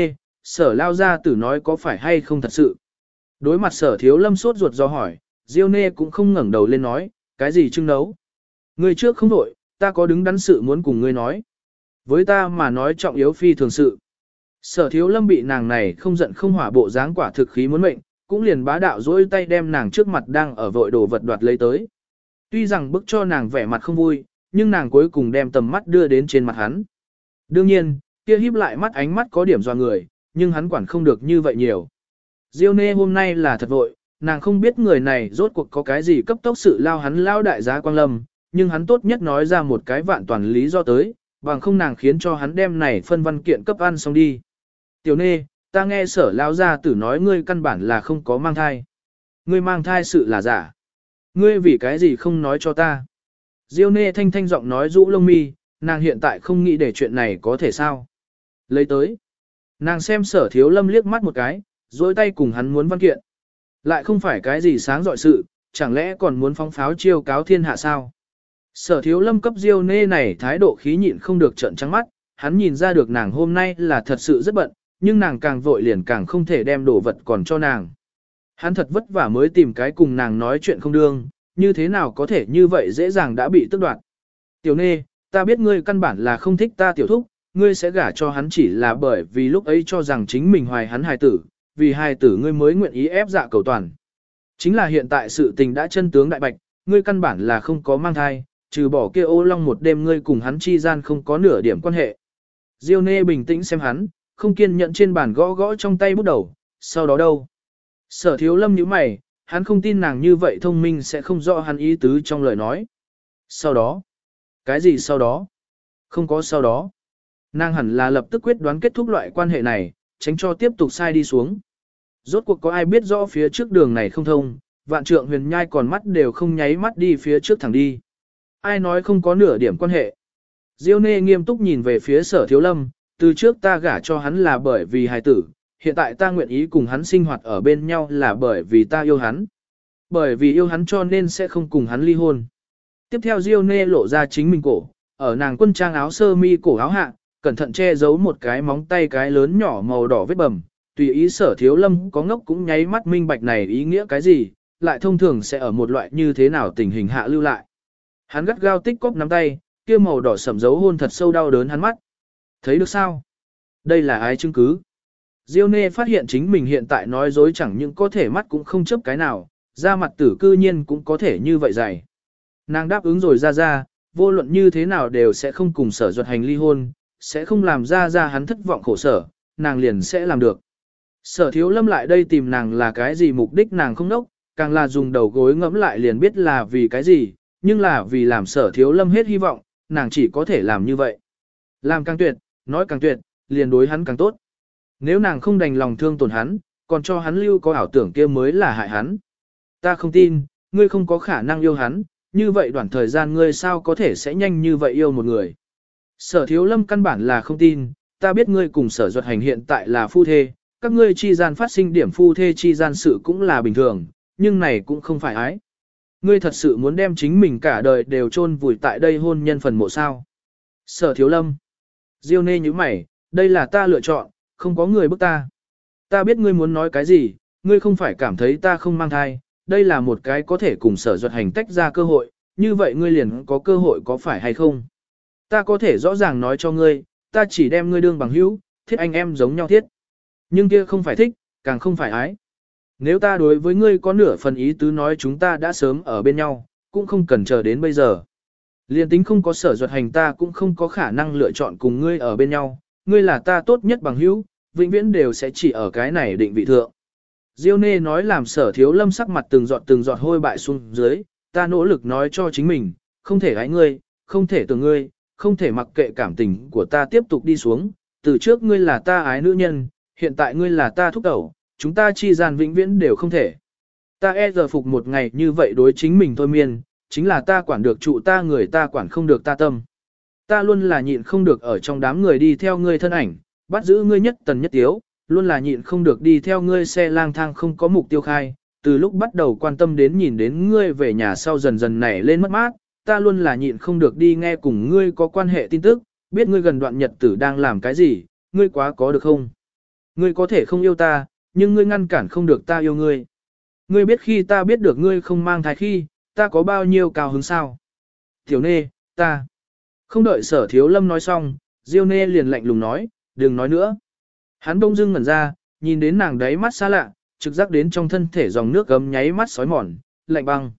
Sở lao gia tử nói có phải hay không thật sự. Đối mặt Sở Thiếu Lâm sốt ruột do hỏi, Diêu Nê cũng không ngẩng đầu lên nói, cái gì trưng nấu. Ngươi trước không đổi, ta có đứng đắn sự muốn cùng ngươi nói. Với ta mà nói trọng yếu phi thường sự. Sở Thiếu Lâm bị nàng này không giận không hỏa bộ dáng quả thực khí muốn mệnh, cũng liền bá đạo dỗi tay đem nàng trước mặt đang ở vội đồ vật đoạt lấy tới. Tuy rằng bức cho nàng vẻ mặt không vui, nhưng nàng cuối cùng đem tầm mắt đưa đến trên mặt hắn. Đương nhiên, kia híp lại mắt ánh mắt có điểm doa người, nhưng hắn quản không được như vậy nhiều. Diêu Nê hôm nay là thật vội, nàng không biết người này rốt cuộc có cái gì cấp tốc sự lao hắn lao đại giá Quang Lâm, nhưng hắn tốt nhất nói ra một cái vạn toàn lý do tới, bằng không nàng khiến cho hắn đem này phân văn kiện cấp ăn xong đi. Tiểu Nê, ta nghe Sở lao gia tử nói ngươi căn bản là không có mang thai. Ngươi mang thai sự là giả. Ngươi vì cái gì không nói cho ta. Diêu Nê thanh thanh giọng nói rũ lông mi, nàng hiện tại không nghĩ để chuyện này có thể sao. Lấy tới. Nàng xem Sở Thiếu Lâm liếc mắt một cái, dối tay cùng hắn muốn văn kiện. Lại không phải cái gì sáng dọi sự, chẳng lẽ còn muốn phóng pháo chiêu cáo thiên hạ sao. Sở Thiếu Lâm cấp Diêu Nê này thái độ khí nhịn không được trợn trắng mắt, hắn nhìn ra được nàng hôm nay là thật sự rất bận, nhưng nàng càng vội liền càng không thể đem đồ vật còn cho nàng. Hắn thật vất vả mới tìm cái cùng nàng nói chuyện không đương, như thế nào có thể như vậy dễ dàng đã bị tước đoạt. Tiểu Nê, ta biết ngươi căn bản là không thích ta tiểu thúc, ngươi sẽ gả cho hắn chỉ là bởi vì lúc ấy cho rằng chính mình hoài hắn hài tử, vì hài tử ngươi mới nguyện ý ép dạ cầu toàn. Chính là hiện tại sự tình đã chân tướng đại bạch, ngươi căn bản là không có mang thai, trừ bỏ kia ô long một đêm ngươi cùng hắn chi gian không có nửa điểm quan hệ. Diêu Nê bình tĩnh xem hắn, không kiên nhẫn trên bàn gõ gõ trong tay bút đầu, sau đó đâu? Sở Thiếu Lâm nhíu mày, hắn không tin nàng như vậy thông minh sẽ không rõ hắn ý tứ trong lời nói. Sau đó? Cái gì sau đó? Không có sau đó. Nàng hẳn là lập tức quyết đoán kết thúc loại quan hệ này, tránh cho tiếp tục sai đi xuống. Rốt cuộc có ai biết rõ phía trước đường này không thông, Vạn Trượng Huyền Nhai còn mắt đều không nháy mắt đi phía trước thẳng đi. Ai nói không có nửa điểm quan hệ. Diêu Nê nghiêm túc nhìn về phía Sở Thiếu Lâm, từ trước ta gả cho hắn là bởi vì hài tử, hiện tại ta nguyện ý cùng hắn sinh hoạt ở bên nhau là bởi vì ta yêu hắn. Bởi vì yêu hắn cho nên sẽ không cùng hắn ly hôn. Tiếp theo Diêu Nê lộ ra chính mình cổ, ở nàng quân trang áo sơ mi cổ áo hạ, cẩn thận che giấu một cái móng tay cái lớn nhỏ màu đỏ vết bầm, tùy ý Sở Thiếu Lâm có ngốc cũng nháy mắt minh bạch này ý nghĩa cái gì, lại thông thường sẽ ở một loại như thế nào tình hình hạ lưu lại. Hắn gắt gao tích cóp nắm tay, kia màu đỏ sẫm dấu hôn thật sâu đau đớn hắn mắt. Thấy được sao? Đây là ai chứng cứ? Diêu Nê phát hiện chính mình hiện tại nói dối chẳng những có thể mắt cũng không chấp cái nào, da mặt tử cư nhiên cũng có thể như vậy dày. Nàng đáp ứng rồi ra, vô luận như thế nào đều sẽ không cùng Sở Duật Hành ly hôn, sẽ không làm ra hắn thất vọng khổ sở, nàng liền sẽ làm được. Sở Thiếu Lâm lại đây tìm nàng là cái gì mục đích nàng không nốc, càng là dùng đầu gối ngẫm lại liền biết là vì cái gì, nhưng là vì làm Sở Thiếu Lâm hết hy vọng, nàng chỉ có thể làm như vậy. Làm càng tuyệt, nói càng tuyệt, liền đối hắn càng tốt. Nếu nàng không đành lòng thương tổn hắn, còn cho hắn lưu có ảo tưởng kia mới là hại hắn. Ta không tin, ngươi không có khả năng yêu hắn, như vậy đoạn thời gian ngươi sao có thể sẽ nhanh như vậy yêu một người. Sở Thiếu Lâm căn bản là không tin, ta biết ngươi cùng Sở Duật Hành hiện tại là phu thê, các ngươi chi gian phát sinh điểm phu thê chi gian sự cũng là bình thường, nhưng này cũng không phải ái. Ngươi thật sự muốn đem chính mình cả đời đều chôn vùi tại đây hôn nhân phần mộ sao. Sở Thiếu Lâm. Diêu Nê như mày, đây là ta lựa chọn, không có người bức ta. Ta biết ngươi muốn nói cái gì, ngươi không phải cảm thấy ta không mang thai, đây là một cái có thể cùng Sở Duật Hành tách ra cơ hội, như vậy ngươi liền có cơ hội có phải hay không? Ta có thể rõ ràng nói cho ngươi, ta chỉ đem ngươi đương bằng hữu, thiết anh em giống nhau thiết. Nhưng kia không phải thích, càng không phải ái. Nếu ta đối với ngươi có nửa phần ý tứ nói chúng ta đã sớm ở bên nhau, cũng không cần chờ đến bây giờ. Liên tính không có Sở Duật Hành ta cũng không có khả năng lựa chọn cùng ngươi ở bên nhau, ngươi là ta tốt nhất bằng hữu, vĩnh viễn đều sẽ chỉ ở cái này định vị thượng. Diêu Nê nói làm Sở Thiếu Lâm sắc mặt từng giọt hôi bại xuống dưới, ta nỗ lực nói cho chính mình, không thể ái ngươi, không thể tưởng ngươi, không thể mặc kệ cảm tình của ta tiếp tục đi xuống, từ trước ngươi là ta ái nữ nhân, hiện tại ngươi là ta thúc đẩu, chúng ta chi gian vĩnh viễn đều không thể. Ta giờ phục một ngày như vậy đối chính mình thôi miên, chính là ta quản được trụ ta người ta quản không được ta tâm. Ta luôn là nhịn không được ở trong đám người đi theo ngươi thân ảnh, bắt giữ ngươi nhất tần nhất tiếu, luôn là nhịn không được đi theo ngươi xe lang thang không có mục tiêu khai, từ lúc bắt đầu quan tâm đến nhìn đến ngươi về nhà sau dần dần nảy lên mất mát, ta luôn là nhịn không được đi nghe cùng ngươi có quan hệ tin tức, biết ngươi gần đoạn nhật tử đang làm cái gì, ngươi quá có được không? Ngươi có thể không yêu ta, nhưng ngươi ngăn cản không được ta yêu ngươi. Ngươi biết khi ta biết được ngươi không mang thai khi, ta có bao nhiêu cao hứng sao? Tiểu nê, ta. Không đợi Sở Thiếu Lâm nói xong, Diêu nê liền lạnh lùng nói, đừng nói nữa. Hắn bỗng dưng ngẩn ra, nhìn đến nàng đáy mắt xa lạ, trực giác đến trong thân thể dòng nước gấm nháy mắt sói mòn, lạnh băng.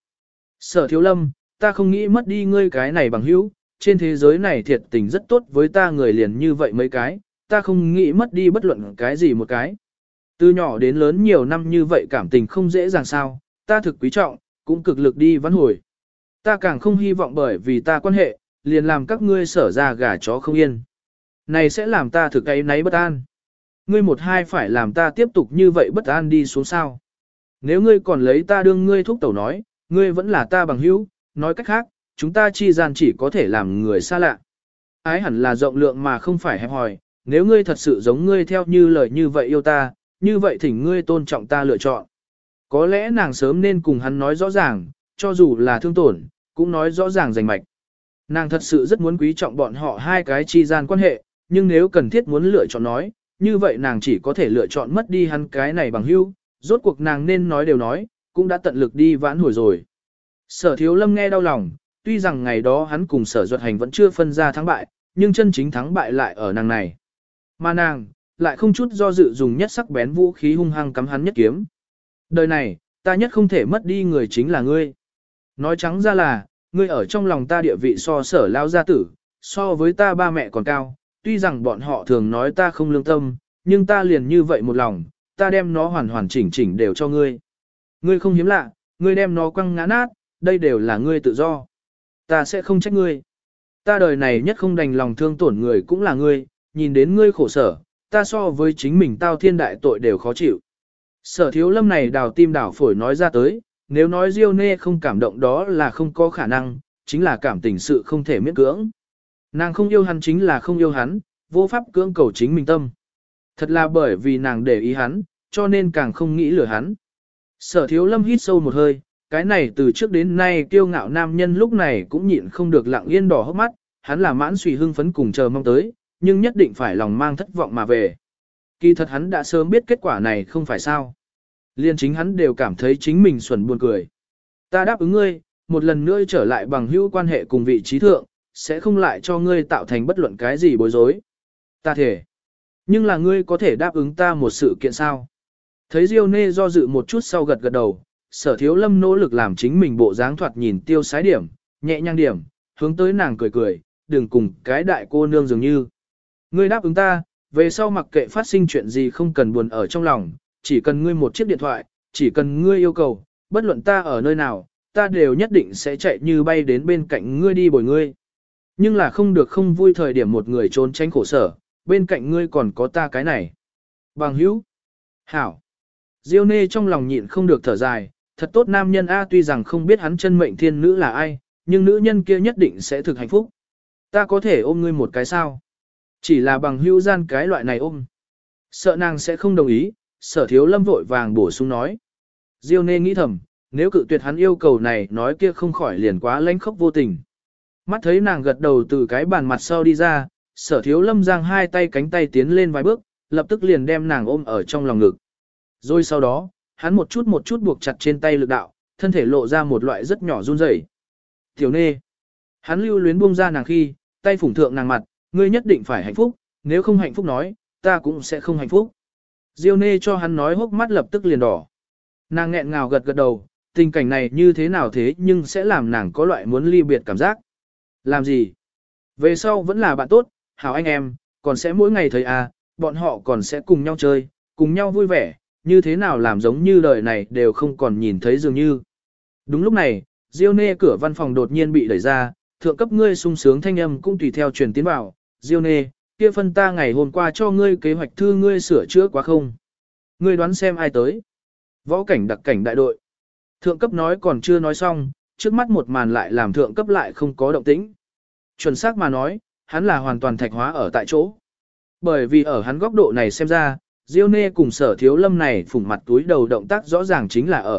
Sở Thiếu Lâm, ta không nghĩ mất đi ngươi cái này bằng hữu, trên thế giới này thiệt tình rất tốt với ta người liền như vậy mấy cái, ta không nghĩ mất đi bất luận cái gì một cái. Từ nhỏ đến lớn nhiều năm như vậy cảm tình không dễ dàng sao, ta thực quý trọng, cũng cực lực đi vãn hồi. Ta càng không hy vọng bởi vì ta quan hệ, liền làm các ngươi Sở ra gà chó không yên. Này sẽ làm ta thực ấy náy bất an. Ngươi một hai phải làm ta tiếp tục như vậy bất an đi xuống sao. Nếu ngươi còn lấy ta đương ngươi thúc tẩu nói, ngươi vẫn là ta bằng hữu, nói cách khác, chúng ta chi gian chỉ có thể làm người xa lạ. Ái hẳn là rộng lượng mà không phải hẹp hòi, nếu ngươi thật sự giống ngươi theo như lời như vậy yêu ta, như vậy thỉnh ngươi tôn trọng ta lựa chọn. Có lẽ nàng sớm nên cùng hắn nói rõ ràng, cho dù là thương tổn, cũng nói rõ ràng rành mạch. Nàng thật sự rất muốn quý trọng bọn họ hai cái chi gian quan hệ, nhưng nếu cần thiết muốn lựa chọn nói, như vậy nàng chỉ có thể lựa chọn mất đi hắn cái này bằng hữu, rốt cuộc nàng nên nói đều nói, cũng đã tận lực đi vãn hồi rồi. Sở Thiếu Lâm nghe đau lòng, tuy rằng ngày đó hắn cùng Sở Duật Hành vẫn chưa phân ra thắng bại, nhưng chân chính thắng bại lại ở nàng này. Mà nàng, lại không chút do dự dùng nhất sắc bén vũ khí hung hăng cắm hắn nhất kiếm. Đời này, ta nhất không thể mất đi người chính là ngươi. Nói trắng ra là, ngươi ở trong lòng ta địa vị so Sở lao gia tử, so với ta ba mẹ còn cao, tuy rằng bọn họ thường nói ta không lương tâm, nhưng ta liền như vậy một lòng, ta đem nó hoàn hoàn chỉnh chỉnh đều cho ngươi. Ngươi không hiếm lạ, ngươi đem nó quăng ngã nát, đây đều là ngươi tự do. Ta sẽ không trách ngươi. Ta đời này nhất không đành lòng thương tổn người cũng là ngươi, nhìn đến ngươi khổ sở, ta so với chính mình tao thiên đại tội đều khó chịu. Sở Thiếu Lâm này đào tim đào phổi nói ra tới, nếu nói Diêu Nê không cảm động đó là không có khả năng, chính là cảm tình sự không thể miễn cưỡng. Nàng không yêu hắn chính là không yêu hắn, vô pháp cưỡng cầu chính mình tâm. Thật là bởi vì nàng để ý hắn, cho nên càng không nghĩ lừa hắn. Sở Thiếu Lâm hít sâu một hơi, cái này từ trước đến nay kiêu ngạo nam nhân lúc này cũng nhịn không được lặng yên đỏ hốc mắt, hắn là mãn suy hưng phấn cùng chờ mong tới, nhưng nhất định phải lòng mang thất vọng mà về. Kỳ thật hắn đã sớm biết kết quả này không phải sao. Liên chính hắn đều cảm thấy chính mình xuẩn buồn cười. Ta đáp ứng ngươi, một lần nữa trở lại bằng hữu quan hệ cùng vị trí thượng, sẽ không lại cho ngươi tạo thành bất luận cái gì bối rối. Ta thể. Nhưng là ngươi có thể đáp ứng ta một sự kiện sao? Thấy Diêu Nê do dự một chút sau gật gật đầu, Sở Thiếu Lâm nỗ lực làm chính mình bộ dáng thoạt nhìn tiêu sái điểm, nhẹ nhàng điểm, hướng tới nàng cười cười, đừng cùng cái đại cô nương dường như. Ngươi đáp ứng ta, về sau mặc kệ phát sinh chuyện gì không cần buồn ở trong lòng, chỉ cần ngươi một chiếc điện thoại, chỉ cần ngươi yêu cầu, bất luận ta ở nơi nào, ta đều nhất định sẽ chạy như bay đến bên cạnh ngươi đi bồi ngươi. Nhưng là không được không vui thời điểm một người trốn tránh khổ sở, bên cạnh ngươi còn có ta cái này. Bằng hữu. Hảo. Diêu Nê trong lòng nhịn không được thở dài, thật tốt nam nhân A tuy rằng không biết hắn chân mệnh thiên nữ là ai, nhưng nữ nhân kia nhất định sẽ thực hạnh phúc. Ta có thể ôm ngươi một cái sao? Chỉ là bằng hữu gian cái loại này ôm. Sợ nàng sẽ không đồng ý, Sở Thiếu Lâm vội vàng bổ sung nói. Diêu Nê nghĩ thầm, nếu cự tuyệt hắn yêu cầu này nói kia không khỏi liền quá lãnh khốc vô tình. Mắt thấy nàng gật đầu từ cái bàn mặt sau đi ra, Sở Thiếu Lâm giang hai tay cánh tay tiến lên vài bước, lập tức liền đem nàng ôm ở trong lòng ngực. Rồi sau đó, hắn một chút buộc chặt trên tay lực đạo, thân thể lộ ra một loại rất nhỏ run rẩy. Tiểu Nê. Hắn lưu luyến buông ra nàng khi, tay phủng thượng nàng mặt, ngươi nhất định phải hạnh phúc, nếu không hạnh phúc nói, ta cũng sẽ không hạnh phúc. Diêu Nê cho hắn nói hốc mắt lập tức liền đỏ. Nàng nghẹn ngào gật gật đầu, tình cảnh này như thế nào thế nhưng sẽ làm nàng có loại muốn ly biệt cảm giác. Làm gì? Về sau vẫn là bạn tốt, hảo anh em, còn sẽ mỗi ngày thấy bọn họ còn sẽ cùng nhau chơi, cùng nhau vui vẻ, như thế nào làm giống như đời này đều không còn nhìn thấy dường như. Đúng lúc này, Diêu Nê cửa văn phòng đột nhiên bị đẩy ra, thượng cấp ngươi sung sướng thanh âm cũng tùy theo truyền tiến vào, Diêu Nê, kia phân ta ngày hôm qua cho ngươi kế hoạch thư ngươi sửa chữa quá không? Ngươi đoán xem ai tới? Võ cảnh đặc cảnh đại đội. Thượng cấp nói còn chưa nói xong, trước mắt một màn lại làm thượng cấp lại không có động tĩnh. Chuẩn xác mà nói, hắn là hoàn toàn thạch hóa ở tại chỗ. Bởi vì ở hắn góc độ này xem ra, Diêu Nê cùng Sở Thiếu Lâm này phủng mặt túi đầu động tác rõ ràng chính là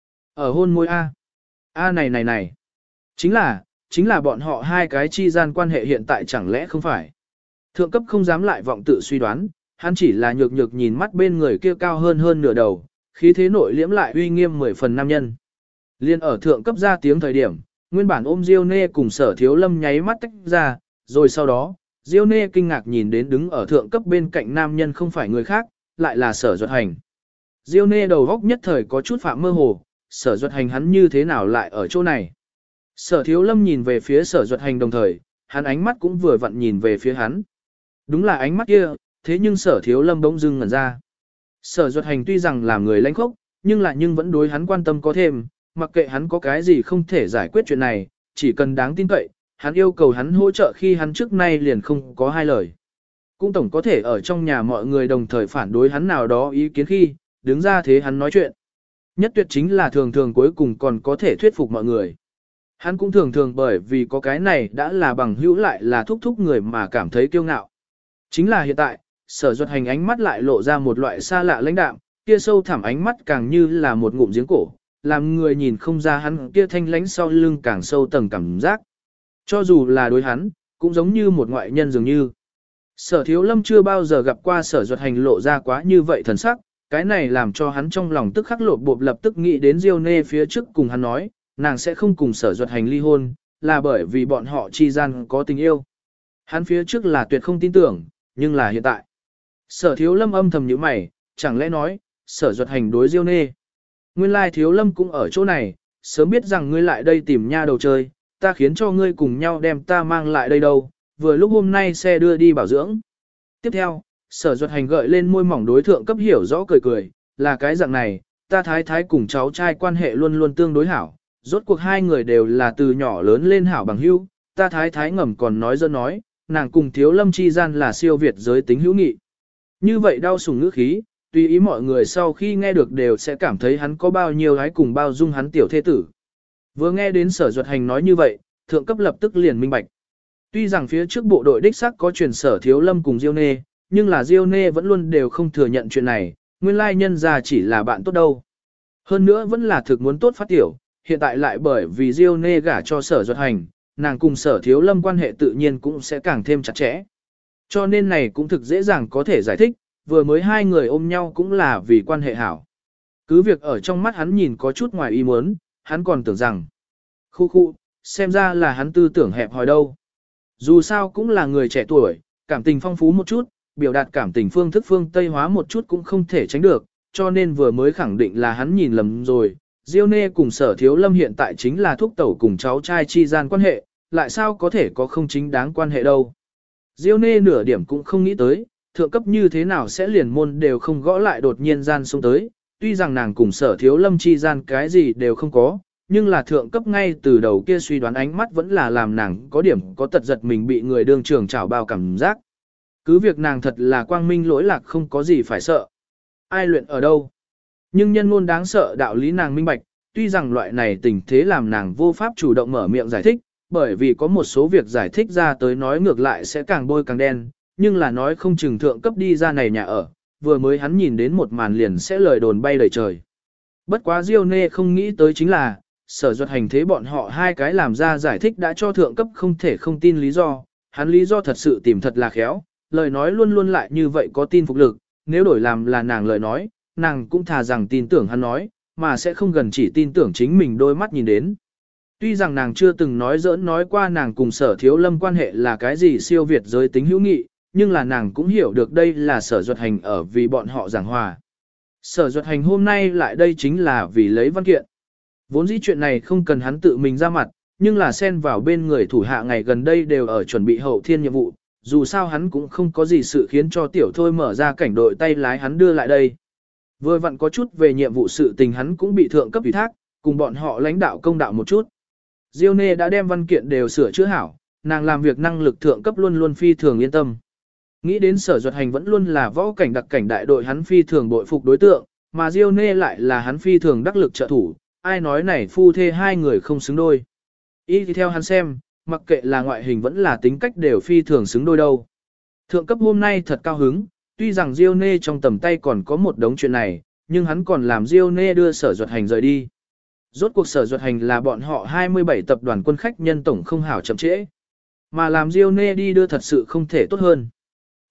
ở hôn môi A. A này. Chính là bọn họ hai cái chi gian quan hệ hiện tại chẳng lẽ không phải. Thượng cấp không dám lại vọng tự suy đoán, hắn chỉ là nhược nhược nhìn mắt bên người kia cao hơn nửa đầu, khí thế nội liễm lại uy nghiêm 10 phần nam nhân. Liên ở thượng cấp ra tiếng thời điểm, nguyên bản ôm Diêu Nê cùng Sở Thiếu Lâm nháy mắt tách ra, rồi sau đó, Diêu Nê kinh ngạc nhìn đến đứng ở thượng cấp bên cạnh nam nhân không phải người khác, lại là Sở Duật Hành. Diêu Nê đầu góc nhất thời có chút phạm mơ hồ, Sở Duật Hành hắn như thế nào lại ở chỗ này. Sở Thiếu Lâm nhìn về phía Sở Duật Hành đồng thời, hắn ánh mắt cũng vừa vặn nhìn về phía hắn. Đúng là ánh mắt kia, thế nhưng Sở Thiếu Lâm bỗng dưng ngẩn ra. Sở Duật Hành tuy rằng là người lãnh khốc, nhưng vẫn đối hắn quan tâm có thêm, mặc kệ hắn có cái gì không thể giải quyết chuyện này, chỉ cần đáng tin cậy, hắn yêu cầu hắn hỗ trợ khi hắn trước nay liền không có hai lời. Cũng tổng có thể ở trong nhà mọi người đồng thời phản đối hắn nào đó ý kiến khi, đứng ra thế hắn nói chuyện. Nhất tuyệt chính là thường thường cuối cùng còn có thể thuyết phục mọi người. Hắn cũng thường thường bởi vì có cái này đã là bằng hữu lại là thúc thúc người mà cảm thấy kiêu ngạo. Chính là hiện tại, Sở Duật Hành ánh mắt lại lộ ra một loại xa lạ lãnh đạm, kia sâu thẳm ánh mắt càng như là một ngụm giếng cổ, làm người nhìn không ra hắn kia thanh lãnh sau lưng càng sâu tầng cảm giác. Cho dù là đối hắn, cũng giống như một ngoại nhân dường như. Sở Thiếu Lâm chưa bao giờ gặp qua Sở Duật Hành lộ ra quá như vậy thần sắc, cái này làm cho hắn trong lòng tức khắc lột bộp lập tức nghĩ đến Diêu Nê phía trước cùng hắn nói, nàng sẽ không cùng Sở Duật Hành ly hôn, là bởi vì bọn họ chi gian có tình yêu. Hắn phía trước là tuyệt không tin tưởng, nhưng là hiện tại. Sở Thiếu Lâm âm thầm nhíu mày, chẳng lẽ nói, Sở Duật Hành đối Diêu Nê. Nguyên lai Thiếu Lâm cũng ở chỗ này, sớm biết rằng ngươi lại đây tìm nha đầu chơi, ta khiến cho ngươi cùng nhau đem ta mang lại đây đâu, vừa lúc hôm nay xe đưa đi bảo dưỡng. Tiếp theo, Sở Duật Hành gợi lên môi mỏng đối thượng cấp hiểu rõ cười cười, là cái dạng này, ta thái thái cùng cháu trai quan hệ luôn luôn tương đối hảo, rốt cuộc hai người đều là từ nhỏ lớn lên hảo bằng hữu, ta thái thái ngầm còn nói dân nói, nàng cùng Thiếu Lâm chi gian là siêu việt giới tính hữu nghị. Như vậy đau sủng ngữ khí, tùy ý mọi người sau khi nghe được đều sẽ cảm thấy hắn có bao nhiêu gái cùng bao dung hắn tiểu thế tử. Vừa nghe đến Sở Duật Hành nói như vậy, thượng cấp lập tức liền minh bạch. Tuy rằng phía trước bộ đội đích xác có truyền Sở Thiếu Lâm cùng Diêu Nê, nhưng là Diêu Nê vẫn luôn đều không thừa nhận chuyện này, nguyên lai nhân ra chỉ là bạn tốt đâu. Hơn nữa vẫn là thực muốn tốt phát tiểu, hiện tại lại bởi vì Diêu Nê gả cho Sở Duật Hành, nàng cùng Sở Thiếu Lâm quan hệ tự nhiên cũng sẽ càng thêm chặt chẽ. Cho nên này cũng thực dễ dàng có thể giải thích, vừa mới hai người ôm nhau cũng là vì quan hệ hảo. Cứ việc ở trong mắt hắn nhìn có chút ngoài ý muốn, hắn còn tưởng rằng, khu, xem ra là hắn tư tưởng hẹp hòi đâu. Dù sao cũng là người trẻ tuổi, cảm tình phong phú một chút, biểu đạt cảm tình phương thức phương Tây hóa một chút cũng không thể tránh được, cho nên vừa mới khẳng định là hắn nhìn lầm rồi. Diêu Nê cùng Sở Thiếu Lâm hiện tại chính là thúc tẩu cùng cháu trai chi gian quan hệ, lại sao có thể có không chính đáng quan hệ đâu. Diêu Nê nửa điểm cũng không nghĩ tới, thượng cấp như thế nào sẽ liền môn đều không gõ lại đột nhiên gian xuống tới, tuy rằng nàng cùng Sở Thiếu Lâm chi gian cái gì đều không có, nhưng là thượng cấp ngay từ đầu kia suy đoán ánh mắt vẫn là làm nàng có điểm có tật giật mình bị người đương trường chảo bao cảm giác. Cứ việc nàng thật là quang minh lỗi lạc không có gì phải sợ. Ai luyện ở đâu? Nhưng nhân ngôn đáng sợ đạo lý nàng minh bạch, tuy rằng loại này tình thế làm nàng vô pháp chủ động mở miệng giải thích, bởi vì có một số việc giải thích ra tới nói ngược lại sẽ càng bôi càng đen, nhưng là nói không chừng thượng cấp đi ra này nhà ở, vừa mới hắn nhìn đến một màn liền sẽ lời đồn bay đầy trời. Bất quá Diêu Nê không nghĩ tới chính là, Sở Duật Hành thế bọn họ hai cái làm ra giải thích đã cho thượng cấp không thể không tin lý do, hắn lý do thật sự tìm thật là khéo, lời nói luôn luôn lại như vậy có tin phục lực, nếu đổi làm là nàng lời nói, nàng cũng thà rằng tin tưởng hắn nói, mà sẽ không gần chỉ tin tưởng chính mình đôi mắt nhìn đến. Tuy rằng nàng chưa từng nói giỡn nói qua nàng cùng Sở Thiếu Lâm quan hệ là cái gì siêu việt giới tính hữu nghị, nhưng là nàng cũng hiểu được đây là Sở Duật Hành ở vì bọn họ giảng hòa. Sở Duật Hành hôm nay lại đây chính là vì lấy văn kiện. Vốn dĩ chuyện này không cần hắn tự mình ra mặt, nhưng là xen vào bên người thủ hạ ngày gần đây đều ở chuẩn bị hậu thiên nhiệm vụ, dù sao hắn cũng không có gì sự khiến cho tiểu thôi mở ra cảnh đội tay lái hắn đưa lại đây. Vừa vặn có chút về nhiệm vụ sự tình hắn cũng bị thượng cấp ủy thác, cùng bọn họ lãnh đạo công đạo một chút. Diêu Nê đã đem văn kiện đều sửa chữa hảo, nàng làm việc năng lực thượng cấp luôn luôn phi thường yên tâm. Nghĩ đến Sở Duật Hành vẫn luôn là võ cảnh đặc cảnh đại đội hắn phi thường bội phục đối tượng, mà Diêu Nê lại là hắn phi thường đắc lực trợ thủ, ai nói này phu thê hai người không xứng đôi. Ý thì theo hắn xem, mặc kệ là ngoại hình vẫn là tính cách đều phi thường xứng đôi đâu. Thượng cấp hôm nay thật cao hứng, tuy rằng Diêu Nê trong tầm tay còn có một đống chuyện này, nhưng hắn còn làm Diêu Nê đưa Sở Duật Hành rời đi. Rốt cuộc Sở Duật Hành là bọn họ 27 tập đoàn quân khách nhân tổng không hảo chậm trễ. Mà làm Diêu Nê đi đưa thật sự không thể tốt hơn.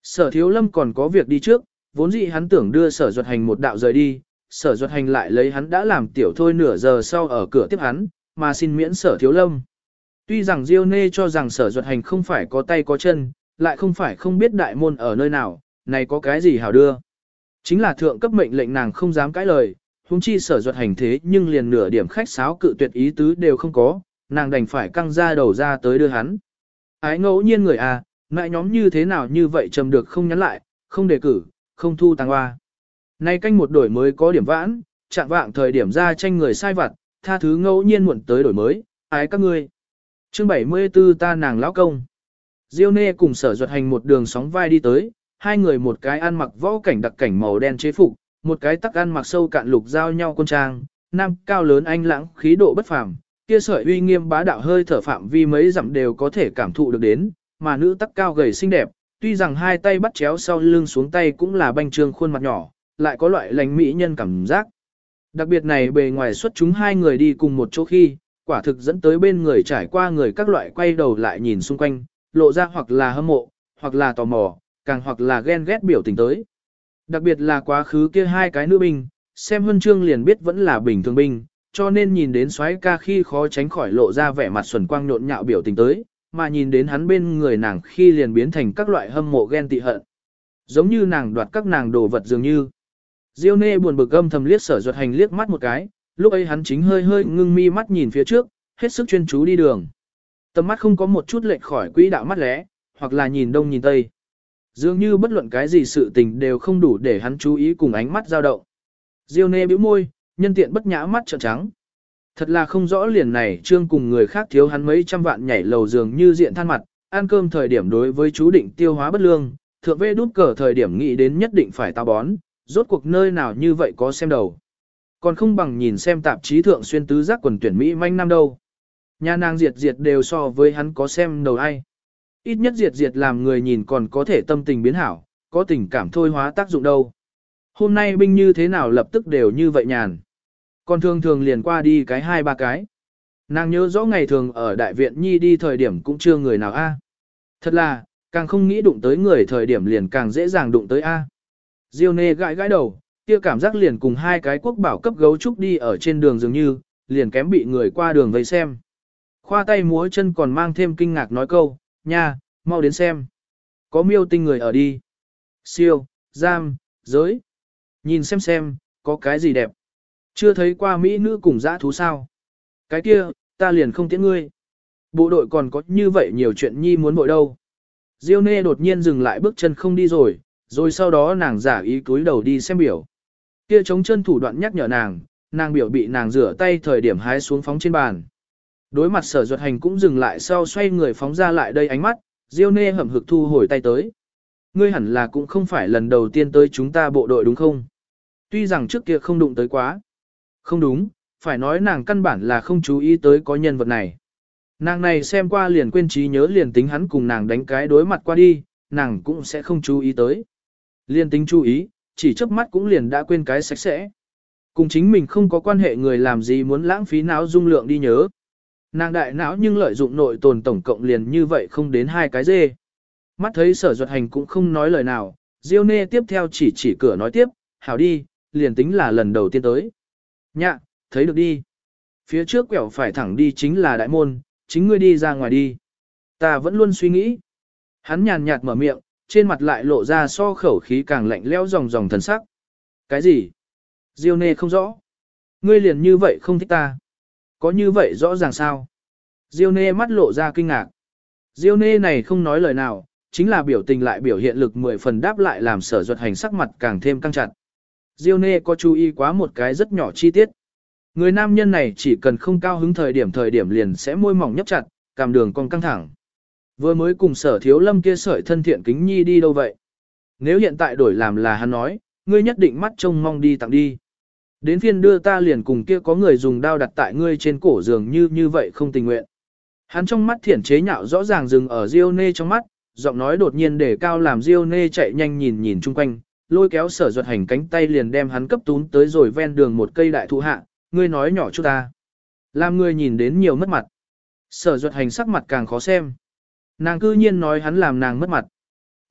Sở Thiếu Lâm còn có việc đi trước, vốn dĩ hắn tưởng đưa Sở Duật Hành một đạo rời đi, Sở Duật Hành lại lấy hắn đã làm tiểu thôi nửa giờ sau ở cửa tiếp hắn, mà xin miễn Sở Thiếu Lâm. Tuy rằng Diêu Nê cho rằng Sở Duật Hành không phải có tay có chân, lại không phải không biết đại môn ở nơi nào, này có cái gì hảo đưa. Chính là thượng cấp mệnh lệnh nàng không dám cãi lời, huống chi Sở Duật Hành thế nhưng liền nửa điểm khách sáo cự tuyệt ý tứ đều không có, nàng đành phải căng ra đầu ra tới đưa hắn. Ái ngẫu nhiên người à, mẹ nhóm như thế nào như vậy trầm được không nhắn lại, không đề cử, không thu tàng hoa. Nay canh một đổi mới có điểm vãn, chạm vạng thời điểm ra tranh người sai vặt, tha thứ ngẫu nhiên muộn tới đổi mới, ái các ngươi. Chương 74 ta nàng lão công. Diêu Nê cùng Sở Duật Hành một đường sóng vai đi tới, hai người một cái ăn mặc võ cảnh đặc cảnh màu đen chế phục, một cái tắc ăn mặc sâu cạn lục giao nhau quân trang, nam cao lớn anh lãng khí độ bất phàm, kia sợi uy nghiêm bá đạo hơi thở phạm vi mấy dặm đều có thể cảm thụ được đến, mà nữ tắc cao gầy xinh đẹp, tuy rằng hai tay bắt chéo sau lưng xuống tay cũng là banh trương khuôn mặt nhỏ, lại có loại lành mỹ nhân cảm giác. Đặc biệt này bề ngoài xuất chúng hai người đi cùng một chỗ khi, quả thực dẫn tới bên người trải qua người các loại quay đầu lại nhìn xung quanh, lộ ra hoặc là hâm mộ, hoặc là tò mò, càng hoặc là ghen ghét biểu tình tới. Đặc biệt là quá khứ kia hai cái nữ binh, xem huân chương liền biết vẫn là bình thường binh, cho nên nhìn đến soái ca khi khó tránh khỏi lộ ra vẻ mặt xuẩn quang nhộn nhạo biểu tình tới, mà nhìn đến hắn bên người nàng khi liền biến thành các loại hâm mộ ghen tị hận. Giống như nàng đoạt các nàng đồ vật dường như. Diêu Nê buồn bực âm thầm liếc Sở Duật Hành liếc mắt một cái, lúc ấy hắn chính hơi hơi ngưng mi mắt nhìn phía trước, hết sức chuyên chú đi đường. Tầm mắt không có một chút lệch khỏi quỹ đạo mắt lẽ, hoặc là nhìn đông nhìn tây. Dường như bất luận cái gì sự tình đều không đủ để hắn chú ý cùng ánh mắt dao động. Diêu Nê bĩu môi, nhân tiện bất nhã mắt trợn trắng. Thật là không rõ liền này trương cùng người khác thiếu hắn mấy trăm vạn nhảy lầu dường như diện than mặt, ăn cơm thời điểm đối với chú định tiêu hóa bất lương, thượng vê đút cờ thời điểm nghĩ đến nhất định phải tao bón, rốt cuộc nơi nào như vậy có xem đầu. Còn không bằng nhìn xem tạp chí thượng xuyên tứ giác quần tuyển Mỹ manh năm đâu. Nhà nàng diệt diệt đều so với hắn có xem đầu ai. Ít nhất diệt diệt làm người nhìn còn có thể tâm tình biến hảo, có tình cảm thôi hóa tác dụng đâu. Hôm nay binh như thế nào lập tức đều như vậy nhàn. Còn thường thường liền qua đi cái hai ba cái. Nàng nhớ rõ ngày thường ở đại viện nhi đi thời điểm cũng chưa người nào a. Thật là, càng không nghĩ đụng tới người thời điểm liền càng dễ dàng đụng tới a. Diêu Nê gãi gãi đầu, kia cảm giác liền cùng hai cái quốc bảo cấp gấu trúc đi ở trên đường dường như, liền kém bị người qua đường vây xem. Khoa tay múa chân còn mang thêm kinh ngạc nói câu, nha, mau đến xem. Có miêu tinh người ở đi. Siêu, giam, giới. Nhìn xem, có cái gì đẹp. Chưa thấy qua mỹ nữ cùng dã thú sao. Cái kia, ta liền không tiễn ngươi. Bộ đội còn có như vậy nhiều chuyện nhi muốn bội đâu. Diêu Nê đột nhiên dừng lại bước chân không đi rồi sau đó nàng giả ý cúi đầu đi xem biểu. Kia chống chân thủ đoạn nhắc nhở nàng biểu bị nàng rửa tay thời điểm hái xuống phóng trên bàn. Đối mặt Sở Duật Hành cũng dừng lại sau xoay người phóng ra lại đây ánh mắt, Diêu Nê hậm hực thu hồi tay tới. Ngươi hẳn là cũng không phải lần đầu tiên tới chúng ta bộ đội đúng không? Tuy rằng trước kia không đụng tới quá. Không đúng, phải nói nàng căn bản là không chú ý tới có nhân vật này. Nàng này xem qua liền quên trí nhớ liền tính hắn cùng nàng đánh cái đối mặt qua đi, nàng cũng sẽ không chú ý tới. Liên tính chú ý, chỉ chớp mắt cũng liền đã quên cái sạch sẽ. Cùng chính mình không có quan hệ người làm gì muốn lãng phí não dung lượng đi nhớ. Nàng đại não nhưng lợi dụng nội tồn tổng cộng liền như vậy không đến hai cái dê. Mắt thấy Sở Duật Hành cũng không nói lời nào, Diêu Nê tiếp theo chỉ cửa nói tiếp, hảo đi, liền tính là lần đầu tiên tới. Nhạ, thấy được đi. Phía trước quẹo phải thẳng đi chính là đại môn, chính ngươi đi ra ngoài đi. Ta vẫn luôn suy nghĩ. Hắn nhàn nhạt mở miệng, trên mặt lại lộ ra so khẩu khí càng lạnh lẽo ròng thần sắc. Cái gì? Diêu Nê không rõ. Ngươi liền như vậy không thích ta. Có như vậy rõ ràng sao? Diêu Nê mắt lộ ra kinh ngạc. Diêu Nê này không nói lời nào, chính là biểu tình lại biểu hiện lực 10 phần đáp lại làm Sở Duật Hành sắc mặt càng thêm căng chặt. Diêu Nê có chú ý quá một cái rất nhỏ chi tiết. Người nam nhân này chỉ cần không cao hứng thời điểm liền sẽ môi mỏng nhấp chặt, cằm đường cong căng thẳng. Vừa mới cùng Sở Thiếu Lâm kia sợi thân thiện kính nhi đi đâu vậy? Nếu hiện tại đổi làm là hắn nói, ngươi nhất định mắt trông mong đi tặng đi. Đến phiên đưa ta liền cùng kia có người dùng đao đặt tại ngươi trên cổ giường như vậy không tình nguyện. Hắn trong mắt thiển chế nhạo rõ ràng dừng ở Diêu Nê trong mắt, giọng nói đột nhiên để cao làm Diêu Nê chạy nhanh nhìn chung quanh, lôi kéo Sở Duật Hành cánh tay liền đem hắn cấp tún tới rồi ven đường một cây đại thụ hạ, ngươi nói nhỏ chút ta. Làm ngươi nhìn đến nhiều mất mặt. Sở Duật Hành sắc mặt càng khó xem. Nàng cư nhiên nói hắn làm nàng mất mặt.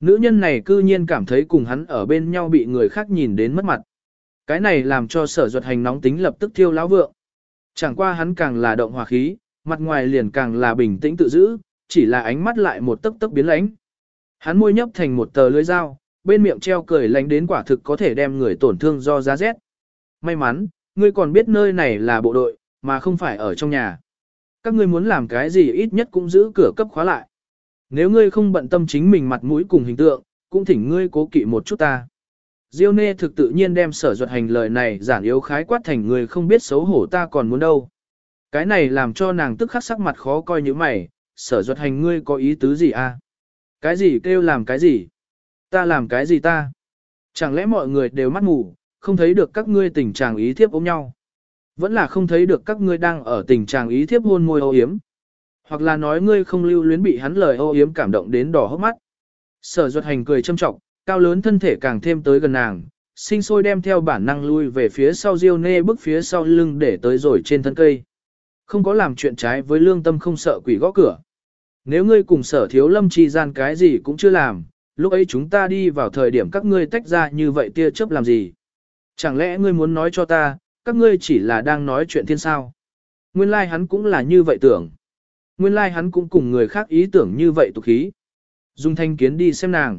Nữ nhân này cư nhiên cảm thấy cùng hắn ở bên nhau bị người khác nhìn đến mất mặt. Cái này làm cho Sở Duật Hành nóng tính lập tức thiêu lão vượng. Chẳng qua hắn càng là động hòa khí, mặt ngoài liền càng là bình tĩnh tự giữ, chỉ là ánh mắt lại một tấc tấc biến lãnh. Hắn môi nhấp thành một tờ lưỡi dao, bên miệng treo cười lánh đến quả thực có thể đem người tổn thương do giá rét. May mắn, ngươi còn biết nơi này là bộ đội, mà không phải ở trong nhà. Các ngươi muốn làm cái gì ít nhất cũng giữ cửa cấp khóa lại. Nếu ngươi không bận tâm chính mình mặt mũi cùng hình tượng, cũng thỉnh ngươi cố kỵ một chút ta. Diêu Nê thực tự nhiên đem Sở Duật Hành lời này giản yếu khái quát thành người không biết xấu hổ ta còn muốn đâu. Cái này làm cho nàng tức khắc sắc mặt khó coi như mày, Sở Duật Hành ngươi có ý tứ gì a? Cái gì kêu làm cái gì? Ta làm cái gì ta? Chẳng lẽ mọi người đều mắt mù, không thấy được các ngươi tình trạng ý thiếp ôm nhau? Vẫn là không thấy được các ngươi đang ở tình trạng ý thiếp hôn môi âu yếm? Hoặc là nói ngươi không lưu luyến bị hắn lời âu yếm cảm động đến đỏ hốc mắt? Sở Duật Hành cười châm trọng, cao lớn thân thể càng thêm tới gần nàng, sinh sôi đem theo bản năng lui về phía sau Diêu Nê bước phía sau lưng để tới rồi trên thân cây. Không có làm chuyện trái với lương tâm không sợ quỷ gõ cửa. Nếu ngươi cùng Sở Thiếu Lâm chi gian cái gì cũng chưa làm, lúc ấy chúng ta đi vào thời điểm các ngươi tách ra như vậy tia chớp làm gì? Chẳng lẽ ngươi muốn nói cho ta, các ngươi chỉ là đang nói chuyện thiên sao? Nguyên lai hắn cũng là như vậy tưởng. Nguyên lai hắn cũng cùng người khác ý tưởng như vậy tục khí. Dung Thanh Kiến đi xem nàng.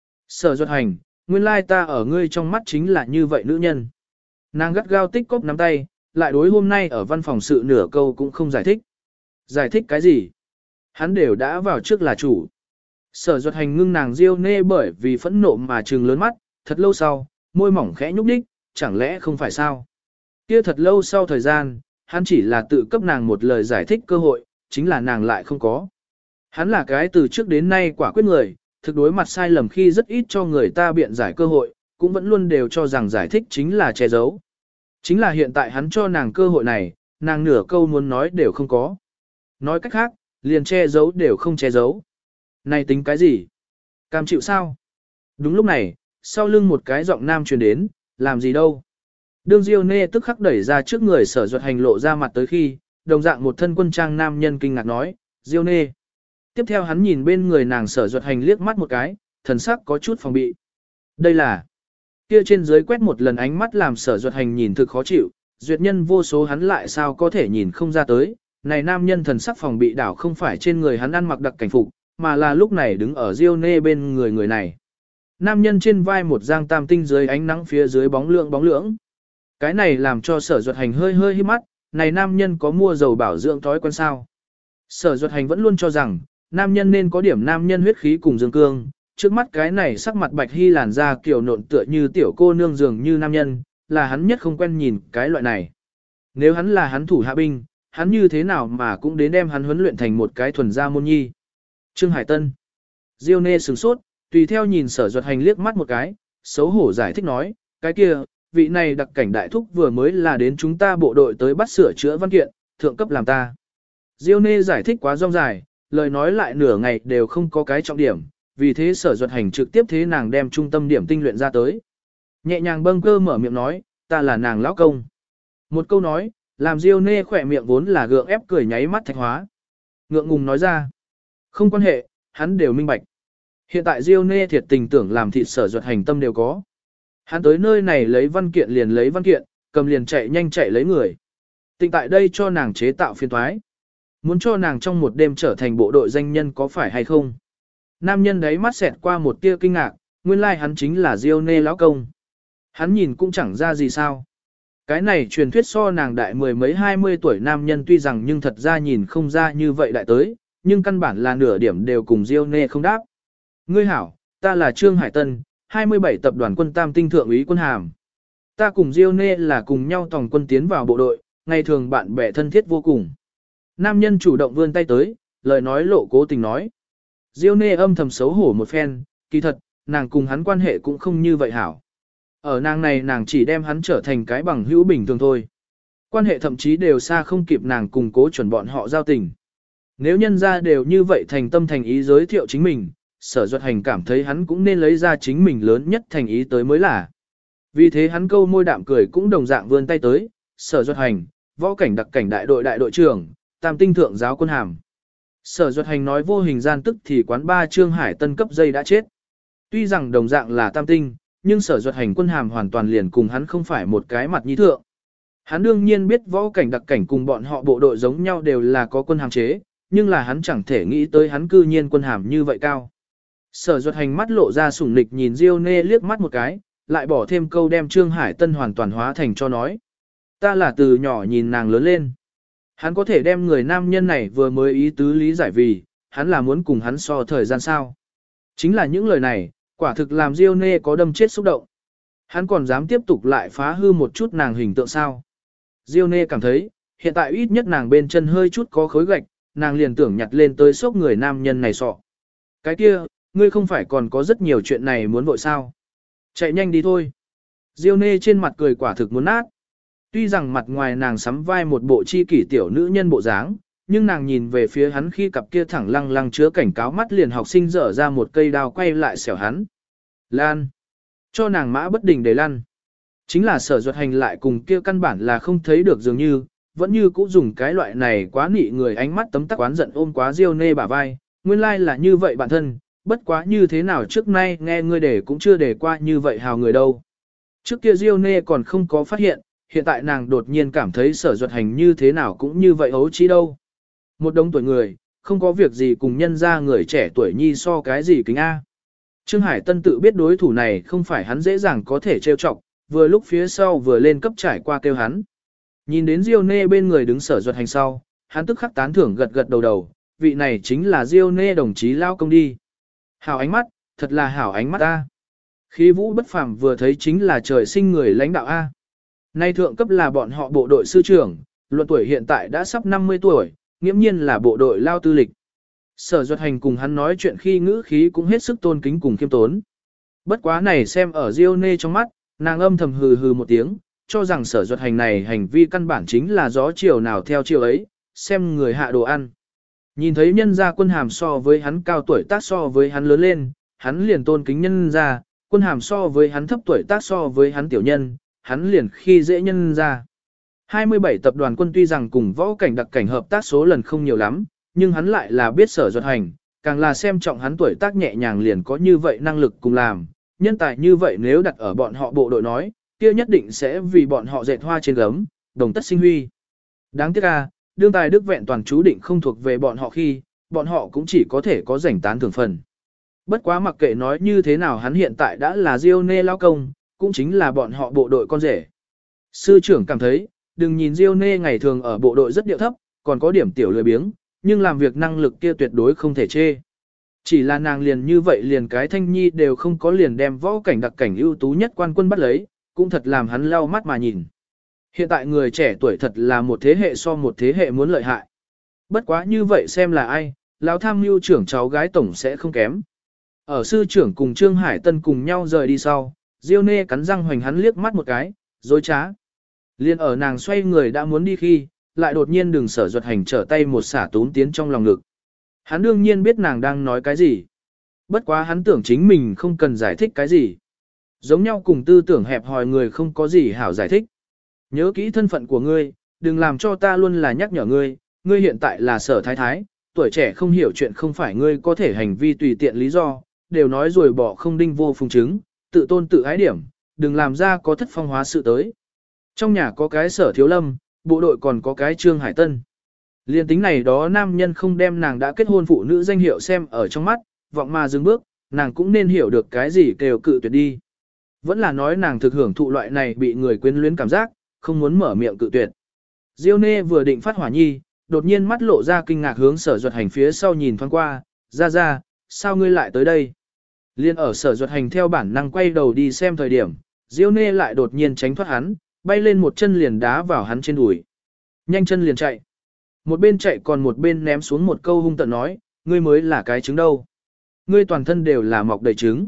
Sở Duật Hành, nguyên lai ta ở ngươi trong mắt chính là như vậy nữ nhân. Nàng gắt gao tích cóp nắm tay, lại đối hôm nay ở văn phòng sự nửa câu cũng không giải thích. Giải thích cái gì? Hắn đều đã vào trước là chủ. Sở Duật Hành ngưng nàng Diêu Nê bởi vì phẫn nộ mà trừng lớn mắt, thật lâu sau, môi mỏng khẽ nhúc nhích, chẳng lẽ không phải sao? Kia thật lâu sau thời gian, hắn chỉ là tự cấp nàng một lời giải thích cơ hội, chính là nàng lại không có. Hắn là cái từ trước đến nay quả quyết người, thực đối mặt sai lầm khi rất ít cho người ta biện giải cơ hội, cũng vẫn luôn đều cho rằng giải thích chính là che giấu. Chính là hiện tại hắn cho nàng cơ hội này, nàng nửa câu muốn nói đều không có. Nói cách khác, liền che giấu đều không che giấu. Này tính cái gì? Cam chịu sao? Đúng lúc này, sau lưng một cái giọng nam truyền đến, làm gì đâu? Đương Diêu Nê tức khắc đẩy ra trước người Sở Duật Hành lộ ra mặt tới khi, đồng dạng một thân quân trang nam nhân kinh ngạc nói, Diêu Nê. Tiếp theo hắn nhìn bên người nàng Sở Duật Hành liếc mắt một cái, thần sắc có chút phòng bị. Đây là... Kia trên dưới quét một lần ánh mắt làm Sở Duật Hành nhìn thực khó chịu, duyệt nhân vô số hắn lại sao có thể nhìn không ra tới. Này nam nhân thần sắc phòng bị đảo không phải trên người hắn ăn mặc đặc cảnh phục, mà là lúc này đứng ở Diêu Nê bên người này. Nam nhân trên vai một giang tam tinh dưới ánh nắng phía dưới bóng lưỡng. Cái này làm cho Sở Duật Hành hơi hơi híp mắt, này nam nhân có mua dầu bảo dưỡng thói quen sao? Sở Duật Hành vẫn luôn cho rằng, nam nhân nên có điểm nam nhân huyết khí cùng dương cương, trước mắt cái này sắc mặt bạch hy làn da kiểu nộn tựa như tiểu cô nương dường như nam nhân, là hắn nhất không quen nhìn cái loại này. Nếu hắn là hắn thủ hạ binh, hắn như thế nào mà cũng đến đem hắn huấn luyện thành một cái thuần gia môn nhi. Trương Hải Tân. Diêu Nê sửng sốt, tùy theo nhìn Sở Duật Hành liếc mắt một cái, xấu hổ giải thích nói, cái kia, vị này đặc cảnh đại thúc vừa mới là đến chúng ta bộ đội tới bắt sửa chữa văn kiện, thượng cấp làm ta. Diêu Nê giải thích quá rong dài, lời nói lại nửa ngày đều không có cái trọng điểm, vì thế Sở Duật Hành trực tiếp thế nàng đem trung tâm điểm tinh luyện ra tới. Nhẹ nhàng bâng cơ mở miệng nói, ta là nàng lão công. Một câu nói, làm Diêu Nê khỏe miệng vốn là gượng ép cười nháy mắt thạch hóa. Ngượng ngùng nói ra, không quan hệ, hắn đều minh bạch. Hiện tại Diêu Nê thiệt tình tưởng làm thịt Sở Duật Hành tâm đều có. Hắn tới nơi này lấy văn kiện liền lấy văn kiện, cầm liền chạy nhanh chạy lấy người. Tịnh tại đây cho nàng chế tạo phiên thoái. Muốn cho nàng trong một đêm trở thành bộ đội danh nhân có phải hay không? Nam nhân đấy mắt xẹt qua một tia kinh ngạc, nguyên lai hắn chính là Diêu Nê lão công. Hắn nhìn cũng chẳng ra gì sao. Cái này truyền thuyết so nàng đại mười mấy 20 tuổi nam nhân tuy rằng nhưng thật ra nhìn không ra như vậy đại tới, nhưng căn bản là nửa điểm đều cùng Diêu Nê không đáp. Ngươi hảo, ta là Trương Hải Tân, 27 tập đoàn quân tam tinh thượng úy quân hàm. Ta cùng Diêu Nê là cùng nhau tòng quân tiến vào bộ đội, ngày thường bạn bè thân thiết vô cùng. Nam nhân chủ động vươn tay tới, lời nói lộ cố tình nói. Diêu Nê âm thầm xấu hổ một phen, kỳ thật, nàng cùng hắn quan hệ cũng không như vậy hảo. Ở nàng này nàng chỉ đem hắn trở thành cái bằng hữu bình thường thôi. Quan hệ thậm chí đều xa không kịp nàng cùng cố chuẩn bọn họ giao tình. Nếu nhân ra đều như vậy thành tâm thành ý giới thiệu chính mình, Sở Duật Hành cảm thấy hắn cũng nên lấy ra chính mình lớn nhất thành ý tới mới là. Vì thế hắn câu môi đạm cười cũng đồng dạng vươn tay tới, Sở Duật Hành, võ cảnh đặc cảnh đại đội trưởng, tam tinh thượng giáo quân hàm. Sở Duật Hành nói vô hình gian tức thì quán ba Trương Hải Tân cấp dây đã chết. Tuy rằng đồng dạng là tam tinh, nhưng Sở Duật Hành quân hàm hoàn toàn liền cùng hắn không phải một cái mặt nhi thượng. Hắn đương nhiên biết võ cảnh đặc cảnh cùng bọn họ bộ đội giống nhau đều là có quân hàm chế, nhưng là hắn chẳng thể nghĩ tới hắn cư nhiên quân hàm như vậy cao. Sở Duật Hành mắt lộ ra sủng nịch nhìn Diêu Nê liếc mắt một cái, lại bỏ thêm câu đem Trương Hải Tân hoàn toàn hóa thành cho nói. Ta là từ nhỏ nhìn nàng lớn lên. Hắn có thể đem người nam nhân này vừa mới ý tứ lý giải vì, hắn là muốn cùng hắn so thời gian sao. Chính là những lời này, quả thực làm Diêu Nê có đâm chết xúc động. Hắn còn dám tiếp tục lại phá hư một chút nàng hình tượng sao. Diêu Nê cảm thấy, hiện tại ít nhất nàng bên chân hơi chút có khối gạch, nàng liền tưởng nhặt lên tới sốc người nam nhân này sọ. Cái kia, ngươi không phải còn có rất nhiều chuyện này muốn vội sao. Chạy nhanh đi thôi. Diêu Nê trên mặt cười quả thực muốn nát. Tuy rằng mặt ngoài nàng sắm vai một bộ chi kỷ tiểu nữ nhân bộ dáng, nhưng nàng nhìn về phía hắn khi cặp kia thẳng lăng lăng chứa cảnh cáo mắt liền học sinh dở ra một cây đao quay lại xẻo hắn. Lan. Cho nàng mã bất đình để lăn. Chính là Sở Duật Hành lại cùng kia căn bản là không thấy được dường như, vẫn như cũ dùng cái loại này quá nị người ánh mắt tấm tắc quán giận ôm quá Diêu Nê bả vai, nguyên lai là như vậy bản thân, bất quá như thế nào trước nay nghe ngươi để cũng chưa để qua như vậy hào người đâu. Trước kia Diêu Nê còn không có phát hiện, hiện tại nàng đột nhiên cảm thấy Sở Duật Hành như thế nào cũng như vậy ấu trí đâu. Một đống tuổi người, không có việc gì cùng nhân ra người trẻ tuổi nhi so cái gì kính A. Trương Hải Tân tự biết đối thủ này không phải hắn dễ dàng có thể trêu chọc, vừa lúc phía sau vừa lên cấp trải qua kêu hắn. Nhìn đến Diêu Nê bên người đứng Sở Duật Hành sau, hắn tức khắc tán thưởng gật gật đầu, vị này chính là Diêu Nê đồng chí lao công đi. Hảo ánh mắt, thật là hảo ánh mắt A. Khí vũ bất phàm vừa thấy chính là trời sinh người lãnh đạo A. Nay thượng cấp là bọn họ bộ đội sư trưởng, luận tuổi hiện tại đã sắp 50 tuổi, nghiễm nhiên là bộ đội lao tư lịch. Sở Duật Hành cùng hắn nói chuyện khi ngữ khí cũng hết sức tôn kính cùng khiêm tốn. Bất quá này xem ở Diêu Nê trong mắt, nàng âm thầm hừ hừ một tiếng, cho rằng Sở Duật Hành này hành vi căn bản chính là gió chiều nào theo chiều ấy, xem người hạ đồ ăn. Nhìn thấy nhân gia quân hàm so với hắn cao tuổi tác so với hắn lớn lên, hắn liền tôn kính nhân gia, quân hàm so với hắn thấp tuổi tác so với hắn tiểu nhân, hắn liền khi dễ nhân gia. 27 tập đoàn quân tuy rằng cùng võ cảnh đặc cảnh hợp tác số lần không nhiều lắm, nhưng hắn lại là biết Sở Duật Hành, càng là xem trọng hắn tuổi tác nhẹ nhàng liền có như vậy năng lực cùng làm, nhân tài như vậy nếu đặt ở bọn họ bộ đội nói, kia nhất định sẽ vì bọn họ dệt hoa trên gấm, đồng tất sinh huy. Đáng tiếc đương tài đức vẹn toàn chú định không thuộc về bọn họ khi, bọn họ cũng chỉ có thể có rảnh tán thưởng phần. Bất quá mặc kệ nói như thế nào hắn hiện tại đã là Diêu Nê lao công, cũng chính là bọn họ bộ đội con rể. Sư trưởng cảm thấy, đừng nhìn Diêu Nê ngày thường ở bộ đội rất điệu thấp, còn có điểm tiểu lười biếng, nhưng làm việc năng lực kia tuyệt đối không thể chê. Chỉ là nàng liền như vậy liền cái thanh nhi đều không có liền đem võ cảnh đặc cảnh ưu tú nhất quan quân bắt lấy, cũng thật làm hắn lau mắt mà nhìn. Hiện tại người trẻ tuổi thật là một thế hệ so một thế hệ muốn lợi hại. Bất quá như vậy xem là ai, lão tham mưu trưởng cháu gái tổng sẽ không kém. Ở sư trưởng cùng Trương Hải Tân cùng nhau rời đi sau, Diêu Nê cắn răng hoành hắn liếc mắt một cái, dối trá. Liên ở nàng xoay người đã muốn đi khi, lại đột nhiên đừng Sở Duật Hành trở tay một xả túm tiến trong lòng ngực. Hắn đương nhiên biết nàng đang nói cái gì. Bất quá hắn tưởng chính mình không cần giải thích cái gì. Giống nhau cùng tư tưởng hẹp hòi người không có gì hảo giải thích. Nhớ kỹ thân phận của ngươi, đừng làm cho ta luôn là nhắc nhở ngươi, ngươi hiện tại là Sở Thái Thái, tuổi trẻ không hiểu chuyện không phải ngươi có thể hành vi tùy tiện lý do, đều nói rồi bỏ không đinh vô phùng chứng, tự tôn tự ái điểm, đừng làm ra có thất phong hóa sự tới. Trong nhà có cái Sở Thiếu Lâm, bộ đội còn có cái Trương Hải Tân. Liên tính này đó nam nhân không đem nàng đã kết hôn phụ nữ danh hiệu xem ở trong mắt, vọng mà dừng bước, nàng cũng nên hiểu được cái gì kêu cự tuyệt đi. Vẫn là nói nàng thực hưởng thụ loại này bị người quyến luyến cảm giác, không muốn mở miệng cự tuyệt. Diêu Nê vừa định phát hỏa nhi, đột nhiên mắt lộ ra kinh ngạc hướng Sở Duật Hành phía sau nhìn thoáng qua, ra, sao ngươi lại tới đây? Liên ở Sở Duật Hành theo bản năng quay đầu đi xem thời điểm, Diêu Nê lại đột nhiên tránh thoát hắn, bay lên một chân liền đá vào hắn trên đùi. Nhanh chân liền chạy. Một bên chạy còn một bên ném xuống một câu hung tợn nói, ngươi mới là cái trứng đâu. Ngươi toàn thân đều là mọc đầy trứng.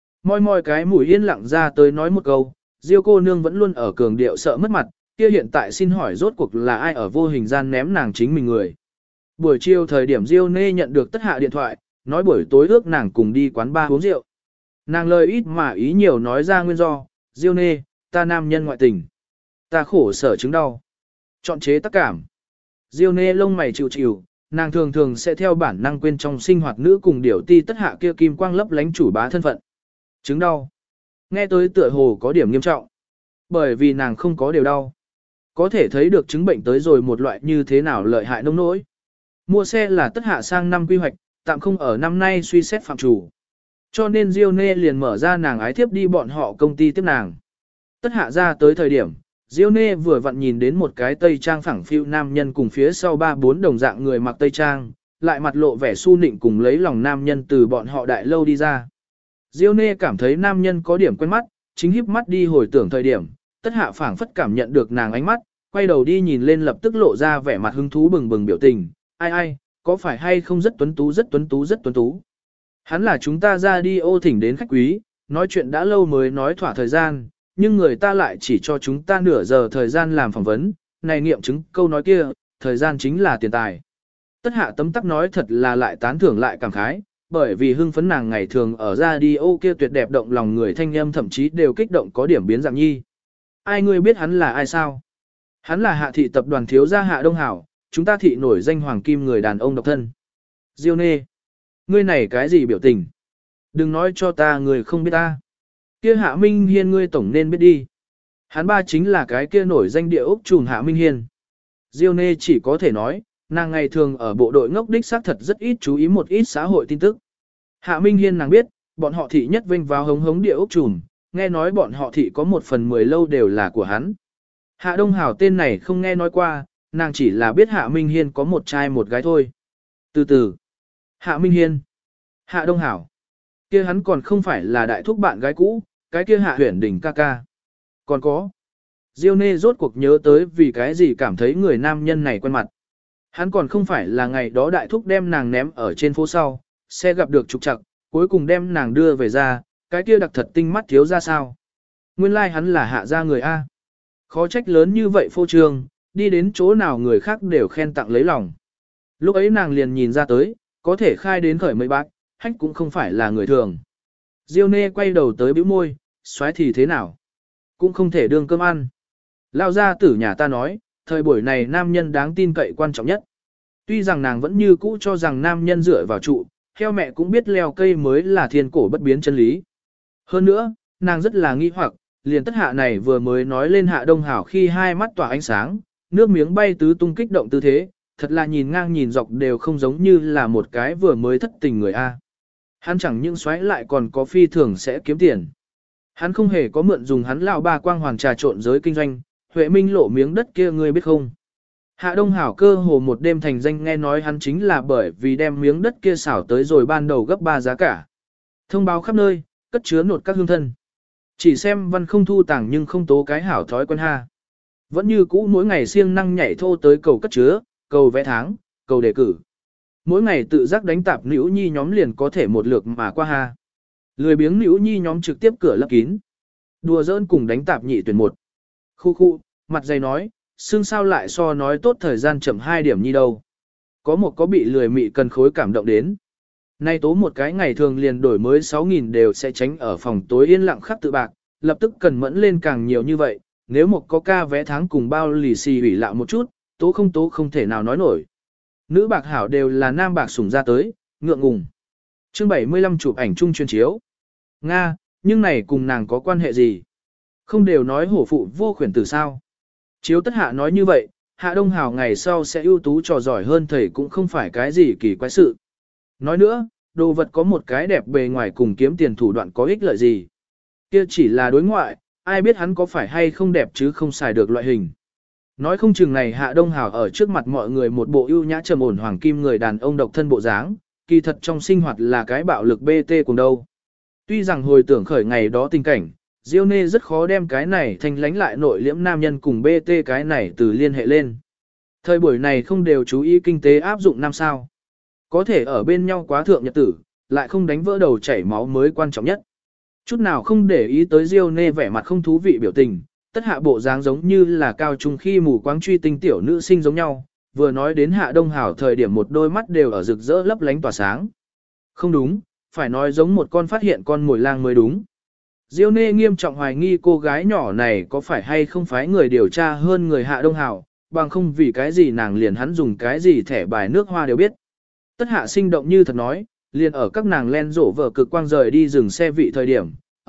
Moi cái mũi yên lặng ra tới nói một câu, Diêu cô nương vẫn luôn ở cường điệu sợ mất mặt, kia hiện tại xin hỏi rốt cuộc là ai ở vô hình gian ném nàng chính mình người. Buổi chiều thời điểm Diêu Nê nhận được tất hạ điện thoại, nói buổi tối ước nàng cùng đi quán bar uống rượu. Nàng lời ít mà ý nhiều nói ra nguyên do, Diêu Nê, ta nam nhân ngoại tình. Ta khổ sở chứng đau. Chọn chế tác cảm. Diêu Nê lông mày chịu, nàng thường thường sẽ theo bản năng quên trong sinh hoạt nữ cùng điểu ti tất hạ kia kim quang lấp lánh chủ bá thân phận. Chứng đau. Nghe tới tựa hồ có điểm nghiêm trọng. Bởi vì nàng không có điều đau. Có thể thấy được chứng bệnh tới rồi một loại như thế nào lợi hại nông nỗi. Mua xe là tất hạ sang năm quy hoạch, tạm không ở năm nay suy xét phạm chủ. Cho nên Diêu Nê liền mở ra nàng ái thiếp đi bọn họ công ty tiếp nàng. Tất hạ ra tới thời điểm, Diêu Nê vừa vặn nhìn đến một cái tây trang phẳng phiu nam nhân cùng phía sau 3-4 đồng dạng người mặc tây trang, lại mặt lộ vẻ su nịnh cùng lấy lòng nam nhân từ bọn họ đại lâu đi ra. Diêu Nê cảm thấy nam nhân có điểm quen mắt, chính híp mắt đi hồi tưởng thời điểm, tất hạ phảng phất cảm nhận được nàng ánh mắt, quay đầu đi nhìn lên lập tức lộ ra vẻ mặt hứng thú bừng bừng biểu tình, ai, có phải hay không rất tuấn tú rất tuấn tú rất tuấn tú. Hắn là chúng ta ra đi ô thỉnh đến khách quý, nói chuyện đã lâu mới nói thỏa thời gian, nhưng người ta lại chỉ cho chúng ta nửa giờ thời gian làm phỏng vấn, này nghiệm chứng câu nói kia, thời gian chính là tiền tài. Tất hạ tấm tắc nói thật là lại tán thưởng lại cảm khái, bởi vì hưng phấn nàng ngày thường ở ra đi ô kia tuyệt đẹp động lòng người thanh âm thậm chí đều kích động có điểm biến dạng nhi. Ai ngươi biết hắn là ai sao? Hắn là Hạ thị tập đoàn thiếu gia Hạ Đông Hảo, chúng ta thị nổi danh hoàng kim người đàn ông độc thân. Diêu Nê, ngươi này cái gì biểu tình? Đừng nói cho ta người không biết ta. Kia Hạ Minh Hiên ngươi tổng nên biết đi. Hắn ba chính là cái kia nổi danh địa ốc trùm Hạ Minh Hiên. Diêu Nê chỉ có thể nói, nàng ngày thường ở bộ đội ngốc đích xác thật rất ít chú ý một ít xã hội tin tức. Hạ Minh Hiên nàng biết, bọn họ thị nhất vinh vào hống hống địa ốc trùm, nghe nói bọn họ thị có 1/10 lâu đều là của hắn. Hạ Đông Hảo tên này không nghe nói qua, nàng chỉ là biết Hạ Minh Hiên có một trai một gái thôi. Từ từ, Hạ Minh Hiên, Hạ Đông Hảo, kia hắn còn không phải là đại thúc bạn gái cũ, cái kia Hạ Huyển Đình ca ca. Còn có, Diêu Nê rốt cuộc nhớ tới vì cái gì cảm thấy người nam nhân này quen mặt. Hắn còn không phải là ngày đó đại thúc đem nàng ném ở trên phố sau, xe gặp được trục trặc, cuối cùng đem nàng đưa về ra, cái kia đặc thật tinh mắt thiếu ra sao. Nguyên lai like hắn là Hạ gia người A. Khó trách lớn như vậy phô trương, đi đến chỗ nào người khác đều khen tặng lấy lòng. Lúc ấy nàng liền nhìn ra tới, có thể khai đến khởi mấy bác, hách cũng không phải là người thường. Diêu Nê quay đầu tới bĩu môi, xoái thì thế nào? Cũng không thể đương cơm ăn. Lao ra tử nhà ta nói, thời buổi này nam nhân đáng tin cậy quan trọng nhất. Tuy rằng nàng vẫn như cũ cho rằng nam nhân dựa vào trụ, theo mẹ cũng biết leo cây mới là thiên cổ bất biến chân lý. Hơn nữa, nàng rất là nghi hoặc, liền tất hạ này vừa mới nói lên Hạ Đông Hảo khi hai mắt tỏa ánh sáng, nước miếng bay tứ tung kích động tư thế, thật là nhìn ngang nhìn dọc đều không giống như là một cái vừa mới thất tình người A. Hắn chẳng những xoáy lại còn có phi thường sẽ kiếm tiền. Hắn không hề có mượn dùng hắn lão ba quang hoàng trà trộn giới kinh doanh, Huệ Minh lộ miếng đất kia ngươi biết không? Hạ Đông Hảo cơ hồ một đêm thành danh nghe nói hắn chính là bởi vì đem miếng đất kia xảo tới rồi ban đầu gấp 3 giá cả. Thông báo khắp nơi, cất chứa nột các hương thân. Chỉ xem văn không thu tàng nhưng không tố cái hảo thói quen ha. Vẫn như cũ mỗi ngày siêng năng nhảy thô tới cầu cất chứa, cầu vẽ tháng, cầu đề cử. Mỗi ngày tự giác đánh tạp nữ nhi nhóm liền có thể một lượt mà qua ha. Lười biếng nữ nhi nhóm trực tiếp cửa lấp kín. Đùa giỡn cùng đánh tạp nhị tuyển một. Khu, mặt dày nói, xương sao lại so nói tốt thời gian chậm 2 điểm nhi đâu. Có một có bị lười mị cần khối cảm động đến. Nay tố một cái ngày thường liền đổi mới 6.000 đều sẽ tránh ở phòng tối yên lặng khắc tự bạc, lập tức cần mẫn lên càng nhiều như vậy, nếu một có ca vé tháng cùng bao lì xì ủy lạo một chút, tố không thể nào nói nổi. Nữ bạc hảo đều là nam bạc sủng ra tới, ngượng ngùng. Chương 75 chụp ảnh chung chuyên chiếu. Nga, nhưng này cùng nàng có quan hệ gì? Không đều nói hổ phụ vô khuyển tử sao? Chiếu tất hạ nói như vậy, Hạ Đông Hảo ngày sau sẽ ưu tú trò giỏi hơn thầy cũng không phải cái gì kỳ quái sự. Nói nữa, đồ vật có một cái đẹp bề ngoài cùng kiếm tiền thủ đoạn có ích lợi gì. Kia chỉ là đối ngoại, ai biết hắn có phải hay không đẹp chứ không xài được loại hình. Nói không chừng này Hạ Đông Hảo ở trước mặt mọi người một bộ ưu nhã trầm ổn hoàng kim người đàn ông độc thân bộ dáng, kỳ thật trong sinh hoạt là cái bạo lực BT cùng đâu. Tuy rằng hồi tưởng khởi ngày đó tình cảnh, Diêu Nê rất khó đem cái này thành lánh lại nội liễm nam nhân cùng BT cái này từ liên hệ lên. Thời buổi này không đều chú ý kinh tế áp dụng năm sao. Có thể ở bên nhau quá thượng nhật tử, lại không đánh vỡ đầu chảy máu mới quan trọng nhất. Chút nào không để ý tới Diêu Nê vẻ mặt không thú vị biểu tình, tất hạ bộ dáng giống như là cao trung khi mù quáng truy tinh tiểu nữ sinh giống nhau, vừa nói đến Hạ Đông Hảo thời điểm một đôi mắt đều ở rực rỡ lấp lánh tỏa sáng. Không đúng, phải nói giống một con phát hiện con mồi lang mới đúng. Diêu Nê nghiêm trọng hoài nghi cô gái nhỏ này có phải hay không phải người điều tra hơn người Hạ Đông Hảo, bằng không vì cái gì nàng liền hắn dùng cái gì thẻ bài nước hoa đều biết. Tất hạ sinh động như thật nói, liền ở các nàng len rổ vở cực quang rời đi dừng xe vị thời điểm,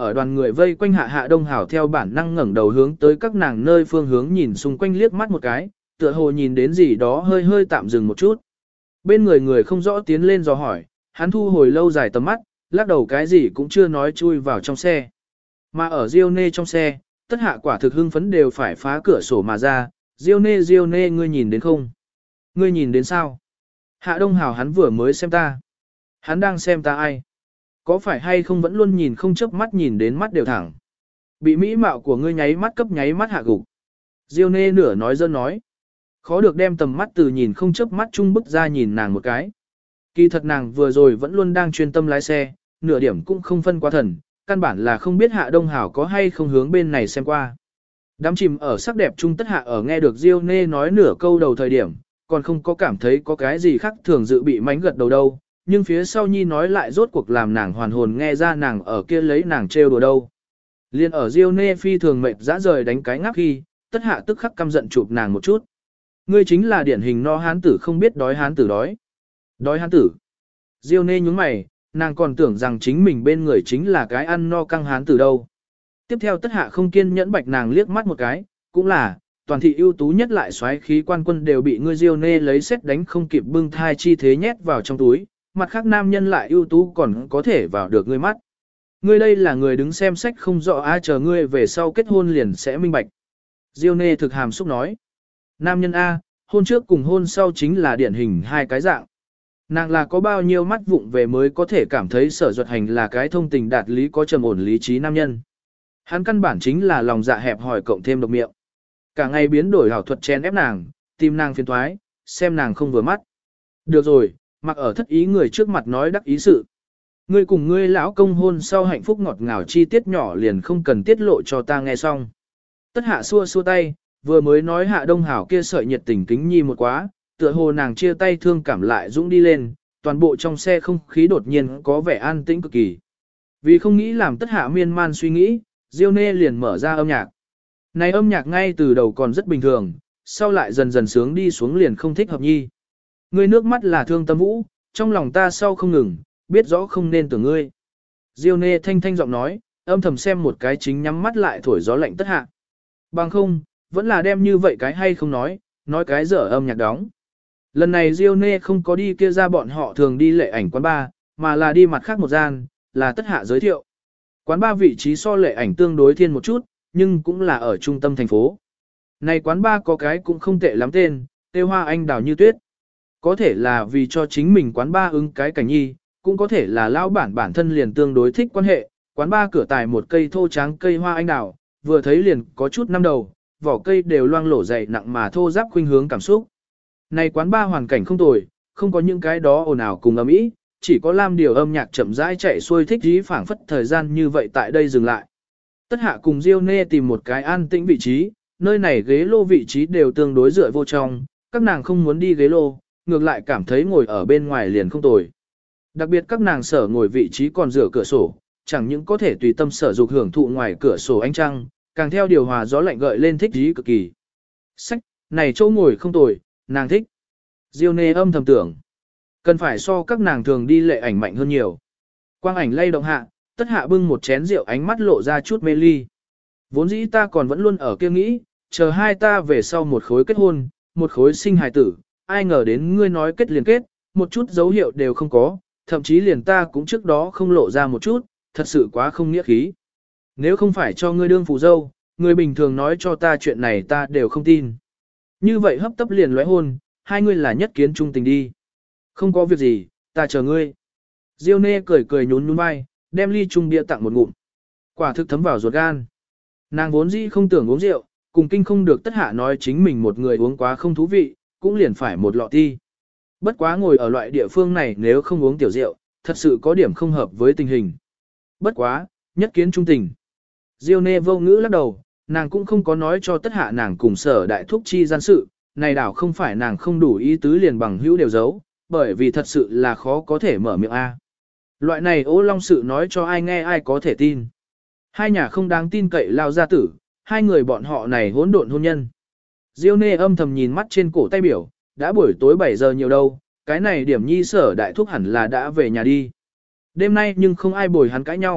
ở đoàn người vây quanh Hạ Đông Hảo theo bản năng ngẩng đầu hướng tới các nàng nơi phương hướng nhìn xung quanh liếc mắt một cái, tựa hồ nhìn đến gì đó hơi hơi tạm dừng một chút. Bên người người không rõ tiến lên dò hỏi, hắn thu hồi lâu dài tầm mắt, lắc đầu cái gì cũng chưa nói chui vào trong xe. Mà ở Diêu Nê trong xe, Tất Hạ quả thực hưng phấn đều phải phá cửa sổ mà ra, Diêu Nê ngươi nhìn đến không? Ngươi nhìn đến sao? Hạ Đông Hảo hắn vừa mới xem ta. Hắn đang xem ta ai? Có phải hay không vẫn luôn nhìn không chớp mắt nhìn đến mắt đều thẳng. Bị mỹ mạo của ngươi nháy mắt cấp nháy mắt hạ gục. Diêu Nê nửa nói dơ nói. Khó được đem tầm mắt từ nhìn không chớp mắt chung bức ra nhìn nàng một cái. Kỳ thật nàng vừa rồi vẫn luôn đang chuyên tâm lái xe, nửa điểm cũng không phân qua thần, căn bản là không biết Hạ Đông Hảo có hay không hướng bên này xem qua. Đám chìm ở sắc đẹp chung Tất Hạ ở nghe được Diêu Nê nói nửa câu đầu thời điểm, còn không có cảm thấy có cái gì khác thường dự bị mánh gật đầu đâu, nhưng phía sau Nhi nói lại rốt cuộc làm nàng hoàn hồn nghe ra nàng ở kia lấy nàng trêu đùa đâu. Liên ở Diêu Nê phi thường mệt dã rời đánh cái ngáp khi, Tất Hạ tức khắc căm giận chụp nàng một chút. Ngươi chính là điển hình no hán tử không biết đói hán tử đói. Đói hán tử. Diêu Nê nhúng mày, nàng còn tưởng rằng chính mình bên người chính là cái ăn no căng hán tử đâu. Tiếp theo Tất Hạ không kiên nhẫn bạch nàng liếc mắt một cái, cũng là, toàn thị ưu tú nhất lại xoáy khí quan quân đều bị ngươi Diêu Nê lấy xét đánh không kịp bưng thai chi thế nhét vào trong túi, mặt khác nam nhân lại ưu tú còn có thể vào được ngươi mắt. Ngươi đây là người đứng xem sách không rõ ai chờ ngươi về sau kết hôn liền sẽ minh bạch. Diêu Nê thực hàm xúc nói. Nam nhân A, hôn trước cùng hôn sau chính là điển hình hai cái dạng. Nàng là có bao nhiêu mắt vụng về mới có thể cảm thấy Sở Duật Hành là cái thông tình đạt lý có trầm ổn lý trí nam nhân. Hắn căn bản chính là lòng dạ hẹp hòi cộng thêm độc miệng. Cả ngày biến đổi hảo thuật chen ép nàng, tìm nàng phiền toái, xem nàng không vừa mắt. Được rồi, mặc ở thất ý người trước mặt nói đắc ý sự. Ngươi cùng ngươi lão công hôn sau hạnh phúc ngọt ngào chi tiết nhỏ liền không cần tiết lộ cho ta nghe xong. Tất Hạ xua xua tay, vừa mới nói Hạ Đông Hảo kia sợi nhiệt tình kính nhi một quá, tựa hồ nàng chia tay thương cảm lại dũng đi lên, toàn bộ trong xe không khí đột nhiên có vẻ an tĩnh cực kỳ. Vì không nghĩ làm Tất Hạ miên man suy nghĩ, Diêu Nê liền mở ra âm nhạc. Này âm nhạc ngay từ đầu còn rất bình thường, sau lại dần dần sướng đi xuống liền không thích hợp nhi. Ngươi nước mắt là thương tâm vũ, trong lòng ta sau không ngừng, biết rõ không nên tưởng ngươi. Diêu Nê thanh thanh giọng nói, âm thầm xem một cái chính nhắm mắt lại thổi gió lạnh Tất Hạ. Bằng không, vẫn là đem như vậy cái hay không nói cái dở âm nhạc đóng. Lần này Diêu Nê không có đi kia ra bọn họ thường đi lệ ảnh quán bar, mà là đi mặt khác một gian, là Tất Hạ giới thiệu. Quán bar vị trí so lệ ảnh tương đối thiên một chút, nhưng cũng là ở trung tâm thành phố. Này quán bar có cái cũng không tệ lắm tên, Tê Hoa Anh Đào Như Tuyết. Có thể là vì cho chính mình quán bar ứng cái cảnh nhi, cũng có thể là lão bản thân liền tương đối thích quan hệ. Quán bar cửa tài một cây thô tráng cây hoa anh đào, vừa thấy liền có chút năm đầu, vỏ cây đều loang lổ dày nặng mà thô ráp khuynh hướng cảm xúc. Này quán bar hoàn cảnh không tồi, không có những cái đó ồn ào cùng ầm ĩ, chỉ có lam điều âm nhạc chậm rãi chạy xuôi thích dí phảng phất thời gian như vậy tại đây dừng lại. Tất Hạ cùng Diêu Nê tìm một cái an tĩnh vị trí, nơi này ghế lô vị trí đều tương đối dựa vô trong, các nàng không muốn đi ghế lô, ngược lại cảm thấy ngồi ở bên ngoài liền không tồi. Đặc biệt các nàng sở ngồi vị trí còn dựa cửa sổ, chẳng những có thể tùy tâm sở dục hưởng thụ ngoài cửa sổ ánh trăng, càng theo điều hòa gió lạnh gợi lên thích dí cực kỳ. Sách, này chỗ ngồi không tồi, nàng thích. Diêu Nê âm thầm tưởng, cần phải so các nàng thường đi lệ ảnh mạnh hơn nhiều. Quang ảnh lay động hạ, Tất Hạ bưng một chén rượu ánh mắt lộ ra chút mê ly. Vốn dĩ ta còn vẫn luôn ở kia nghĩ, chờ hai ta về sau một khối kết hôn, một khối sinh hài tử, ai ngờ đến ngươi nói kết liền kết, một chút dấu hiệu đều không có, thậm chí liền ta cũng trước đó không lộ ra một chút, thật sự quá không nghĩa khí. Nếu không phải cho ngươi đương phù dâu, người bình thường nói cho ta chuyện này ta đều không tin. Như vậy hấp tấp liền lóe hôn, hai ngươi là nhất kiến trung tình đi. Không có việc gì, ta chờ ngươi. Diêu Nê cười cười nhún nhún vai, đem ly chung bia tặng một ngụm. Quả thực thấm vào ruột gan. Nàng vốn dĩ không tưởng uống rượu, cùng kinh không được Tất Hạ nói chính mình một người uống quá không thú vị, cũng liền phải một lọ ti. Bất quá ngồi ở loại địa phương này nếu không uống tiểu rượu, thật sự có điểm không hợp với tình hình. Bất quá, nhất kiến trung tình. Diêu Nê vô ngữ lắc đầu, nàng cũng không có nói cho Tất Hạ nàng cùng Sở đại thúc chi gian sự, này đảo không phải nàng không đủ ý tứ liền bằng hữu đều giấu, bởi vì thật sự là khó có thể mở miệng A. Loại này Ô Long sự nói cho ai nghe ai có thể tin. Hai nhà không đáng tin cậy lao gia tử, hai người bọn họ này hỗn độn hôn nhân. Diêu Nê âm thầm nhìn mắt trên cổ tay biểu, đã buổi tối 7 giờ nhiều đâu, cái này điểm nhi Sở đại thúc hẳn là đã về nhà đi. Đêm nay nhưng không ai bồi hắn cãi nhau,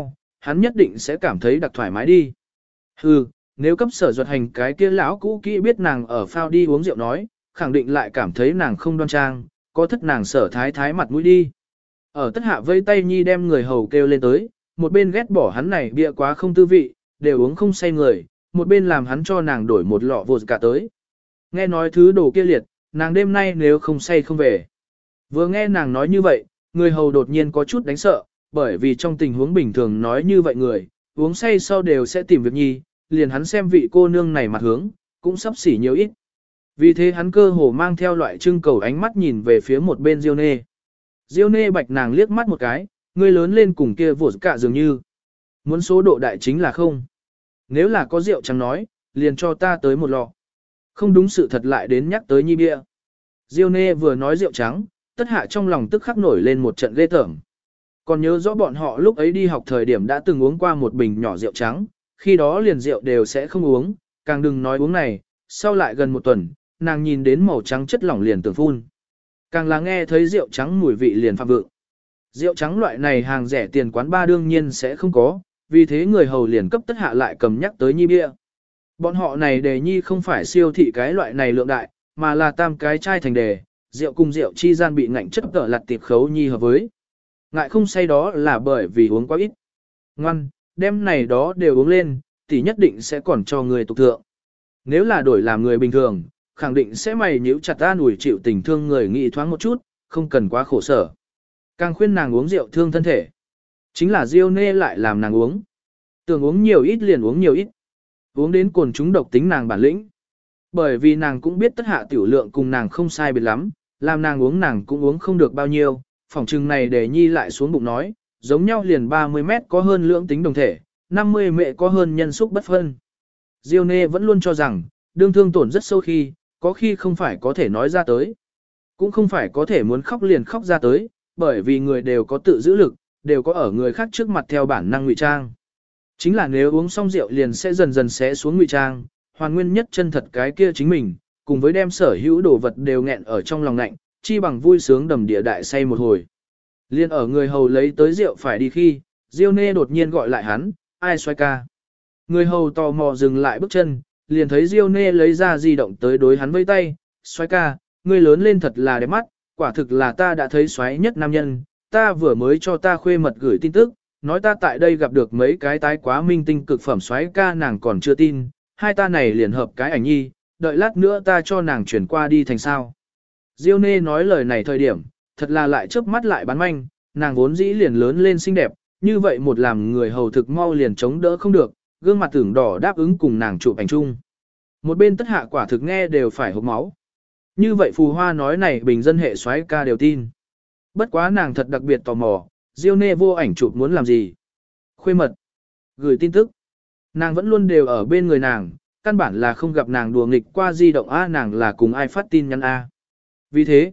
hắn nhất định sẽ cảm thấy đặc thoải mái đi. Hừ, nếu cấp Sở Duật Hành cái kia lão cũ kỹ biết nàng ở phao đi uống rượu nói, khẳng định lại cảm thấy nàng không đoan trang, có thất nàng Sở thái thái mặt mũi đi. Ở Tất Hạ vây tay nhi đem người hầu kêu lên tới, một bên ghét bỏ hắn này bia quá không tư vị, đều uống không say người, một bên làm hắn cho nàng đổi một lọ vột cả tới. Nghe nói thứ đồ kia liệt, nàng đêm nay nếu không say không về. Vừa nghe nàng nói như vậy, người hầu đột nhiên có chút đánh sợ, bởi vì trong tình huống bình thường nói như vậy người, uống say sau đều sẽ tìm việc nhi, liền hắn xem vị cô nương này mặt hướng, cũng sắp xỉ nhiều ít. Vì thế hắn cơ hồ mang theo loại trưng cầu ánh mắt nhìn về phía một bên Diêu Nê. Diêu Nê bạch nàng liếc mắt một cái, người lớn lên cùng kia vột cả dường như. Muốn số độ đại chính là không. Nếu là có rượu trắng nói, liền cho ta tới một lọ. Không đúng sự thật lại đến nhắc tới nhi bia. Diêu Nê vừa nói rượu trắng, Tất Hạ trong lòng tức khắc nổi lên một trận ghê tởm. Còn nhớ rõ bọn họ lúc ấy đi học thời điểm đã từng uống qua một bình nhỏ rượu trắng, khi đó liền rượu đều sẽ không uống, càng đừng nói uống này, sau lại gần một tuần, nàng nhìn đến màu trắng chất lỏng liền tưởng phun. Càng là nghe thấy rượu trắng mùi vị liền phạm vượng. Rượu trắng loại này hàng rẻ tiền quán ba đương nhiên sẽ không có, vì thế người hầu liền cấp Tất Hạ lại cầm nhắc tới nhi bia. Bọn họ này đề nhi không phải siêu thị cái loại này lượng đại, mà là tam cái chai thành đề, rượu cùng rượu chi gian bị ngạnh chất tở lặt tiệp khấu nhi hợp với. Ngại không say đó là bởi vì uống quá ít. Ngoan, đêm này đó đều uống lên, thì nhất định sẽ còn cho người tục thượng. Nếu là đổi làm người bình thường, khẳng định sẽ mày nhíu chặt ta ủi chịu tình thương người nghĩ thoáng một chút, không cần quá khổ sở. Càng khuyên nàng uống rượu thương thân thể. Chính là Diêu Nê lại làm nàng uống. Tưởng uống nhiều ít liền uống nhiều ít. Uống đến cồn chúng độc tính nàng bản lĩnh. Bởi vì nàng cũng biết Tất Hạ tiểu lượng cùng nàng không sai biệt lắm, làm nàng cũng uống không được bao nhiêu, phòng trừng này để nhi lại xuống bụng nói, giống nhau liền 30 mét có hơn lưỡng tính đồng thể, 50 mẹ có hơn nhân xúc bất phân. Diêu Nê vẫn luôn cho rằng, đương thương tổn rất sâu có khi không phải có thể nói ra tới. Cũng không phải có thể muốn khóc liền khóc ra tới, bởi vì người đều có tự giữ lực, đều có ở người khác trước mặt theo bản năng ngụy trang. Chính là nếu uống xong rượu liền sẽ dần dần sẽ xuống ngụy trang, hoàn nguyên nhất chân thật cái kia chính mình, cùng với đem sở hữu đồ vật đều nghẹn ở trong lòng lạnh, chi bằng vui sướng đầm địa đại say một hồi. Liên ở người hầu lấy tới rượu phải đi khi, Diêu Nê đột nhiên gọi lại hắn, ai xoay ca. Người hầu tò mò dừng lại bước chân, liền thấy Diêu Nê lấy ra di động tới đối hắn vây tay, xoay ca, ngươi lớn lên thật là đẹp mắt, quả thực là ta đã thấy xoáy nhất nam nhân, ta vừa mới cho ta khuê mật gửi tin tức, nói ta tại đây gặp được mấy cái tái quá minh tinh cực phẩm xoáy ca nàng còn chưa tin, hai ta này liền hợp cái ảnh nhi, đợi lát nữa ta cho nàng chuyển qua đi thành sao. Diêu Nê nói lời này thời điểm, thật là lại chớp mắt lại bán manh, nàng vốn dĩ liền lớn lên xinh đẹp, như vậy một làm người hầu thực mau liền chống đỡ không được, gương mặt tưởng đỏ đáp ứng cùng nàng chụp ảnh chung. Một bên Tất Hạ quả thực nghe đều phải hộc máu. Như vậy phù hoa nói này bình dân hệ soái ca đều tin. Bất quá nàng thật đặc biệt tò mò, Diêu Nê vô ảnh chụp muốn làm gì? Khuê mật, gửi tin tức. Nàng vẫn luôn đều ở bên người nàng, căn bản là không gặp nàng đùa nghịch qua di động A, nàng là cùng ai phát tin nhắn A. Vì thế,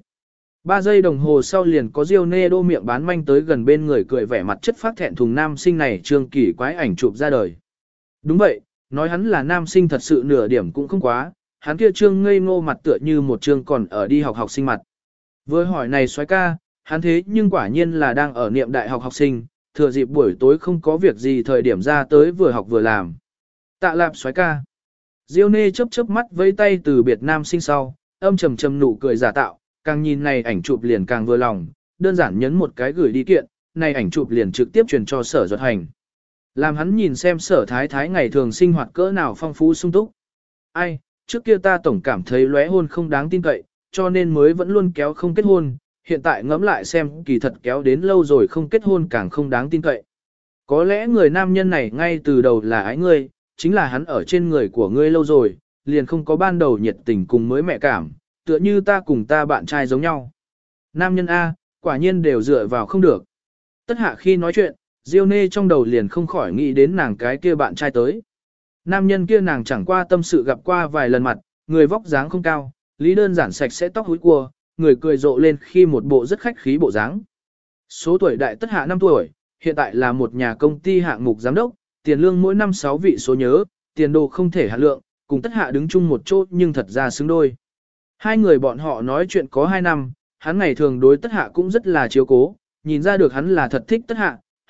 3 giây đồng hồ sau liền có Diêu Nê đô miệng bán manh tới gần bên người cười vẻ mặt chất phát thẹn thùng nam sinh này trương kỳ quái ảnh chụp ra đời. Đúng vậy, nói hắn là nam sinh thật sự nửa điểm cũng không quá, hắn kia trương ngây ngô mặt tựa như một trương còn ở đi học sinh mặt. Với hỏi này soái ca, hắn thế nhưng quả nhiên là đang ở niệm đại học sinh, thừa dịp buổi tối không có việc gì thời điểm ra tới vừa học vừa làm. Tạ lạp soái ca. Diêu Nê chớp chớp mắt vẫy tay từ biệt nam sinh sau, âm trầm trầm nụ cười giả tạo, càng nhìn này ảnh chụp liền càng vừa lòng, đơn giản nhấn một cái gửi đi kiện, này ảnh chụp liền trực tiếp truyền cho Sở Duật Hành. Làm hắn nhìn xem Sở Thái Thái ngày thường sinh hoạt cỡ nào phong phú sung túc. Ai, trước kia ta tổng cảm thấy lóe hôn không đáng tin cậy, cho nên mới vẫn luôn kéo không kết hôn, hiện tại ngẫm lại xem kỳ thật kéo đến lâu rồi không kết hôn càng không đáng tin cậy. Có lẽ người nam nhân này ngay từ đầu là ái ngươi, chính là hắn ở trên người của ngươi lâu rồi, liền không có ban đầu nhiệt tình cùng mới mẹ cảm, tựa như ta cùng ta bạn trai giống nhau. Nam nhân A, quả nhiên đều dựa vào không được. Tất Hạ khi nói chuyện, Diêu Nê trong đầu liền không khỏi nghĩ đến nàng cái kia bạn trai tới. Nam nhân kia nàng chẳng qua tâm sự gặp qua vài lần mặt, người vóc dáng không cao, lý đơn giản sạch sẽ tóc húi cua, người cười rộ lên khi một bộ rất khách khí bộ dáng. Số tuổi đại Tất Hạ 5 tuổi, hiện tại là một nhà công ty hạng mục giám đốc, tiền lương mỗi năm 6 vị số nhớ, tiền đồ không thể hạ lượng, cùng Tất Hạ đứng chung một chỗ nhưng thật ra xứng đôi. Hai người bọn họ nói chuyện có 2 năm, hắn ngày thường đối Tất Hạ cũng rất là chiếu cố, nhìn ra được hắn là thật thích Tất Hạ,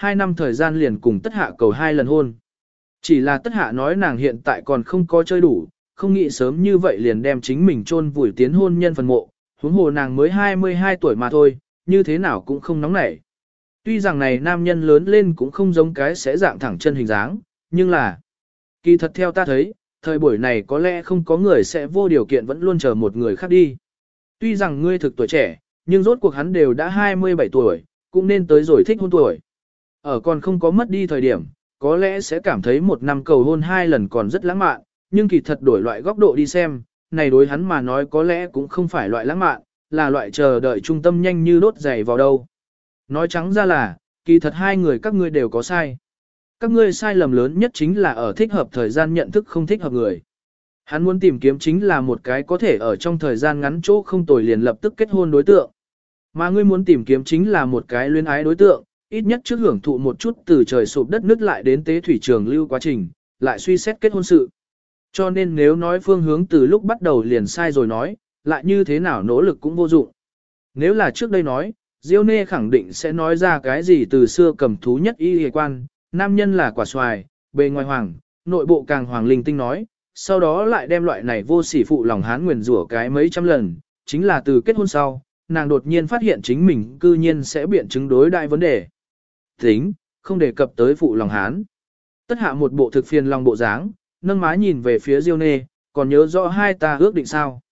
2 năm thời gian liền cùng Tất Hạ cầu 2 lần hôn. Chỉ là Tất Hạ nói nàng hiện tại còn không có chơi đủ, không nghĩ sớm như vậy liền đem chính mình chôn vùi tiến hôn nhân phần mộ, huống hồ nàng mới 22 tuổi mà thôi, như thế nào cũng không nóng nảy. Tuy rằng này nam nhân lớn lên cũng không giống cái sẽ dạng thẳng chân hình dáng, nhưng là kỳ thật theo ta thấy, thời buổi này có lẽ không có người sẽ vô điều kiện vẫn luôn chờ một người khác đi. Tuy rằng ngươi thực tuổi trẻ, nhưng rốt cuộc hắn đều đã 27 tuổi, cũng nên tới rồi thích hôn tuổi. Ở còn không có mất đi thời điểm, có lẽ sẽ cảm thấy một năm cầu hôn 2 lần còn rất lãng mạn, nhưng kỳ thật đổi loại góc độ đi xem, này đối hắn mà nói có lẽ cũng không phải loại lãng mạn, là loại chờ đợi trung tâm nhanh như đốt giày vào đâu. Nói trắng ra là, kỳ thật hai người các ngươi đều có sai. Các ngươi sai lầm lớn nhất chính là ở thích hợp thời gian nhận thức không thích hợp người. Hắn muốn tìm kiếm chính là một cái có thể ở trong thời gian ngắn chỗ không tồi liền lập tức kết hôn đối tượng. Mà ngươi muốn tìm kiếm chính là một cái luyến ái đối tượng, ít nhất trước hưởng thụ một chút từ trời sụp đất nứt lại đến tế thủy trường lưu quá trình, lại suy xét kết hôn sự. Cho nên nếu nói phương hướng từ lúc bắt đầu liền sai rồi nói, lại như thế nào nỗ lực cũng vô dụng. Nếu là trước đây nói, Diêu Nê khẳng định sẽ nói ra cái gì từ xưa cầm thú nhất y hề quan, nam nhân là quả xoài, bề ngoài hoàng, nội bộ càng hoàng linh tinh nói, sau đó lại đem loại này vô sỉ phụ lòng hán nguyền rủa cái mấy trăm lần, chính là từ kết hôn sau, nàng đột nhiên phát hiện chính mình cư nhiên sẽ biện chứng đối đại vấn đề. Tính, không đề cập tới phụ lòng hán. Tất Hạ một bộ thực phiền lòng bộ dáng, nâng má nhìn về phía Diêu Nê, còn nhớ rõ hai ta ước định sao.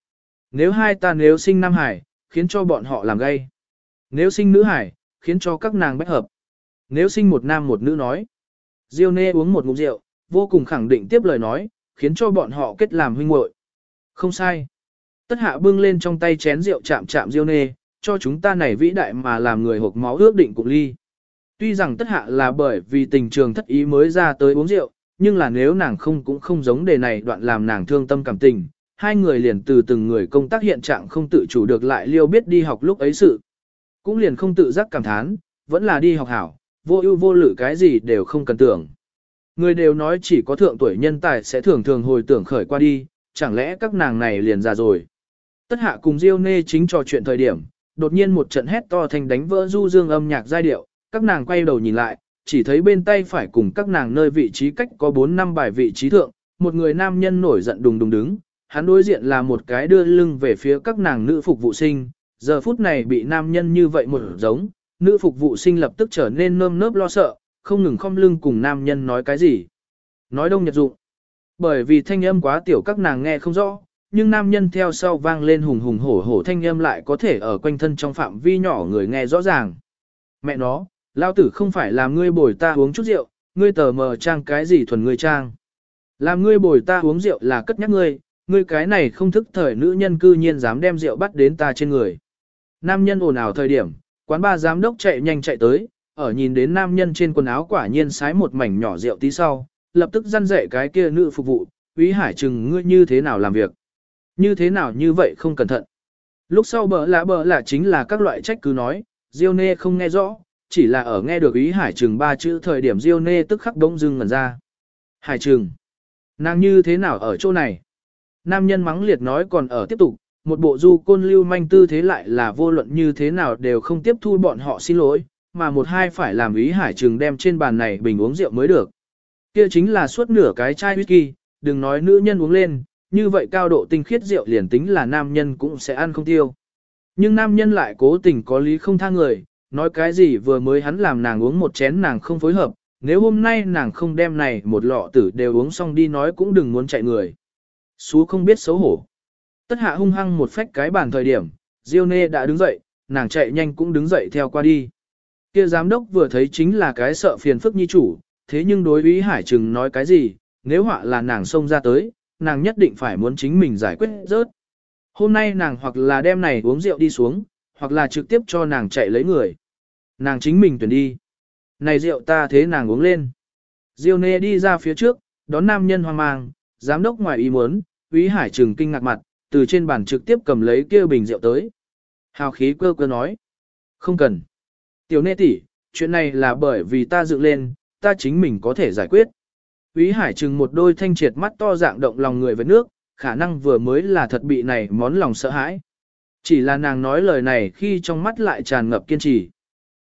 Nếu sinh nam hải, khiến cho bọn họ làm gay. Nếu sinh nữ hải, khiến cho các nàng bách hợp. Nếu sinh một nam một nữ nói. Diêu Nê uống một ngụm rượu, vô cùng khẳng định tiếp lời nói, khiến cho bọn họ kết làm huynh muội. Không sai. Tất Hạ bưng lên trong tay chén rượu chạm chạm Diêu Nê, cho chúng ta này vĩ đại mà làm người hộc máu ước định cùng ly. Tuy rằng Tất Hạ là bởi vì tình trường thất ý mới ra tới uống rượu, nhưng là nếu nàng không cũng không giống đề này đoạn làm nàng thương tâm cảm tình, hai người liền từ từng người công tác hiện trạng không tự chủ được lại liêu biết đi học lúc ấy sự. Cũng liền không tự giác cảm thán, vẫn là đi học hảo, vô ưu vô lự cái gì đều không cần tưởng. Người đều nói chỉ có thượng tuổi nhân tài sẽ thường thường hồi tưởng khởi qua đi, chẳng lẽ các nàng này liền già rồi. Tất Hạ cùng Diêu Nê chính trò chuyện thời điểm, đột nhiên một trận hét to thành đánh vỡ du dương âm nhạc giai điệu, các nàng quay đầu nhìn lại, chỉ thấy bên tay phải cùng các nàng nơi vị trí cách có 4-5 bài vị trí thượng, một người nam nhân nổi giận đùng đùng đứng, hắn đối diện là một cái đưa lưng về phía các nàng nữ phục vụ sinh, giờ phút này bị nam nhân như vậy một giống, nữ phục vụ sinh lập tức trở nên nơm nớp lo sợ, không ngừng khom lưng cùng nam nhân nói cái gì. Nói đông nhật dụng. Bởi vì thanh âm quá tiểu các nàng nghe không rõ, nhưng nam nhân theo sau vang lên hùng hùng hổ hổ thanh âm lại có thể ở quanh thân trong phạm vi nhỏ người nghe rõ ràng. Mẹ nó, lao tử không phải làm ngươi bồi ta uống chút rượu, ngươi tờ mờ trang cái gì thuần ngươi trang. Làm ngươi bồi ta uống rượu là cất nhắc ngươi cái này không thức thời nữ nhân cư nhiên dám đem rượu bắt đến ta trên người. Nam nhân ồn ào thời điểm, quán ba giám đốc chạy nhanh chạy tới, ở nhìn đến nam nhân trên quần áo quả nhiên sái một mảnh nhỏ rượu tí sau, lập tức răn dạy cái kia nữ phục vụ, Úy Hải Trừng ngươi như thế nào làm việc. Như thế nào như vậy không cẩn thận. Lúc sau bỡ lạ chính là các loại trách cứ nói, Diêu Nê không nghe rõ, chỉ là ở nghe được Úy Hải Trừng 3 chữ thời điểm Diêu Nê tức khắc bỗng dưng ngẩn ra. Hải Trừng, nàng như thế nào ở chỗ này? Nam nhân mắng liệt nói còn ở tiếp tục, một bộ du côn lưu manh tư thế lại là vô luận như thế nào đều không tiếp thu bọn họ xin lỗi, mà một hai phải làm Úy Hải Trừng đem trên bàn này bình uống rượu mới được. Kia chính là suốt nửa cái chai whisky, đừng nói nữ nhân uống lên, như vậy cao độ tinh khiết rượu liền tính là nam nhân cũng sẽ ăn không tiêu. Nhưng nam nhân lại cố tình có lý không tha người, nói cái gì vừa mới hắn làm nàng uống một chén nàng không phối hợp, nếu hôm nay nàng không đem này một lọ tử đều uống xong đi nói cũng đừng muốn chạy người. Xú không biết xấu hổ. Tất Hạ hung hăng một phách cái bàn thời điểm, Diêu Nê đã đứng dậy, nàng chạy nhanh cũng đứng dậy theo qua đi. Kia giám đốc vừa thấy chính là cái sợ phiền phức nhi chủ, thế nhưng đối Úy Hải Trừng nói cái gì, nếu họa là nàng xông ra tới, nàng nhất định phải muốn chính mình giải quyết rớt. Hôm nay nàng hoặc là đem này uống rượu đi xuống, hoặc là trực tiếp cho nàng chạy lấy người. Nàng chính mình tuyển đi. Này rượu ta thế nàng uống lên. Diêu Nê đi ra phía trước, đón nam nhân hoang mang, giám đốc ngoài ý muốn, Úy Hải Trừng kinh ngạc mặt, từ trên bàn trực tiếp cầm lấy kia bình rượu tới. Hào khí quơ quơ nói. Không cần. Tiểu Nê tỷ, chuyện này là bởi vì ta dựng lên, ta chính mình có thể giải quyết. Úy Hải Trừng một đôi thanh triệt mắt to dạng động lòng người với nước, khả năng vừa mới là thật bị này món lòng sợ hãi. Chỉ là nàng nói lời này khi trong mắt lại tràn ngập kiên trì.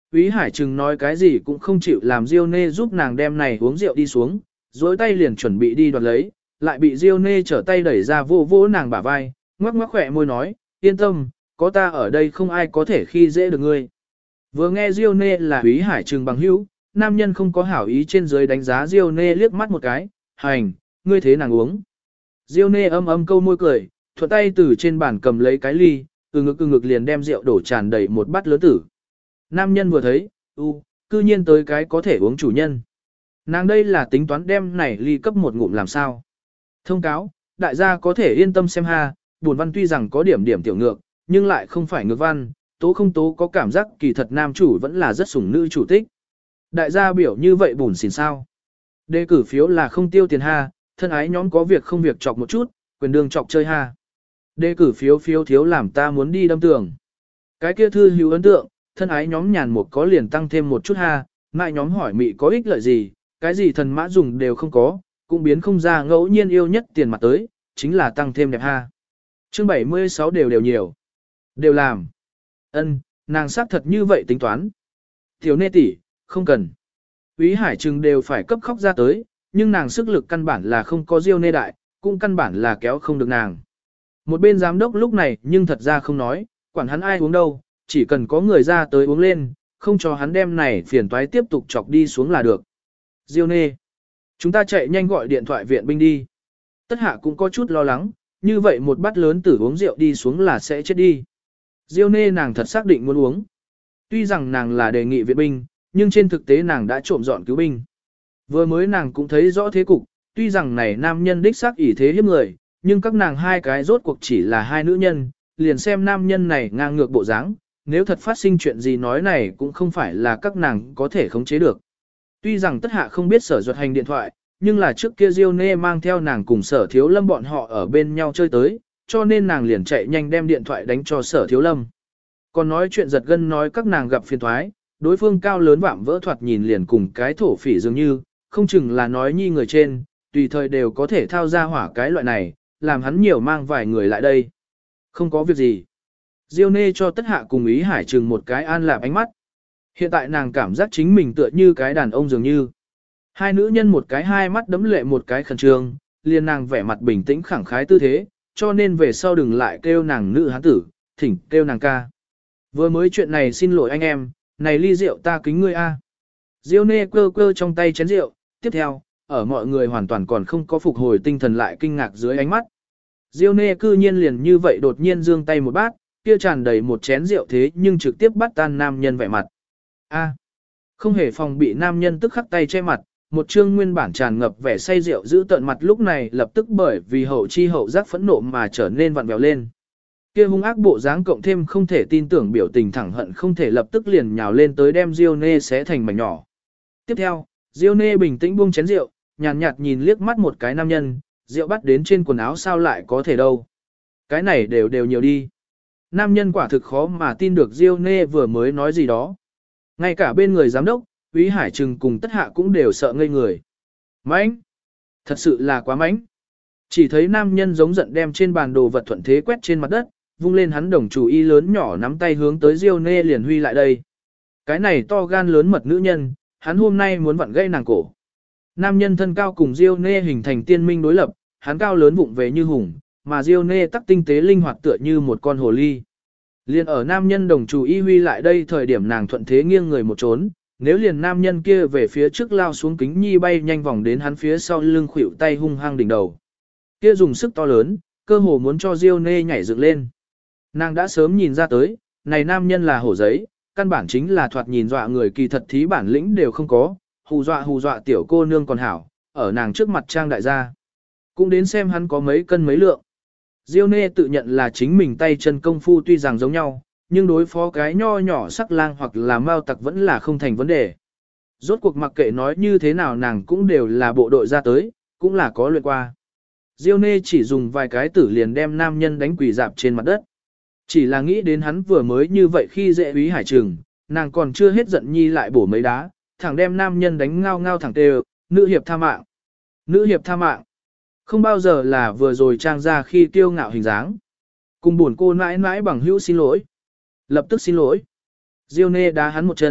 Úy Hải Trừng nói cái gì cũng không chịu làm Diêu Nê giúp nàng đem này uống rượu đi xuống, dối tay liền chuẩn bị đi đoạt lấy, lại bị Diêu Nê trở tay đẩy ra vô vỗ nàng bả vai, ngoắc ngoắc khỏe môi nói, yên tâm, có ta ở đây không ai có thể khi dễ được ngươi. Vừa nghe Diêu Nê là Úy Hải Trừng bằng hữu, nam nhân không có hảo ý trên dưới đánh giá Diêu Nê liếc mắt một cái, hành, ngươi thế nàng uống. Diêu Nê âm âm câu môi cười, thuận tay từ trên bàn cầm lấy cái ly, từ ngực liền đem rượu đổ tràn đầy một bát lớn tử. Nam nhân vừa thấy, cư nhiên tới cái có thể uống chủ nhân. Nàng đây là tính toán đem này ly cấp một ngụm làm sao. Thông cáo, đại gia có thể yên tâm xem ha, buồn văn tuy rằng có điểm điểm tiểu ngược, nhưng lại không phải ngược văn, tố không tố có cảm giác kỳ thật nam chủ vẫn là rất sủng nữ chủ tích. Đại gia biểu như vậy buồn xỉn sao. Đề cử phiếu là không tiêu tiền ha, thân ái nhóm có việc không việc chọc một chút, quyền đường chọc chơi ha. Đề cử phiếu thiếu làm ta muốn đi đâm tường. Cái kia thư hữu ấn tượng, thân ái nhóm nhàn một có liền tăng thêm một chút ha, ngại nhóm hỏi mị có ích lợi gì, cái gì thần mã dùng đều không có, cũng biến không ra ngẫu nhiên yêu nhất tiền mặt tới, chính là tăng thêm đẹp ha. Chương 76 đều nhiều. Đều làm. Nàng xác thật như vậy tính toán. Tiểu Nê tỷ, không cần. Úy Hải Trừng đều phải cấp khóc ra tới, nhưng nàng sức lực căn bản là không có Diêu Nê đại, cũng căn bản là kéo không được nàng. Một bên giám đốc lúc này nhưng thật ra không nói, quản hắn ai uống đâu, chỉ cần có người ra tới uống lên, không cho hắn đem này phiền toái tiếp tục chọc đi xuống là được. Diêu Nê, chúng ta chạy nhanh gọi điện thoại viện binh đi. Tất Hạ cũng có chút lo lắng, như vậy một bát lớn tử uống rượu đi xuống là sẽ chết đi. Diêu Nê nàng thật xác định muốn uống. Tuy rằng nàng là đề nghị viện binh, nhưng trên thực tế nàng đã trộm dọn cứu binh. Vừa mới nàng cũng thấy rõ thế cục, tuy rằng này nam nhân đích xác ỷ thế hiếp người, nhưng các nàng hai cái rốt cuộc chỉ là hai nữ nhân, liền xem nam nhân này ngang ngược bộ dáng, nếu thật phát sinh chuyện gì nói này cũng không phải là các nàng có thể khống chế được. Tuy rằng Tất Hạ không biết Sở Duật Hành điện thoại, nhưng là trước kia Diêu Nê mang theo nàng cùng Sở Thiếu Lâm bọn họ ở bên nhau chơi tới, cho nên nàng liền chạy nhanh đem điện thoại đánh cho Sở Thiếu Lâm. Còn nói chuyện giật gân nói các nàng gặp phiền thoái, đối phương cao lớn vạm vỡ thoạt nhìn liền cùng cái thổ phỉ dường như, không chừng là nói nhi người trên, tùy thời đều có thể thao ra hỏa cái loại này, làm hắn nhiều mang vài người lại đây. Không có việc gì. Diêu Nê cho Tất Hạ cùng Úy Hải Trừng một cái an lạp ánh mắt. Hiện tại nàng cảm giác chính mình tựa như cái đàn ông dường như. Hai nữ nhân một cái hai mắt đấm lệ một cái khẩn trương, liền nàng vẻ mặt bình tĩnh khẳng khái tư thế, cho nên về sau đừng lại kêu nàng nữ hán tử, thỉnh kêu nàng ca. Vừa mới chuyện này xin lỗi anh em, này ly rượu ta kính ngươi a. Diêu Nê quơ quơ trong tay chén rượu, tiếp theo, ở mọi người hoàn toàn còn không có phục hồi tinh thần lại kinh ngạc dưới ánh mắt. Diêu Nê cư nhiên liền như vậy đột nhiên giương tay một bát, kia tràn đầy một chén rượu thế nhưng trực tiếp bắt tan nam nhân vẻ mặt. A, không hề phòng bị nam nhân tức khắc tay che mặt, một trương nguyên bản tràn ngập vẻ say rượu giữ tận mặt lúc này lập tức bởi vì hậu chi hậu giác phẫn nộ mà trở nên vặn vẹo lên. Kia hung ác bộ dáng cộng thêm không thể tin tưởng biểu tình thẳng hận không thể lập tức liền nhào lên tới đem Diêu Nê xé thành mảnh nhỏ. Tiếp theo, Diêu Nê bình tĩnh buông chén rượu, nhàn nhạt nhìn liếc mắt một cái nam nhân, rượu bắt đến trên quần áo sao lại có thể đâu. Cái này đều nhiều đi. Nam nhân quả thực khó mà tin được Diêu Nê vừa mới nói gì đó. Ngay cả bên người giám đốc, Úy Hải Trừng cùng Tất Hạ cũng đều sợ ngây người. Mãnh! Thật sự là quá mãnh! Chỉ thấy nam nhân giống giận đem trên bàn đồ vật thuận thế quét trên mặt đất, vung lên hắn đồng chủ y lớn nhỏ nắm tay hướng tới Diêu Nê liền huy lại đây. Cái này to gan lớn mật nữ nhân, hắn hôm nay muốn vặn gây nàng cổ. Nam nhân thân cao cùng Diêu Nê hình thành tiên minh đối lập, hắn cao lớn vụng về như hùng, mà Diêu Nê tắc tinh tế linh hoạt tựa như một con hồ ly. Liên ở nam nhân đồng chủ y huy lại đây thời điểm nàng thuận thế nghiêng người một trốn, nếu liền nam nhân kia về phía trước lao xuống kính nhi bay nhanh vòng đến hắn phía sau lưng khuỷu tay hung hăng đỉnh đầu. Kia dùng sức to lớn, cơ hồ muốn cho Diêu Nê nhảy dựng lên. Nàng đã sớm nhìn ra tới, này nam nhân là hổ giấy, căn bản chính là thoạt nhìn dọa người kỳ thật thí bản lĩnh đều không có, hù dọa tiểu cô nương còn hảo, ở nàng trước mặt trang đại gia. Cũng đến xem hắn có mấy cân mấy lượng. Diêu Nê tự nhận là chính mình tay chân công phu tuy rằng giống nhau, nhưng đối phó cái nho nhỏ sắc lang hoặc là mao tặc vẫn là không thành vấn đề. Rốt cuộc mặc kệ nói như thế nào nàng cũng đều là bộ đội ra tới, cũng là có luyện qua. Diêu Nê chỉ dùng vài cái tử liền đem nam nhân đánh quỳ dạp trên mặt đất. Chỉ là nghĩ đến hắn vừa mới như vậy khi dễ Úy Hải Trừng, nàng còn chưa hết giận nhi lại bổ mấy đá, thẳng đem nam nhân đánh ngao ngao thẳng tê, nữ hiệp tha mạng. Nữ hiệp tha mạng. Không bao giờ là vừa rồi trang ra khi kiêu ngạo hình dáng. Cùng buồn cô mãi mãi bằng hữu xin lỗi. Lập tức xin lỗi. Diêu Nê đá hắn một chân,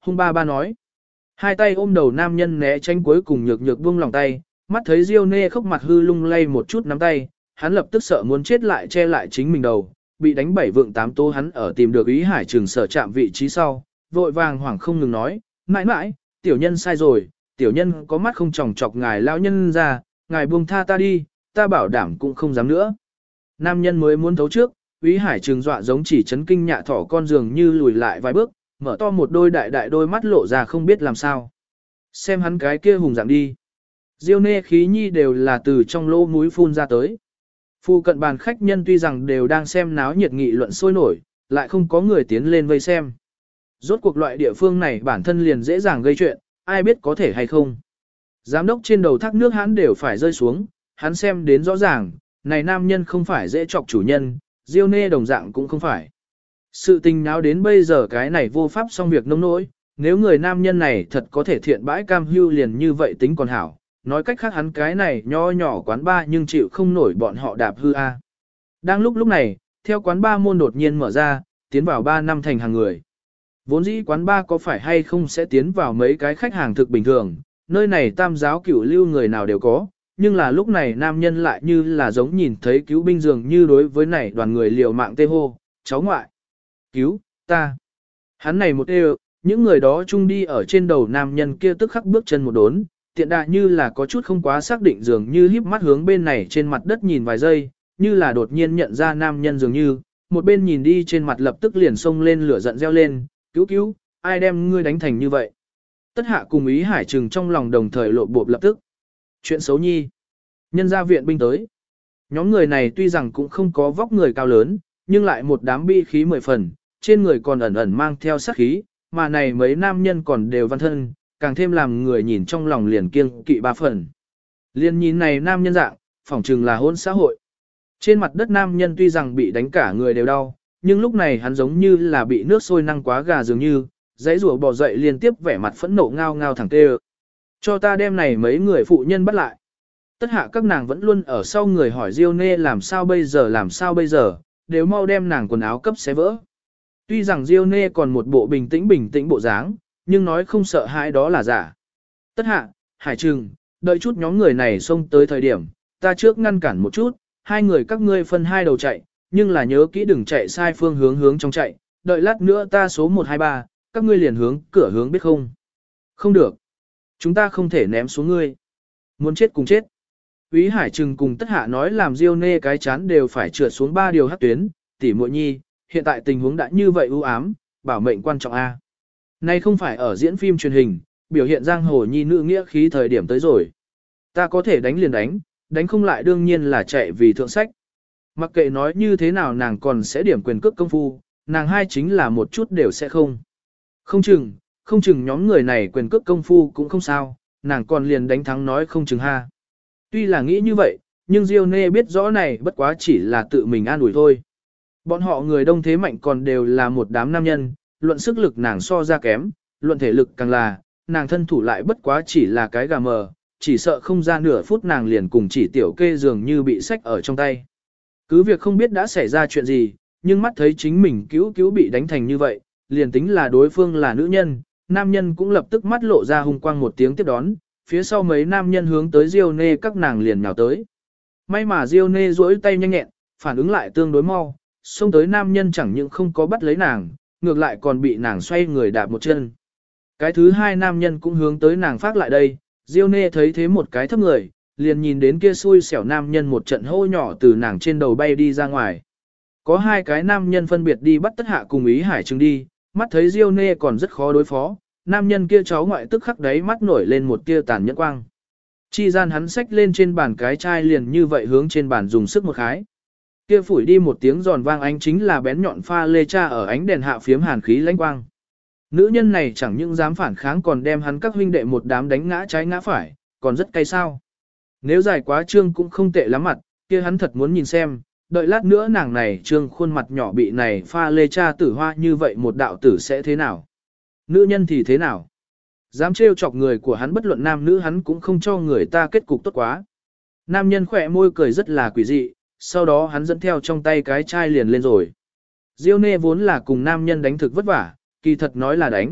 hung ba ba nói. Hai tay ôm đầu nam nhân né tránh cuối cùng nhược nhược buông lòng tay, mắt thấy Diêu Nê khóc mặt hư lung lay một chút nắm tay, hắn lập tức sợ muốn chết lại che lại chính mình đầu, bị đánh 7 vượng 8 tố hắn ở tìm được Ý Hải Trừng sở chạm vị trí sau, vội vàng hoảng không ngừng nói, mãi mãi, tiểu nhân sai rồi, tiểu nhân có mắt không tròng chọc ngài lão nhân ra, ngài buông tha ta đi, ta bảo đảm cũng không dám nữa. Nam nhân mới muốn thấu trước, Ý Hải Trừng dọa giống chỉ chấn kinh nhạ thỏ con dường như lùi lại vài bước, mở to một đôi đại đại đôi mắt lộ ra không biết làm sao. Xem hắn cái kia hùng dạng đi. Diêu Nê khí nhi đều là từ trong lỗ mũi phun ra tới. Phu cận bàn khách nhân tuy rằng đều đang xem náo nhiệt nghị luận sôi nổi, lại không có người tiến lên vây xem. Rốt cuộc loại địa phương này bản thân liền dễ dàng gây chuyện, ai biết có thể hay không. Giám đốc trên đầu thác nước hắn đều phải rơi xuống, hắn xem đến rõ ràng, này nam nhân không phải dễ chọc chủ nhân, Diêu Nê đồng dạng cũng không phải. Sự tình náo đến bây giờ cái này vô pháp xong việc nông nỗi, nếu người nam nhân này thật có thể thiện bãi cam hưu liền như vậy tính còn hảo, nói cách khác hắn cái này nho nhỏ quán ba nhưng chịu không nổi bọn họ đạp hư a. Đang lúc này, theo quán ba môn đột nhiên mở ra, tiến vào 3 năm thành hàng người. Vốn dĩ quán ba có phải hay không sẽ tiến vào mấy cái khách hàng thực bình thường, nơi này tam giáo cửu lưu người nào đều có, nhưng là lúc này nam nhân lại như là giống nhìn thấy cứu binh dường như đối với này đoàn người liều mạng tê hô, cháu ngoại. Cứu, ta. Hắn này một đều, những người đó chung đi ở trên đầu nam nhân kia tức khắc bước chân một đốn, tiện đà như là có chút không quá xác định dường như híp mắt hướng bên này trên mặt đất nhìn vài giây, như là đột nhiên nhận ra nam nhân dường như, một bên nhìn đi trên mặt lập tức liền xông lên lửa giận reo lên, cứu cứu, ai đem ngươi đánh thành như vậy. Tất hạ cùng Ý Hải Trừng trong lòng đồng thời lộ bộp lập tức. Chuyện xấu nhi. Nhân gia viện binh tới. Nhóm người này tuy rằng cũng không có vóc người cao lớn, nhưng lại một đám bi khí 10 phần, trên người còn ẩn ẩn mang theo sát khí, mà này mấy nam nhân còn đều văn thân, càng thêm làm người nhìn trong lòng liền kiêng kỵ 3 phần. Liên nhìn này nam nhân dạng, phỏng chừng là hôn xã hội. Trên mặt đất nam nhân tuy rằng bị đánh cả người đều đau, nhưng lúc này hắn giống như là bị nước sôi năng quá gà dường như, dãy rùa bò dậy liên tiếp vẻ mặt phẫn nộ ngao ngao thẳng tê. Cho ta đem này mấy người phụ nhân bắt lại. Tất hạ các nàng vẫn luôn ở sau người hỏi Diêu Nê làm sao bây giờ, đều mau đem nàng quần áo cấp xé vỡ. Tuy rằng Diêu Nê còn một bộ bình tĩnh bộ dáng, nhưng nói không sợ hãi đó là giả. Tất hạ, Hải Trừng, đợi chút nhóm người này xông tới thời điểm, ta trước ngăn cản một chút, hai người các ngươi phân hai đầu chạy, nhưng là nhớ kỹ đừng chạy sai phương hướng trong chạy, đợi lát nữa ta số 123, các ngươi liền hướng cửa hướng biết không? Không được. Chúng ta không thể ném xuống ngươi. Muốn chết cùng chết. Úy Hải Trừng cùng Tất Hạ nói làm Diêu Nê cái chán đều phải trượt xuống 3 điều hắc tuyến, tỷ muội nhi, hiện tại tình huống đã như vậy u ám, bảo mệnh quan trọng a. Nay không phải ở diễn phim truyền hình, biểu hiện giang hồ nhi nữ nghĩa khí thời điểm tới rồi. Ta có thể đánh liền đánh không lại đương nhiên là chạy vì thượng sách. Mặc kệ nói như thế nào nàng còn sẽ điểm quyền cước công phu, nàng hai chính là một chút đều sẽ không. Không chừng nhóm người này quyền cước công phu cũng không sao, nàng còn liền đánh thắng nói không chừng ha. Tuy là nghĩ như vậy, nhưng Diêu Nê biết rõ này bất quá chỉ là tự mình an ủi thôi. Bọn họ người đông thế mạnh còn đều là một đám nam nhân, luận sức lực nàng so ra kém, luận thể lực càng là, nàng thân thủ lại bất quá chỉ là cái gà mờ, chỉ sợ không ra nửa phút nàng liền cùng chỉ tiểu kê dường như bị sách ở trong tay. Cứ việc không biết đã xảy ra chuyện gì, nhưng mắt thấy chính mình cứu bị đánh thành như vậy, liền tính là đối phương là nữ nhân, nam nhân cũng lập tức mắt lộ ra hung quang một tiếng tiếp đón, phía sau mấy nam nhân hướng tới Diêu Nê các nàng liền nhào tới. May mà Diêu Nê duỗi tay nhanh nhẹn, phản ứng lại tương đối mau, xông tới nam nhân chẳng những không có bắt lấy nàng, ngược lại còn bị nàng xoay người đạp một chân. Cái thứ hai nam nhân cũng hướng tới nàng phát lại đây, Diêu Nê thấy thế một cái thấp người, liền nhìn đến kia xui xẻo nam nhân một trận hô nhỏ từ nàng trên đầu bay đi ra ngoài. Có hai cái nam nhân phân biệt đi bắt Tất Hạ cùng Ý Hải Trừng đi, mắt thấy Diêu Nê còn rất khó đối phó, nam nhân kia cháu ngoại tức khắc đấy mắt nổi lên một tia tàn nhẫn quang. Chi gian hắn xách lên trên bàn cái chai liền như vậy hướng trên bàn dùng sức một khái. Kia phủi đi một tiếng giòn vang ánh chính là bén nhọn pha lê cha ở ánh đèn hạ phiếm hàn khí lãnh quang. Nữ nhân này chẳng những dám phản kháng còn đem hắn các huynh đệ một đám đánh ngã trái ngã phải, còn rất cay sao. Nếu dài quá trương cũng không tệ lắm mặt, kia hắn thật muốn nhìn xem, đợi lát nữa nàng này trương khuôn mặt nhỏ bị này pha lê cha tử hoa như vậy một đạo tử sẽ thế nào? Nữ nhân thì thế nào? Dám trêu chọc người của hắn bất luận nam nữ hắn cũng không cho người ta kết cục tốt quá. Nam nhân khỏe môi cười rất là quỷ dị, sau đó hắn dẫn theo trong tay cái chai liền lên rồi. Diêu Nê vốn là cùng nam nhân đánh thực vất vả, kỳ thật nói là đánh,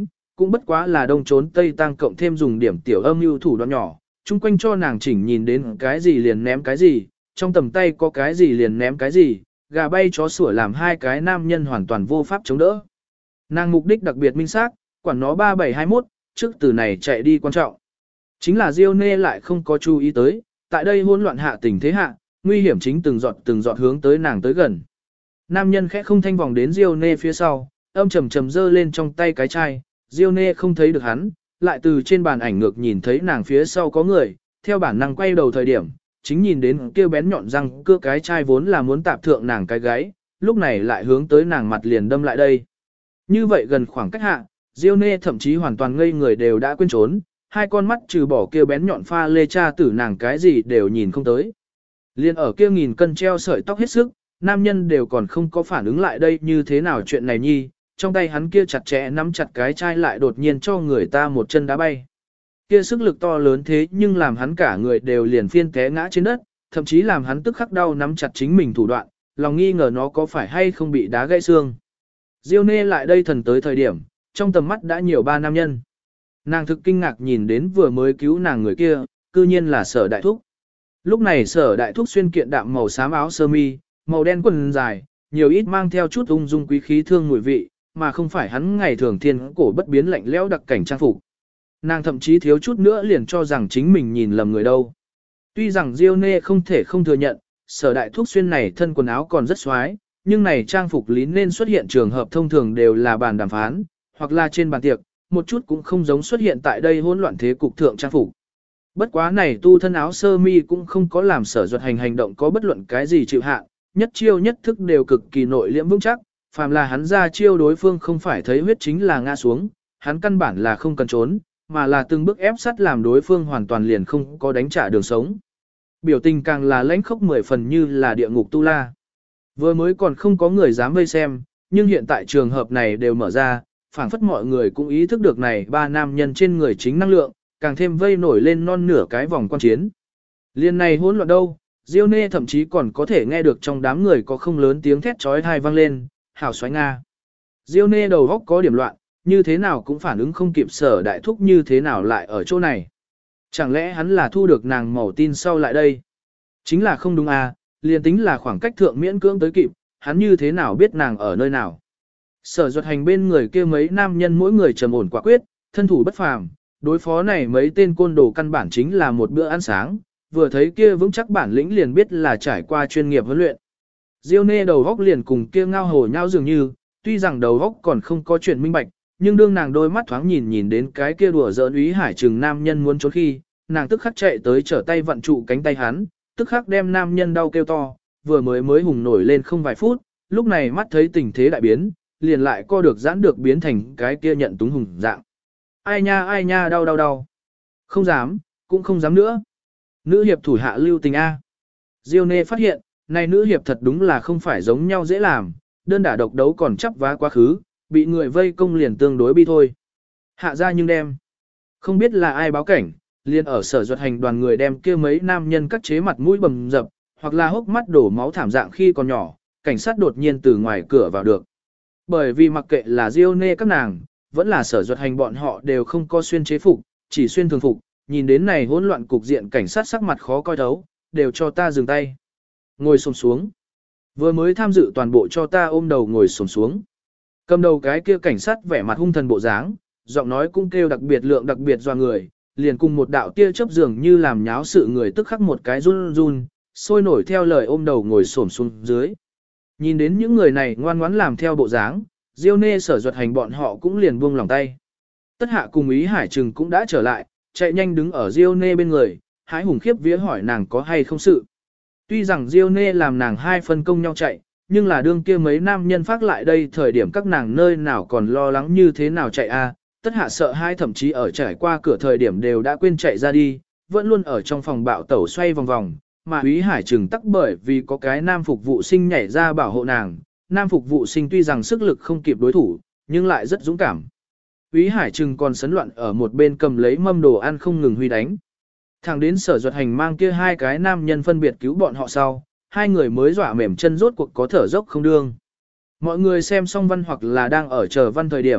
cũng bất quá là đông trốn tây tăng cộng thêm dùng điểm tiểu âm mưu thủ đoạn nhỏ, chung quanh cho nàng chỉnh nhìn đến cái gì liền ném cái gì, trong tầm tay có cái gì liền ném cái gì, gà bay chó sủa làm hai cái nam nhân hoàn toàn vô pháp chống đỡ. Nàng mục đích đặc biệt minh xác, quản nó 3721, trước từ này chạy đi quan trọng. Chính là Diêu Nê lại không có chú ý tới, tại đây hỗn loạn hạ tình thế hạ, nguy hiểm chính từng giọt hướng tới nàng tới gần. Nam nhân khẽ không thanh vòng đến Diêu Nê phía sau, âm trầm trầm giơ lên trong tay cái chai, Diêu Nê không thấy được hắn, lại từ trên bàn ảnh ngược nhìn thấy nàng phía sau có người, theo bản năng quay đầu thời điểm, chính nhìn đến kia bén nhọn răng cưa cái chai vốn là muốn tạp thượng nàng cái gáy, lúc này lại hướng tới nàng mặt liền đâm lại đây. Như vậy gần khoảng cách hạ, Diêu Nê thậm chí hoàn toàn ngây người đều đã quên trốn, hai con mắt trừ bỏ kia bén nhọn pha lê cha tử nàng cái gì đều nhìn không tới. Liên ở kia nghìn cân treo sợi tóc hết sức, nam nhân đều còn không có phản ứng lại đây như thế nào chuyện này nhi, trong tay hắn kia chặt chẽ nắm chặt cái chai lại đột nhiên cho người ta một chân đá bay. Kia sức lực to lớn thế nhưng làm hắn cả người đều liền phiên té ngã trên đất, thậm chí làm hắn tức khắc đau nắm chặt chính mình thủ đoạn, lòng nghi ngờ nó có phải hay không bị đá gãy xương. Diêu Nê lại đây thần tới thời điểm, trong tầm mắt đã nhiều ba nam nhân. Nàng thực kinh ngạc nhìn đến vừa mới cứu nàng người kia, cư nhiên là Sở Đại Thúc. Lúc này Sở Đại Thúc xuyên kiện đạm màu xám áo sơ mi, màu đen quần dài, nhiều ít mang theo chút ung dung quý khí thương mùi vị, mà không phải hắn ngày thường thiên cổ bất biến lạnh lẽo đặc cảnh trang phục. Nàng thậm chí thiếu chút nữa liền cho rằng chính mình nhìn lầm người đâu. Tuy rằng Diêu Nê không thể không thừa nhận, Sở Đại Thúc xuyên này thân quần áo còn rất xoái, nhưng này trang phục lý nên xuất hiện trường hợp thông thường đều là bàn đàm phán, hoặc là trên bàn tiệc, một chút cũng không giống xuất hiện tại đây hỗn loạn thế cục thượng trang phục. Bất quá này tu thân áo sơ mi cũng không có làm Sở Duật Hành hành động có bất luận cái gì chịu hạn, nhất chiêu nhất thức đều cực kỳ nội liễm vững chắc, phàm là hắn ra chiêu đối phương không phải thấy huyết chính là ngã xuống, hắn căn bản là không cần trốn, mà là từng bước ép sát làm đối phương hoàn toàn liền không có đánh trả đường sống. Biểu tình càng là lãnh khốc 10 phần như là địa ngục tu la. Vừa mới còn không có người dám vây xem, nhưng hiện tại trường hợp này đều mở ra, phảng phất mọi người cũng ý thức được này ba nam nhân trên người chính năng lượng, càng thêm vây nổi lên non nửa cái vòng quan chiến. Liên này hỗn loạn đâu, Diêu Nê thậm chí còn có thể nghe được trong đám người có không lớn tiếng thét chói tai vang lên, hảo xoáy Nga. Diêu Nê đầu góc có điểm loạn, như thế nào cũng phản ứng không kịp Sở Đại Thúc như thế nào lại ở chỗ này. Chẳng lẽ hắn là thu được nàng màu tin sau lại đây? Chính là không đúng à, liền tính là khoảng cách thượng miễn cưỡng tới kịp, hắn như thế nào biết nàng ở nơi nào. Sở Duật Hành bên người kia mấy nam nhân mỗi người trầm ổn quả quyết, thân thủ bất phàm, đối phó này mấy tên côn đồ căn bản chính là một bữa ăn sáng, vừa thấy kia vững chắc bản lĩnh liền biết là trải qua chuyên nghiệp huấn luyện. Diêu Nê đầu góc liền cùng kia ngao hồ nhau dường như, tuy rằng đầu góc còn không có chuyện minh bạch, nhưng đương nàng đôi mắt thoáng nhìn đến cái kia đùa giỡn Úy Hải Trừng nam nhân muốn trốn khi, nàng tức khắc chạy tới trở tay vận trụ cánh tay hắn, tức khắc đem nam nhân đau kêu to, vừa mới hùng nổi lên không vài phút, lúc này mắt thấy tình thế đại biến, liền lại co được giãn được biến thành cái kia nhận túng hùng dạng. Ai nha đau. Không dám, cũng không dám nữa. Nữ hiệp thủ hạ lưu tình A. Diêu Nê phát hiện, này nữ hiệp thật đúng là không phải giống nhau dễ làm, đơn đả độc đấu còn chấp vá quá khứ, bị người vây công liền tương đối bi thôi. Hạ ra nhưng đem. Không biết là ai báo cảnh, liền ở Sở Duật Hành đoàn người đem kia mấy nam nhân cắt chế mặt mũi bầm dập, hoặc là hốc mắt đổ máu thảm dạng khi còn nhỏ, cảnh sát đột nhiên từ ngoài cửa vào được. Bởi vì mặc kệ là Diêu Nê các nàng, vẫn là Sở Duật Hành bọn họ đều không có xuyên chế phục, chỉ xuyên thường phục, nhìn đến này hỗn loạn cục diện cảnh sát sắc mặt khó coi thấu, đều cho ta dừng tay. Ngồi xổm xuống. Vừa mới tham dự toàn bộ cho ta ôm đầu ngồi xổm xuống. Cầm đầu cái kia cảnh sát vẻ mặt hung thần bộ dáng, giọng nói cũng kêu đặc biệt lượng đặc biệt doa người, liền cùng một đạo tia chớp dường như làm nháo sự người tức khắc một cái run run, sôi nổi theo lời ôm đầu ngồi xổm xuống dưới. Nhìn đến những người này ngoan ngoãn làm theo bộ dáng, Diêu Nê Sở Duật Hành bọn họ cũng liền buông lòng tay. Tất Hạ cùng Ý Hải Trừng cũng đã trở lại, chạy nhanh đứng ở Diêu Nê bên người, hái hùng khiếp vía hỏi nàng có hay không sự. Tuy rằng Diêu Nê làm nàng hai phân công nhau chạy, nhưng là đương kia mấy nam nhân phát lại đây thời điểm các nàng nơi nào còn lo lắng như thế nào chạy a. Tất Hạ sợ hai thậm chí ở trải qua cửa thời điểm đều đã quên chạy ra đi, vẫn luôn ở trong phòng bạo tẩu xoay vòng vòng, mà Úy Hải Trừng tắc bởi vì có cái nam phục vụ sinh nhảy ra bảo hộ nàng, nam phục vụ sinh tuy rằng sức lực không kịp đối thủ, nhưng lại rất dũng cảm. Úy Hải Trừng còn sấn loạn ở một bên cầm lấy mâm đồ ăn không ngừng huy đánh. Thẳng đến Sở Duật Hành mang kia hai cái nam nhân phân biệt cứu bọn họ sau, hai người mới dọa mềm chân rốt cuộc có thở dốc không đương. Mọi người xem xong văn hoặc là đang ở chờ văn thời điểm,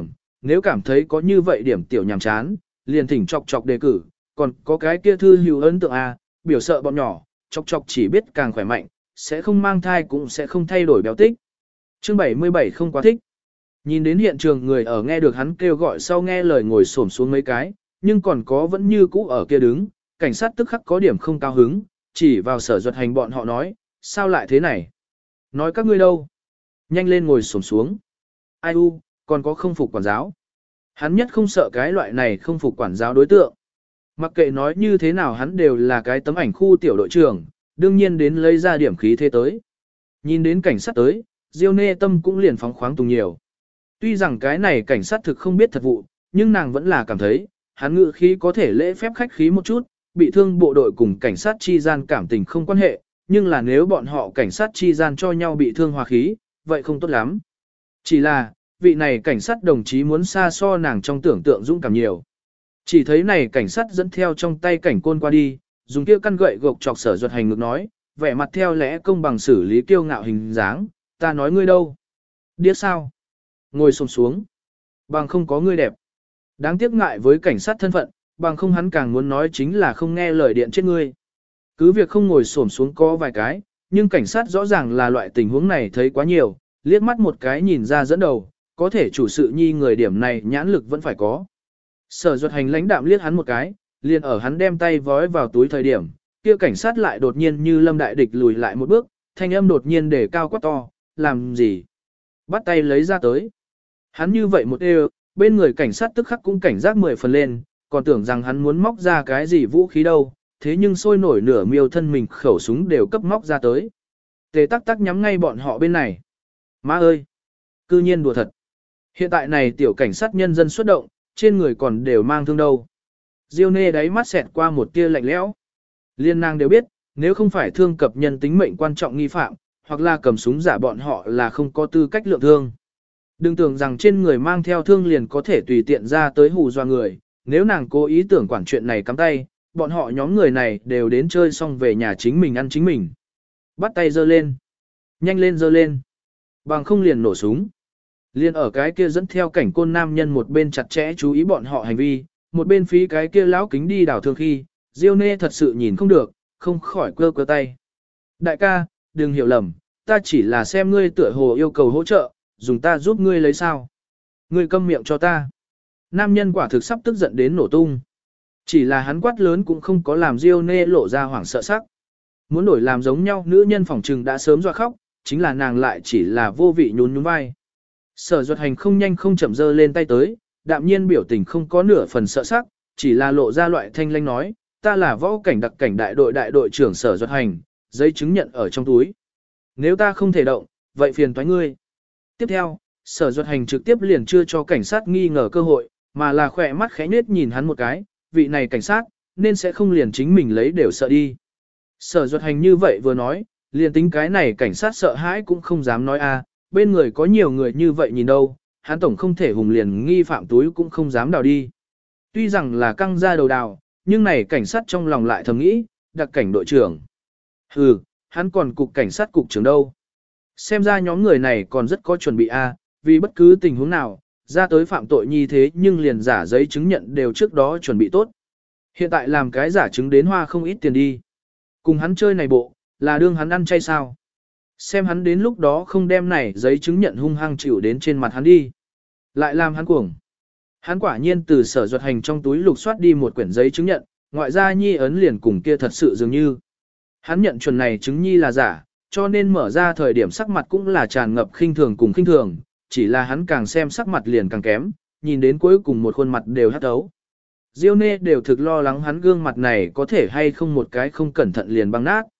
nếu cảm thấy có như vậy điểm tiểu nhàm chán, liền thỉnh chọc chọc đề cử, còn có cái kia thư hữu ấn tượng A, biểu sợ bọn nhỏ, chọc chọc chỉ biết càng khỏe mạnh, sẽ không mang thai cũng sẽ không thay đổi béo tích. Chương 77 không quá thích. Nhìn đến hiện trường người ở nghe được hắn kêu gọi sau nghe lời ngồi xổm xuống mấy cái, nhưng còn có vẫn như cũ ở kia đứng, cảnh sát tức khắc có điểm không cao hứng, chỉ vào Sở Duật Hành bọn họ nói, sao lại thế này? Nói các ngươi đâu? Nhanh lên ngồi xổm xuống. Ai u, còn có không phục quản giáo. Hắn nhất không sợ cái loại này không phục quản giáo đối tượng. Mặc kệ nói như thế nào hắn đều là cái tấm ảnh khu tiểu đội trưởng, đương nhiên đến lấy ra điểm khí thế tới. Nhìn đến cảnh sát tới, Diêu Nê tâm cũng liền phóng khoáng tùng nhiều. Tuy rằng cái này cảnh sát thực không biết thật vụ, nhưng nàng vẫn là cảm thấy, hắn ngự khí có thể lễ phép khách khí một chút, bị thương bộ đội cùng cảnh sát chi gian cảm tình không quan hệ, nhưng là nếu bọn họ cảnh sát chi gian cho nhau bị thương hòa khí, vậy không tốt lắm. Chỉ là, vị này cảnh sát đồng chí muốn xa so nàng trong tưởng tượng dũng cảm nhiều. Chỉ thấy này cảnh sát dẫn theo trong tay cảnh côn qua đi, dùng kia căn gậy gộc chọc Sở Duật Hành ngực nói, vẻ mặt theo lẽ công bằng xử lý kiêu ngạo hình dáng, ta nói ngươi đâu? Điếc sao? Ngồi xổm xuống. Bằng không có ngươi đẹp. Đáng tiếc ngại với cảnh sát thân phận, bằng không hắn càng muốn nói chính là không nghe lời điện chết ngươi. Cứ việc không ngồi xổm xuống có vài cái, nhưng cảnh sát rõ ràng là loại tình huống này thấy quá nhiều, liếc mắt một cái nhìn ra dẫn đầu, có thể chủ sự nhi người điểm này nhãn lực vẫn phải có. Sở Duật Hành lãnh đạm liếc hắn một cái, liền ở hắn đem tay vói vào túi thời điểm, kia cảnh sát lại đột nhiên như lâm đại địch lùi lại một bước, thanh âm đột nhiên để cao quá to, làm gì? Bắt tay lấy ra tới. Hắn như vậy một đều, bên người cảnh sát tức khắc cũng cảnh giác 10 phần lên, còn tưởng rằng hắn muốn móc ra cái gì vũ khí đâu, thế nhưng sôi nổi nửa miêu thân mình khẩu súng đều cấp móc ra tới. Tề tắc tắc nhắm ngay bọn họ bên này. Má ơi! Cư nhiên đùa thật. Hiện tại này tiểu cảnh sát nhân dân xuất động, trên người còn đều mang thương đâu. Diêu Nê đáy mắt xẹt qua một tia lạnh lẽo. Liên nàng đều biết, nếu không phải thương cập nhân tính mệnh quan trọng nghi phạm, hoặc là cầm súng giả bọn họ là không có tư cách lượng thương. Đừng tưởng rằng trên người mang theo thương liền có thể tùy tiện ra tới hù dọa người, nếu nàng cố ý tưởng quản chuyện này cắm tay, bọn họ nhóm người này đều đến chơi xong về nhà chính mình ăn chính mình. Bắt tay giơ lên. Nhanh lên giơ lên. Bằng không liền nổ súng. Liên ở cái kia dẫn theo cảnh côn nam nhân một bên chặt chẽ chú ý bọn họ hành vi, một bên phí cái kia lão kính đi đảo thương khi, Diêu Nê thật sự nhìn không được, không khỏi quơ quơ tay. Đại ca, đừng hiểu lầm, ta chỉ là xem ngươi tựa hồ yêu cầu hỗ trợ, dùng ta giúp ngươi lấy sao. Ngươi câm miệng cho ta. Nam nhân quả thực sắp tức giận đến nổ tung. Chỉ là hắn quát lớn cũng không có làm Diêu Nê lộ ra hoảng sợ sắc. Muốn đổi làm giống nhau nữ nhân phỏng trừng đã sớm dọa khóc, chính là nàng lại chỉ là vô vị nhún nhún vai. Sở Duật Hành không nhanh không chậm giơ lên tay tới, đạm nhiên biểu tình không có nửa phần sợ sắc, chỉ là lộ ra loại thanh lanh nói, ta là võ cảnh đặc cảnh đại đội trưởng Sở Duật Hành, giấy chứng nhận ở trong túi. Nếu ta không thể động, vậy phiền toái ngươi. Tiếp theo, Sở Duật Hành trực tiếp liền chưa cho cảnh sát nghi ngờ cơ hội, mà là khỏe mắt khẽ nết nhìn hắn một cái, vị này cảnh sát, nên sẽ không liền chính mình lấy đều sợ đi. Sở Duật Hành như vậy vừa nói, liền tính cái này cảnh sát sợ hãi cũng không dám nói a, bên người có nhiều người như vậy nhìn đâu, hắn tổng không thể hùng liền nghi phạm túi cũng không dám đào đi. Tuy rằng là căng ra đầu đào, nhưng này cảnh sát trong lòng lại thầm nghĩ, đặc cảnh đội trưởng. Hừ, hắn còn cục cảnh sát cục trưởng đâu. Xem ra nhóm người này còn rất có chuẩn bị a, vì bất cứ tình huống nào, ra tới phạm tội như thế nhưng liền giả giấy chứng nhận đều trước đó chuẩn bị tốt. Hiện tại làm cái giả chứng đến hoa không ít tiền đi. Cùng hắn chơi này bộ, là đương hắn ăn chay sao. Xem hắn đến lúc đó không đem này giấy chứng nhận hung hăng chịu đến trên mặt hắn đi. Lại làm hắn cuồng. Hắn quả nhiên từ Sở Duật Hành trong túi lục soát đi một quyển giấy chứng nhận, ngoại ra nhi ấn liền cùng kia thật sự dường như. Hắn nhận chuẩn này chứng nhi là giả, cho nên mở ra thời điểm sắc mặt cũng là tràn ngập khinh thường cùng khinh thường, chỉ là hắn càng xem sắc mặt liền càng kém, nhìn đến cuối cùng một khuôn mặt đều hắt ấu. Diêu Nê đều thực lo lắng hắn gương mặt này có thể hay không một cái không cẩn thận liền băng nát.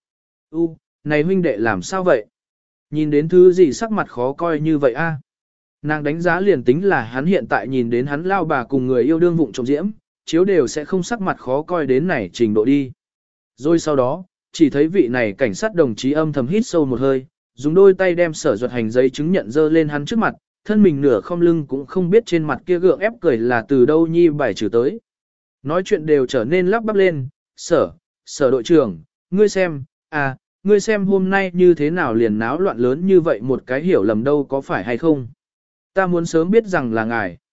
Này huynh đệ làm sao vậy? Nhìn đến thứ gì sắc mặt khó coi như vậy a? Nàng đánh giá liền tính là hắn hiện tại nhìn đến hắn lao bà cùng người yêu đương vụng trộm diễm, chiếu đều sẽ không sắc mặt khó coi đến này trình độ đi. Rồi sau đó, chỉ thấy vị này cảnh sát đồng chí âm thầm hít sâu một hơi, dùng đôi tay đem Sở Duật Hành giấy chứng nhận dơ lên hắn trước mặt, thân mình nửa không lưng cũng không biết trên mặt kia gượng ép cười là từ đâu nhi bài trừ tới. Nói chuyện đều trở nên lắp bắp lên, sở đội trưởng, ngươi xem, ngươi xem hôm nay như thế nào liền náo loạn lớn như vậy một cái hiểu lầm đâu có phải hay không. Ta muốn sớm biết rằng là ngài.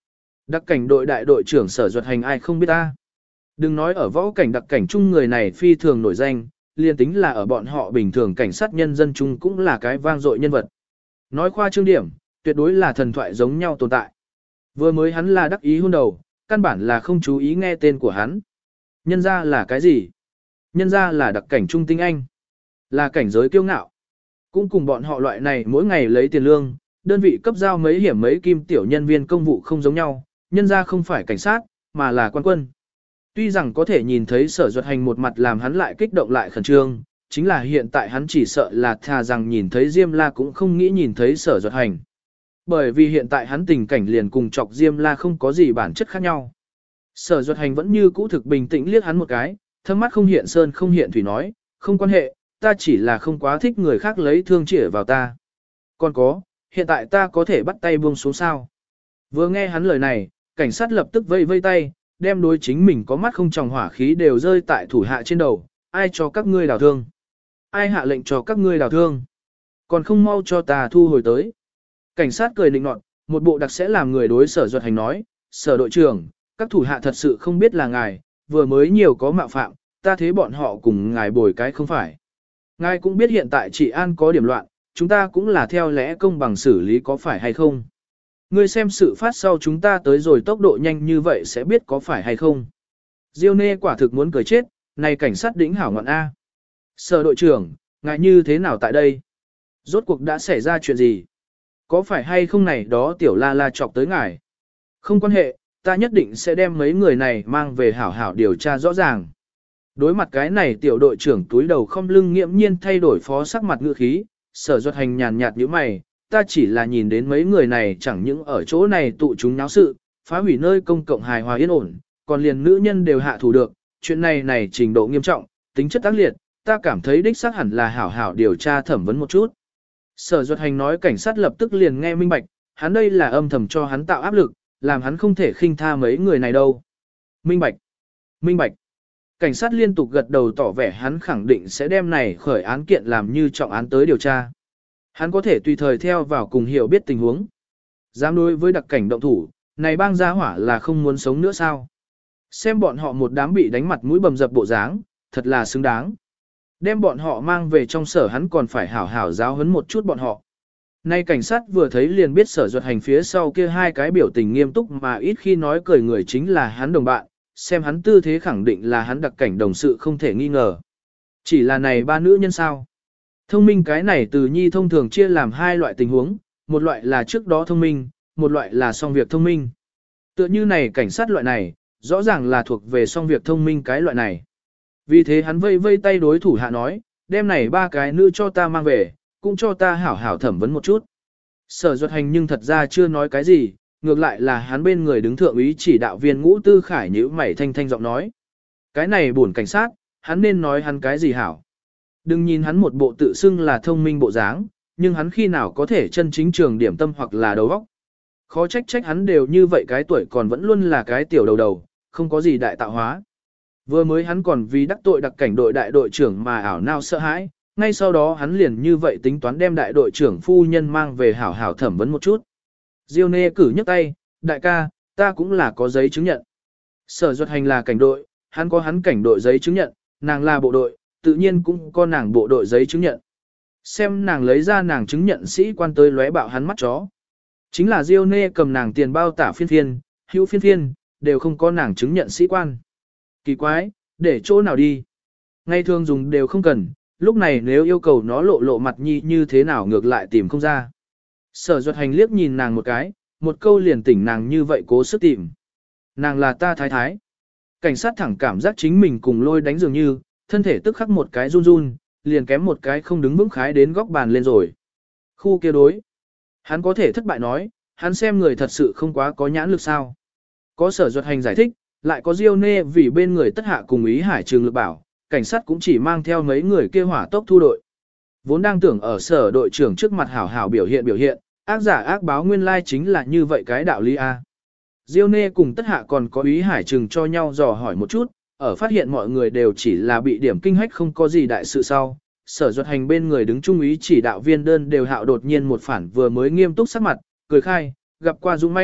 Đặc cảnh đội đại đội trưởng Sở Duật Hành ai không biết ta. Đừng nói ở võ cảnh đặc cảnh chung người này phi thường nổi danh, liền tính là ở bọn họ bình thường cảnh sát nhân dân chung cũng là cái vang dội nhân vật. Nói khoa trương điểm, tuyệt đối là thần thoại giống nhau tồn tại. Vừa mới hắn là đắc ý hôn đầu, căn bản là không chú ý nghe tên của hắn. Nhân ra là cái gì? Nhân ra là đặc cảnh trung tinh anh. Là cảnh giới kiêu ngạo. Cũng cùng bọn họ loại này mỗi ngày lấy tiền lương, đơn vị cấp giao mấy hiểm mấy kim tiểu nhân viên công vụ không giống nhau, nhân ra không phải cảnh sát, mà là quan quân. Tuy rằng có thể nhìn thấy Sở Duật Hành một mặt làm hắn lại kích động lại khẩn trương, chính là hiện tại hắn chỉ sợ là thà rằng nhìn thấy Diêm La cũng không nghĩ nhìn thấy Sở Duật Hành. Bởi vì hiện tại hắn tình cảnh liền cùng chọc Diêm La không có gì bản chất khác nhau. Sở Duật Hành vẫn như cũ thực bình tĩnh liếc hắn một cái, thâm mắt không hiện sơn không hiện thủy nói, không quan hệ, ta chỉ là không quá thích người khác lấy thương chĩa vào ta. Còn có, hiện tại ta có thể bắt tay buông xuống sao. Vừa nghe hắn lời này, cảnh sát lập tức vây vây tay, đem đối chính mình có mắt không tròng hỏa khí đều rơi tại thủ hạ trên đầu, ai cho các ngươi đào thương? Ai hạ lệnh cho các ngươi đào thương? Còn không mau cho ta thu hồi tới. Cảnh sát cười nịnh nọt, một bộ đặc sẽ làm người đối Sở Duật Hành nói, Sở đội trưởng, các thủ hạ thật sự không biết là ngài, vừa mới nhiều có mạo phạm, ta thế bọn họ cùng ngài bồi cái không phải. Ngài cũng biết hiện tại trị an có điểm loạn, chúng ta cũng là theo lẽ công bằng xử lý có phải hay không. Ngươi xem sự phát sau chúng ta tới rồi tốc độ nhanh như vậy sẽ biết có phải hay không. Diêu Nê quả thực muốn cười chết, này cảnh sát đỉnh hảo ngọn A. Sở đội trưởng, ngài như thế nào tại đây? Rốt cuộc đã xảy ra chuyện gì? Có phải hay không này đó tiểu la la chọc tới ngài? Không quan hệ, ta nhất định sẽ đem mấy người này mang về hảo hảo điều tra rõ ràng. Đối mặt cái này tiểu đội trưởng túi đầu không lưng nghiễm nhiên thay đổi phó sắc mặt ngữ khí, Sở Duật Hành nhàn nhạt như mày, ta chỉ là nhìn đến mấy người này chẳng những ở chỗ này tụ chúng náo sự, phá hủy nơi công cộng hài hòa yên ổn, còn liền nữ nhân đều hạ thủ được, chuyện này trình độ nghiêm trọng, tính chất tác liệt, ta cảm thấy đích xác hẳn là hảo hảo điều tra thẩm vấn một chút. Sở Duật Hành nói cảnh sát lập tức liền nghe minh bạch, hắn đây là âm thầm cho hắn tạo áp lực, làm hắn không thể khinh tha mấy người này đâu. Minh bạch, minh bạch. Cảnh sát liên tục gật đầu tỏ vẻ hắn khẳng định sẽ đem này khởi án kiện làm như trọng án tới điều tra. Hắn có thể tùy thời theo vào cùng hiểu biết tình huống. Dám đối với đặc cảnh động thủ, này bang gia hỏa là không muốn sống nữa sao. Xem bọn họ một đám bị đánh mặt mũi bầm dập bộ dáng, thật là xứng đáng. Đem bọn họ mang về trong sở hắn còn phải hảo hảo giáo huấn một chút bọn họ. Nay cảnh sát vừa thấy liền biết Sở Duật Hành phía sau kia hai cái biểu tình nghiêm túc mà ít khi nói cười người chính là hắn đồng bạn, xem hắn tư thế khẳng định là hắn đặc cảnh đồng sự không thể nghi ngờ. Chỉ là này ba nữ nhân sao? Thông minh cái này từ nhi thông thường chia làm hai loại tình huống, một loại là trước đó thông minh, một loại là song việc thông minh. Tựa như này cảnh sát loại này, rõ ràng là thuộc về song việc thông minh cái loại này. Vì thế hắn vây vây tay đối thủ hạ nói, đem này ba cái nữ cho ta mang về, cũng cho ta hảo hảo thẩm vấn một chút. Sở Duật Hành nhưng thật ra chưa nói cái gì, ngược lại là hắn bên người đứng thượng úy chỉ đạo viên Ngũ Tư Khải nhíu mày thanh thanh giọng nói. Cái này buồn cảnh sát, hắn nên nói hắn cái gì hảo. Đừng nhìn hắn một bộ tự xưng là thông minh bộ dáng, nhưng hắn khi nào có thể chân chính trường điểm tâm hoặc là đầu óc. Khó trách hắn đều như vậy cái tuổi còn vẫn luôn là cái tiểu đầu, không có gì đại tạo hóa. Vừa mới hắn còn vì đắc tội đặc cảnh đội đại đội trưởng mà ảo nao sợ hãi, ngay sau đó hắn liền như vậy tính toán đem đại đội trưởng phu nhân mang về hảo hảo thẩm vấn một chút. Diêu Nê cử nhấc tay, đại ca, ta cũng là có giấy chứng nhận. Sở Duật Hành là cảnh đội, hắn có hắn cảnh đội giấy chứng nhận, nàng là bộ đội, tự nhiên cũng có nàng bộ đội giấy chứng nhận. Xem nàng lấy ra nàng chứng nhận sĩ quan tới lóe bạo hắn mắt chó. Chính là Diêu Nê cầm nàng tiền bao tả phiên, hữu phiên, đều không có nàng chứng nhận sĩ quan. Kỳ quái, để chỗ nào đi? Ngay thường dùng đều không cần, lúc này nếu yêu cầu nó lộ mặt nhi như thế nào ngược lại tìm không ra. Sở Duật Hành liếc nhìn nàng một cái, một câu liền tỉnh nàng như vậy cố sức tìm. Nàng là ta thái thái. Cảnh sát thẳng cảm giác chính mình cùng lôi đánh dường như, thân thể tức khắc một cái run run, liền kém một cái không đứng vững khái đến góc bàn lên rồi. Khu kia đối. Hắn có thể thất bại nói, hắn xem người thật sự không quá có nhãn lực sao. Có Sở Duật Hành giải thích, lại có Diêu Nê vì bên người tất hạ cùng ý Hải Trường lực bảo, cảnh sát cũng chỉ mang theo mấy người kia hỏa tốc thu đội. Vốn đang tưởng ở sở đội trưởng trước mặt hảo hảo biểu hiện, ác giả ác báo nguyên lai chính là như vậy cái đạo lý A. Diêu Nê cùng tất hạ còn có ý Hải Trừng cho nhau dò hỏi một chút, ở phát hiện mọi người đều chỉ là bị điểm kinh hách không có gì đại sự sau. Sở Duật Hành bên người đứng trung úy chỉ đạo viên đơn đều hạo đột nhiên một phản vừa mới nghiêm túc sắc mặt, cười khai, gặp qua dũng mãnh,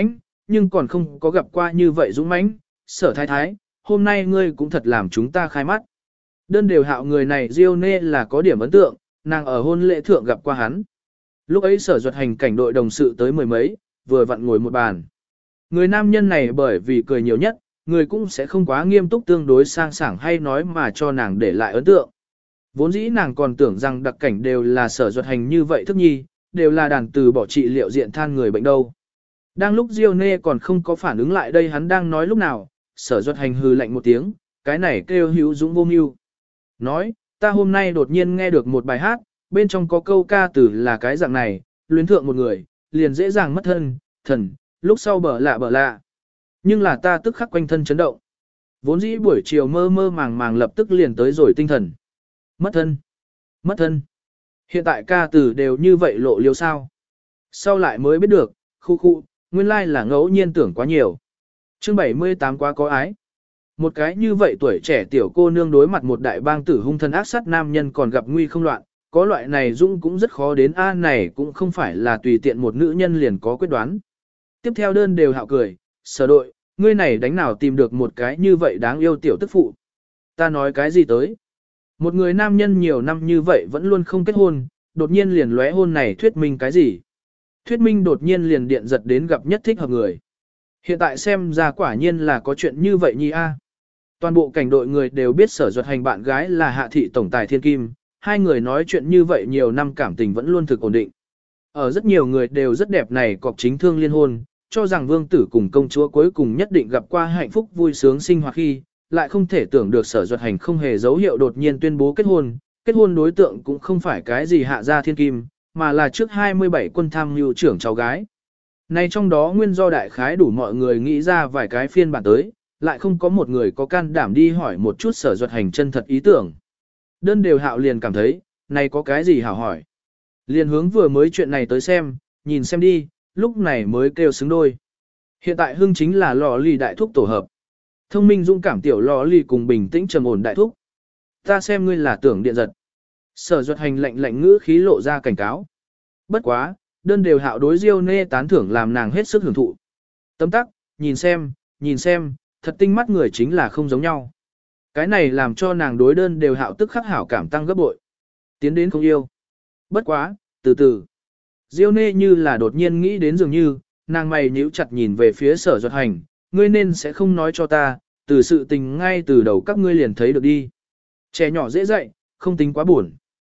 nhưng còn không có gặp qua như vậy dũng mãnh. Sở thái thái, hôm nay ngươi cũng thật làm chúng ta khai mắt. Đơn đều hạo người này Diêu Nê là có điểm ấn tượng, nàng ở hôn lễ thượng gặp qua hắn. Lúc ấy Sở Duật Hành cảnh đội đồng sự tới mười mấy, vừa vặn ngồi một bàn. Người nam nhân này bởi vì cười nhiều nhất, người cũng sẽ không quá nghiêm túc tương đối sang sảng hay nói mà cho nàng để lại ấn tượng. Vốn dĩ nàng còn tưởng rằng đặc cảnh đều là Sở Duật Hành như vậy thức nhi, đều là đàn từ bỏ trị liệu diện than người bệnh đâu. Đang lúc Diêu Nê còn không có phản ứng lại đây hắn đang nói lúc nào, Sở Duật Hành hừ lạnh một tiếng, cái này kêu hữu dũng vô mưu. Nói, ta hôm nay đột nhiên nghe được một bài hát, bên trong có câu ca từ là cái dạng này, luyến thượng một người, liền dễ dàng mất thân, thần, lúc sau bở lạ. Nhưng là ta tức khắc quanh thân chấn động. Vốn dĩ buổi chiều mơ mơ màng màng lập tức liền tới rồi tinh thần. Mất thân. Hiện tại ca từ đều như vậy lộ liêu sao. Sau lại mới biết được, khu, nguyên lai là ngẫu nhiên tưởng quá nhiều. Chương 78 quá có ái. Một cái như vậy tuổi trẻ tiểu cô nương đối mặt một đại bang tử hung thân ác sát nam nhân còn gặp nguy không loạn, có loại này dũng cũng rất khó đến này cũng không phải là tùy tiện một nữ nhân liền có quyết đoán. Tiếp theo đơn đều hạo cười, Sở đội, ngươi này đánh nào tìm được một cái như vậy đáng yêu tiểu tức phụ. Ta nói cái gì tới? Một người nam nhân nhiều năm như vậy vẫn luôn không kết hôn, đột nhiên liền lóe hôn này thuyết minh cái gì? Thuyết minh đột nhiên liền điện giật đến gặp nhất thích hợp người. Hiện tại xem ra quả nhiên là có chuyện như vậy nhi a. Toàn bộ cảnh đội người đều biết Sở Duật Hành bạn gái là Hạ thị tổng tài Thiên Kim, hai người nói chuyện như vậy nhiều năm cảm tình vẫn luôn thực ổn định. Ở rất nhiều người đều rất đẹp này cọc chính thương liên hôn, cho rằng vương tử cùng công chúa cuối cùng nhất định gặp qua hạnh phúc vui sướng sinh hoạt khi, lại không thể tưởng được Sở Duật Hành không hề dấu hiệu đột nhiên tuyên bố kết hôn đối tượng cũng không phải cái gì Hạ gia Thiên Kim, mà là trước 27 quân tham mưu trưởng cháu gái. Này trong đó nguyên do đại khái đủ mọi người nghĩ ra vài cái phiên bản tới, lại không có một người có can đảm đi hỏi một chút Sở Duật Hành chân thật ý tưởng. Đơn đều hạo liền cảm thấy, này có cái gì hảo hỏi. Liền hướng vừa mới chuyện này tới xem, nhìn xem đi, lúc này mới kêu xứng đôi. Hiện tại hưng chính là lò lì đại thúc tổ hợp. Thông minh dũng cảm tiểu lò lì cùng bình tĩnh trầm ổn đại thúc. Ta xem ngươi là tưởng điện giật. Sở Duật Hành lạnh ngữ khí lộ ra cảnh cáo. Bất quá, đơn đều hạo đối Diêu Nê tán thưởng làm nàng hết sức hưởng thụ. Tấm tắc, nhìn xem, thật tinh mắt người chính là không giống nhau. Cái này làm cho nàng đối đơn đều hạo tức khắc hảo cảm tăng gấp bội. Tiến đến không yêu. Bất quá, từ từ. Diêu Nê như là đột nhiên nghĩ đến dường như, nàng mày nhíu chặt nhìn về phía Sở Duật Hành, ngươi nên sẽ không nói cho ta, từ sự tình ngay từ đầu các ngươi liền thấy được đi. Trẻ nhỏ dễ dạy, không tính quá buồn.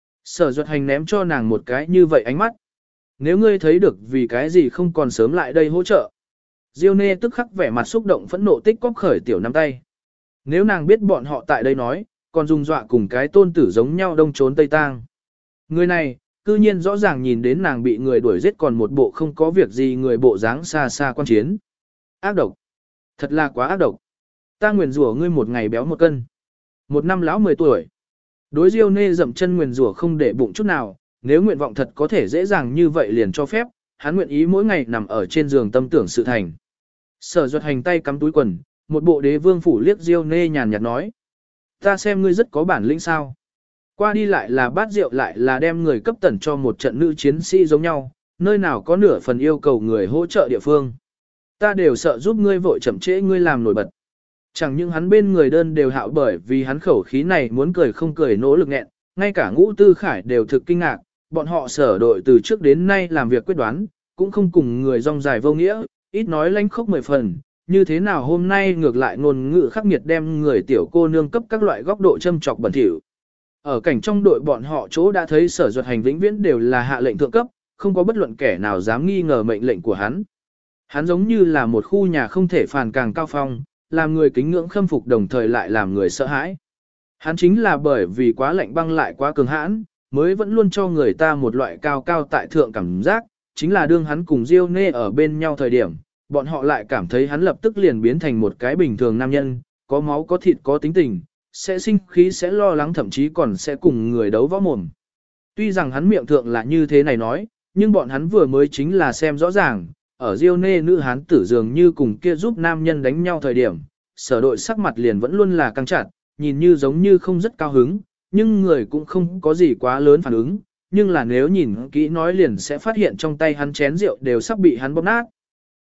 Sở Duật Hành ném cho nàng một cái như vậy ánh mắt. Nếu ngươi thấy được vì cái gì không còn sớm lại đây hỗ trợ. Diêu Nê tức khắc vẻ mặt xúc động phẫn nộ tích cóp khởi tiểu nắm tay. Nếu nàng biết bọn họ tại đây nói, còn dùng dọa cùng cái tôn tử giống nhau đông trốn tây tang. Người này, cư nhiên rõ ràng nhìn đến nàng bị người đuổi giết còn một bộ không có việc gì người bộ dáng xa xa quan chiến. Ác độc. Thật là quá ác độc. Ta nguyền rủa ngươi một ngày béo một cân. Một năm lão 10 tuổi. Đối Diêu Nê dậm chân nguyền rủa không để bụng chút nào, nếu nguyện vọng thật có thể dễ dàng như vậy liền cho phép, hắn nguyện ý mỗi ngày nằm ở trên giường tâm tưởng sự thành. Sở Duật Hành tay cắm túi quần, một bộ đế vương phủ liếc Diêu Nê nhàn nhạt nói. Ta xem ngươi rất có bản lĩnh sao. Qua đi lại là bát rượu lại là đem người cấp tẩn cho một trận nữ chiến sĩ giống nhau, nơi nào có nửa phần yêu cầu người hỗ trợ địa phương. Ta đều sợ giúp ngươi vội chậm trễ ngươi làm nổi bật. Chẳng những hắn bên người đơn đều hạo bởi vì hắn khẩu khí này muốn cười không cười nỗ lực nghẹn, ngay cả Ngũ Tư Khải đều thực kinh ngạc, bọn họ sở đội từ trước đến nay làm việc quyết đoán, cũng không cùng người rong dài vô nghĩa, ít nói lánh khốc 10 phần, như thế nào hôm nay ngược lại ngôn ngữ khắc nghiệt đem người tiểu cô nương cấp các loại góc độ châm chọc bẩn thỉu. Ở cảnh trong đội bọn họ chỗ đã thấy Sở Duật Hành vĩnh viễn đều là hạ lệnh thượng cấp, không có bất luận kẻ nào dám nghi ngờ mệnh lệnh của hắn. Hắn giống như là một khu nhà không thể phàn càng cao phong, làm người kính ngưỡng khâm phục đồng thời lại làm người sợ hãi. Hắn chính là bởi vì quá lạnh băng lại quá cường hãn, mới vẫn luôn cho người ta một loại cao cao tại thượng cảm giác, chính là đương hắn cùng Diêu Nê ở bên nhau thời điểm, bọn họ lại cảm thấy hắn lập tức liền biến thành một cái bình thường nam nhân, có máu có thịt có tính tình, sẽ sinh khí sẽ lo lắng thậm chí còn sẽ cùng người đấu võ mồm. Tuy rằng hắn miệng thượng là như thế này nói, nhưng bọn hắn vừa mới chính là xem rõ ràng, ở Diêu Nê nữ hán tử dường như cùng kia giúp nam nhân đánh nhau thời điểm, sở đội sắc mặt liền vẫn luôn là căng chặt, nhìn như giống như không rất cao hứng, nhưng người cũng không có gì quá lớn phản ứng, nhưng là nếu nhìn kỹ nói liền sẽ phát hiện trong tay hắn chén rượu đều sắp bị hắn bóp nát.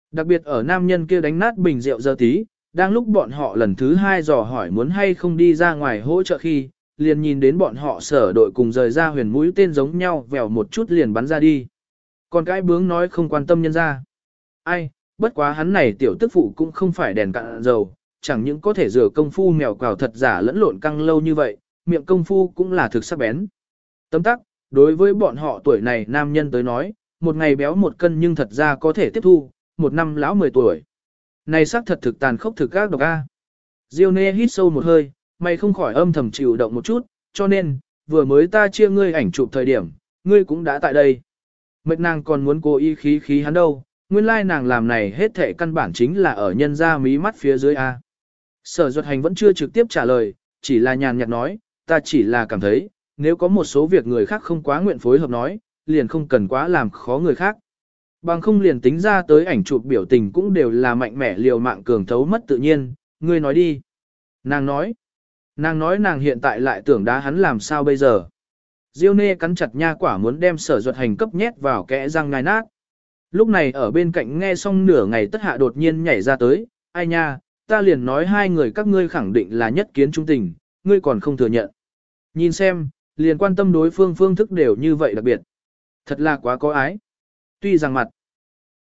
Đặc biệt ở nam nhân kia đánh nát bình rượu giờ tí, đang lúc bọn họ lần thứ 2 dò hỏi muốn hay không đi ra ngoài hỗ trợ khi, liền nhìn đến bọn họ sở đội cùng rời ra huyền mũi tên giống nhau vèo một chút liền bắn ra đi. Còn cái bướng nói không quan tâm nhân ra. Ai, bất quá hắn này tiểu tức phụ cũng không phải đèn cạn dầu, chẳng những có thể rửa công phu mèo quào thật giả lẫn lộn căng lâu như vậy, miệng công phu cũng là thực sắc bén. Tấm tắc, đối với bọn họ tuổi này nam nhân tới nói, một ngày béo 1 cân nhưng thật ra có thể tiếp thu, 1 năm lão 10 tuổi. Này xác thật thực tàn khốc thực ác độc a. Diêu Nê hít sâu một hơi, mày không khỏi âm thầm chịu động một chút, cho nên, vừa mới ta chia ngươi ảnh chụp thời điểm, ngươi cũng đã tại đây. Mệt nàng còn muốn cố ý khí hắn đâu, nguyên lai nàng làm này hết thể căn bản chính là ở nhân ra mí mắt phía dưới a. Sở Duật Hành vẫn chưa trực tiếp trả lời, chỉ là nhàn nhạt nói, ta chỉ là cảm thấy, nếu có một số việc người khác không quá nguyện phối hợp nói, liền không cần quá làm khó người khác. Bằng không liền tính ra tới ảnh chụp biểu tình cũng đều là mạnh mẽ liều mạng cường thấu mất tự nhiên, ngươi nói đi. Nàng nói nàng hiện tại lại tưởng đá hắn làm sao bây giờ. Diêu Nê cắn chặt nha quả muốn đem Sở Duật Hành cấp nhét vào kẽ răng ngai nát. Lúc này ở bên cạnh nghe xong nửa ngày tất hạ đột nhiên nhảy ra tới, ai nha, ta liền nói hai người các ngươi khẳng định là nhất kiến trung tình, ngươi còn không thừa nhận. Nhìn xem, liền quan tâm đối phương phương thức đều như vậy đặc biệt. Thật là quá có ái. Tuy rằng mặt